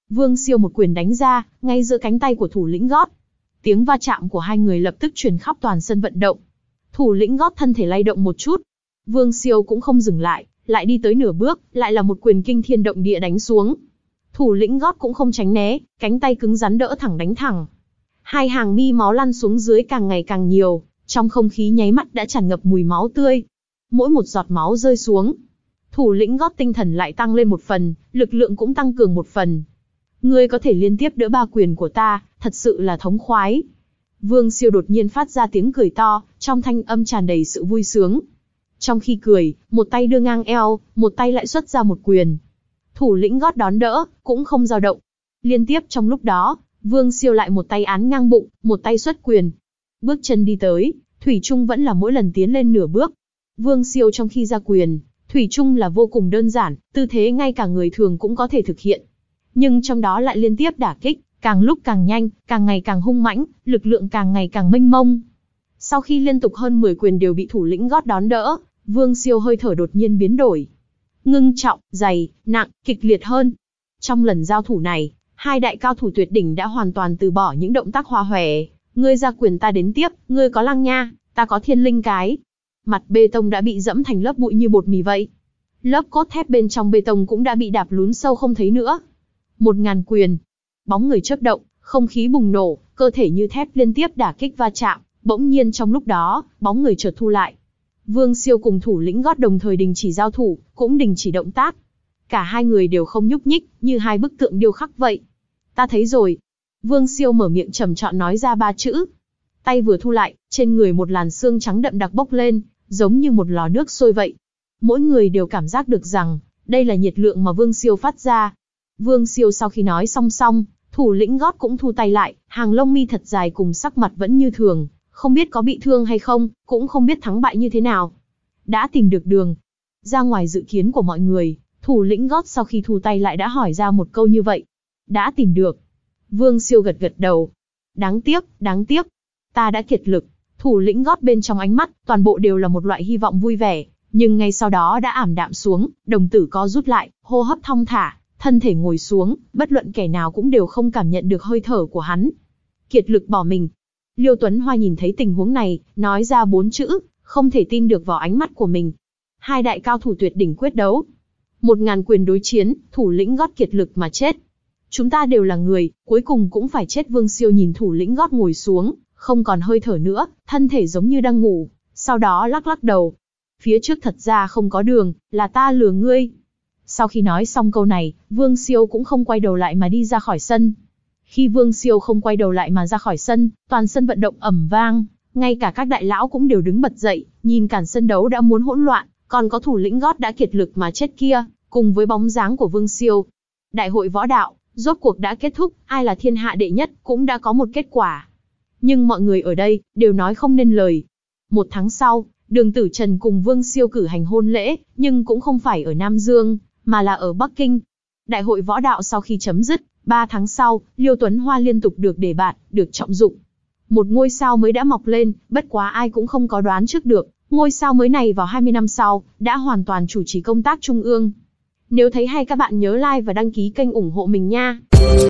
Speaker 1: Vương Siêu một quyền đánh ra, ngay giữa cánh tay của thủ lĩnh gót. Tiếng va chạm của hai người lập tức truyền khắp toàn sân vận động. Thủ lĩnh gót thân thể lay động một chút. Vương Siêu cũng không dừng lại, lại đi tới nửa bước, lại là một quyền kinh thiên động địa đánh xuống. Thủ lĩnh gót cũng không tránh né, cánh tay cứng rắn đỡ thẳng đánh thẳng. Hai hàng mi máu lăn xuống dưới càng ngày càng nhiều, trong không khí nháy mắt đã tràn ngập mùi máu tươi. Mỗi một giọt máu rơi xuống, thủ lĩnh gót tinh thần lại tăng lên một phần, lực lượng cũng tăng cường một phần. Ngươi có thể liên tiếp đỡ ba quyền của ta, thật sự là thống khoái. Vương Siêu đột nhiên phát ra tiếng cười to, trong thanh âm tràn đầy sự vui sướng. Trong khi cười, một tay đưa ngang eo, một tay lại xuất ra một quyền. Thủ lĩnh gót đón đỡ, cũng không dao động. Liên tiếp trong lúc đó, Vương Siêu lại một tay án ngang bụng, một tay xuất quyền. Bước chân đi tới, thủy chung vẫn là mỗi lần tiến lên nửa bước. Vương Siêu trong khi ra quyền, thủy chung là vô cùng đơn giản, tư thế ngay cả người thường cũng có thể thực hiện. Nhưng trong đó lại liên tiếp đả kích, càng lúc càng nhanh, càng ngày càng hung mãnh, lực lượng càng ngày càng mênh mông. Sau khi liên tục hơn mười quyền đều bị thủ lĩnh gót đón đỡ, Vương Siêu hơi thở đột nhiên biến đổi. Ngưng trọng, dày, nặng, kịch liệt hơn. Trong lần giao thủ này, hai đại cao thủ tuyệt đỉnh đã hoàn toàn từ bỏ những động tác hoa hòe. Ngươi ra quyền ta đến tiếp, ngươi có lăng nha, ta có thiên linh cái. Mặt bê tông đã bị dẫm thành lớp bụi như bột mì vậy. Lớp cốt thép bên trong bê tông cũng đã bị đạp lún sâu không thấy nữa. Một ngàn quyền. Bóng người chớp động, không khí bùng nổ, cơ thể như thép liên tiếp đả kích va chạm. Bỗng nhiên trong lúc đó, bóng người chợt thu lại. Vương Siêu cùng thủ lĩnh gót đồng thời đình chỉ giao thủ, cũng đình chỉ động tác. Cả hai người đều không nhúc nhích, như hai bức tượng điêu khắc vậy. Ta thấy rồi. Vương Siêu mở miệng trầm trọn nói ra ba chữ. Tay vừa thu lại, trên người một làn xương trắng đậm đặc bốc lên, giống như một lò nước sôi vậy. Mỗi người đều cảm giác được rằng, đây là nhiệt lượng mà Vương Siêu phát ra. Vương Siêu sau khi nói xong xong, thủ lĩnh gót cũng thu tay lại, hàng lông mi thật dài cùng sắc mặt vẫn như thường, không biết có bị thương hay không, cũng không biết thắng bại như thế nào. Đã tìm được đường. Ra ngoài dự kiến của mọi người, thủ lĩnh gót sau khi thu tay lại đã hỏi ra một câu như vậy. Đã tìm được. Vương Siêu gật gật đầu. Đáng tiếc, đáng tiếc. Ta đã kiệt lực. Thủ lĩnh gót bên trong ánh mắt, toàn bộ đều là một loại hy vọng vui vẻ, nhưng ngay sau đó đã ảm đạm xuống, đồng tử co rút lại, hô hấp thong thả, thân thể ngồi xuống, bất luận kẻ nào cũng đều không cảm nhận được hơi thở của hắn. Kiệt lực bỏ mình. Liêu Tuấn Hoa nhìn thấy tình huống này, nói ra bốn chữ, không thể tin được vào ánh mắt của mình. Hai đại cao thủ tuyệt đỉnh quyết đấu. Một ngàn quyền đối chiến, thủ lĩnh gót kiệt lực mà chết. Chúng ta đều là người, cuối cùng cũng phải chết. Vương Siêu nhìn thủ lĩnh gót ngồi xuống, không còn hơi thở nữa, thân thể giống như đang ngủ, sau đó lắc lắc đầu. Phía trước thật ra không có đường, là ta lừa ngươi. Sau khi nói xong câu này, Vương Siêu cũng không quay đầu lại mà đi ra khỏi sân. Khi Vương Siêu không quay đầu lại mà ra khỏi sân, toàn sân vận động ầm vang, ngay cả các đại lão cũng đều đứng bật dậy, nhìn cản sân đấu đã muốn hỗn loạn, còn có thủ lĩnh gót đã kiệt lực mà chết kia, cùng với bóng dáng của Vương Siêu. Đại hội võ đạo, rốt cuộc đã kết thúc, ai là thiên hạ đệ nhất cũng đã có một kết quả. Nhưng mọi người ở đây, đều nói không nên lời. Một tháng sau, Đường Tử Trần cùng Vương Siêu cử hành hôn lễ, nhưng cũng không phải ở Nam Dương, mà là ở Bắc Kinh. Đại hội võ đạo sau khi chấm dứt, ba tháng sau, Liêu Tuấn Hoa liên tục được đề bạt, được trọng dụng. Một ngôi sao mới đã mọc lên, bất quá ai cũng không có đoán trước được, ngôi sao mới này vào hai mươi năm sau, đã hoàn toàn chủ trì công tác trung ương. Nếu thấy hay các bạn nhớ like và đăng ký kênh ủng hộ mình nha.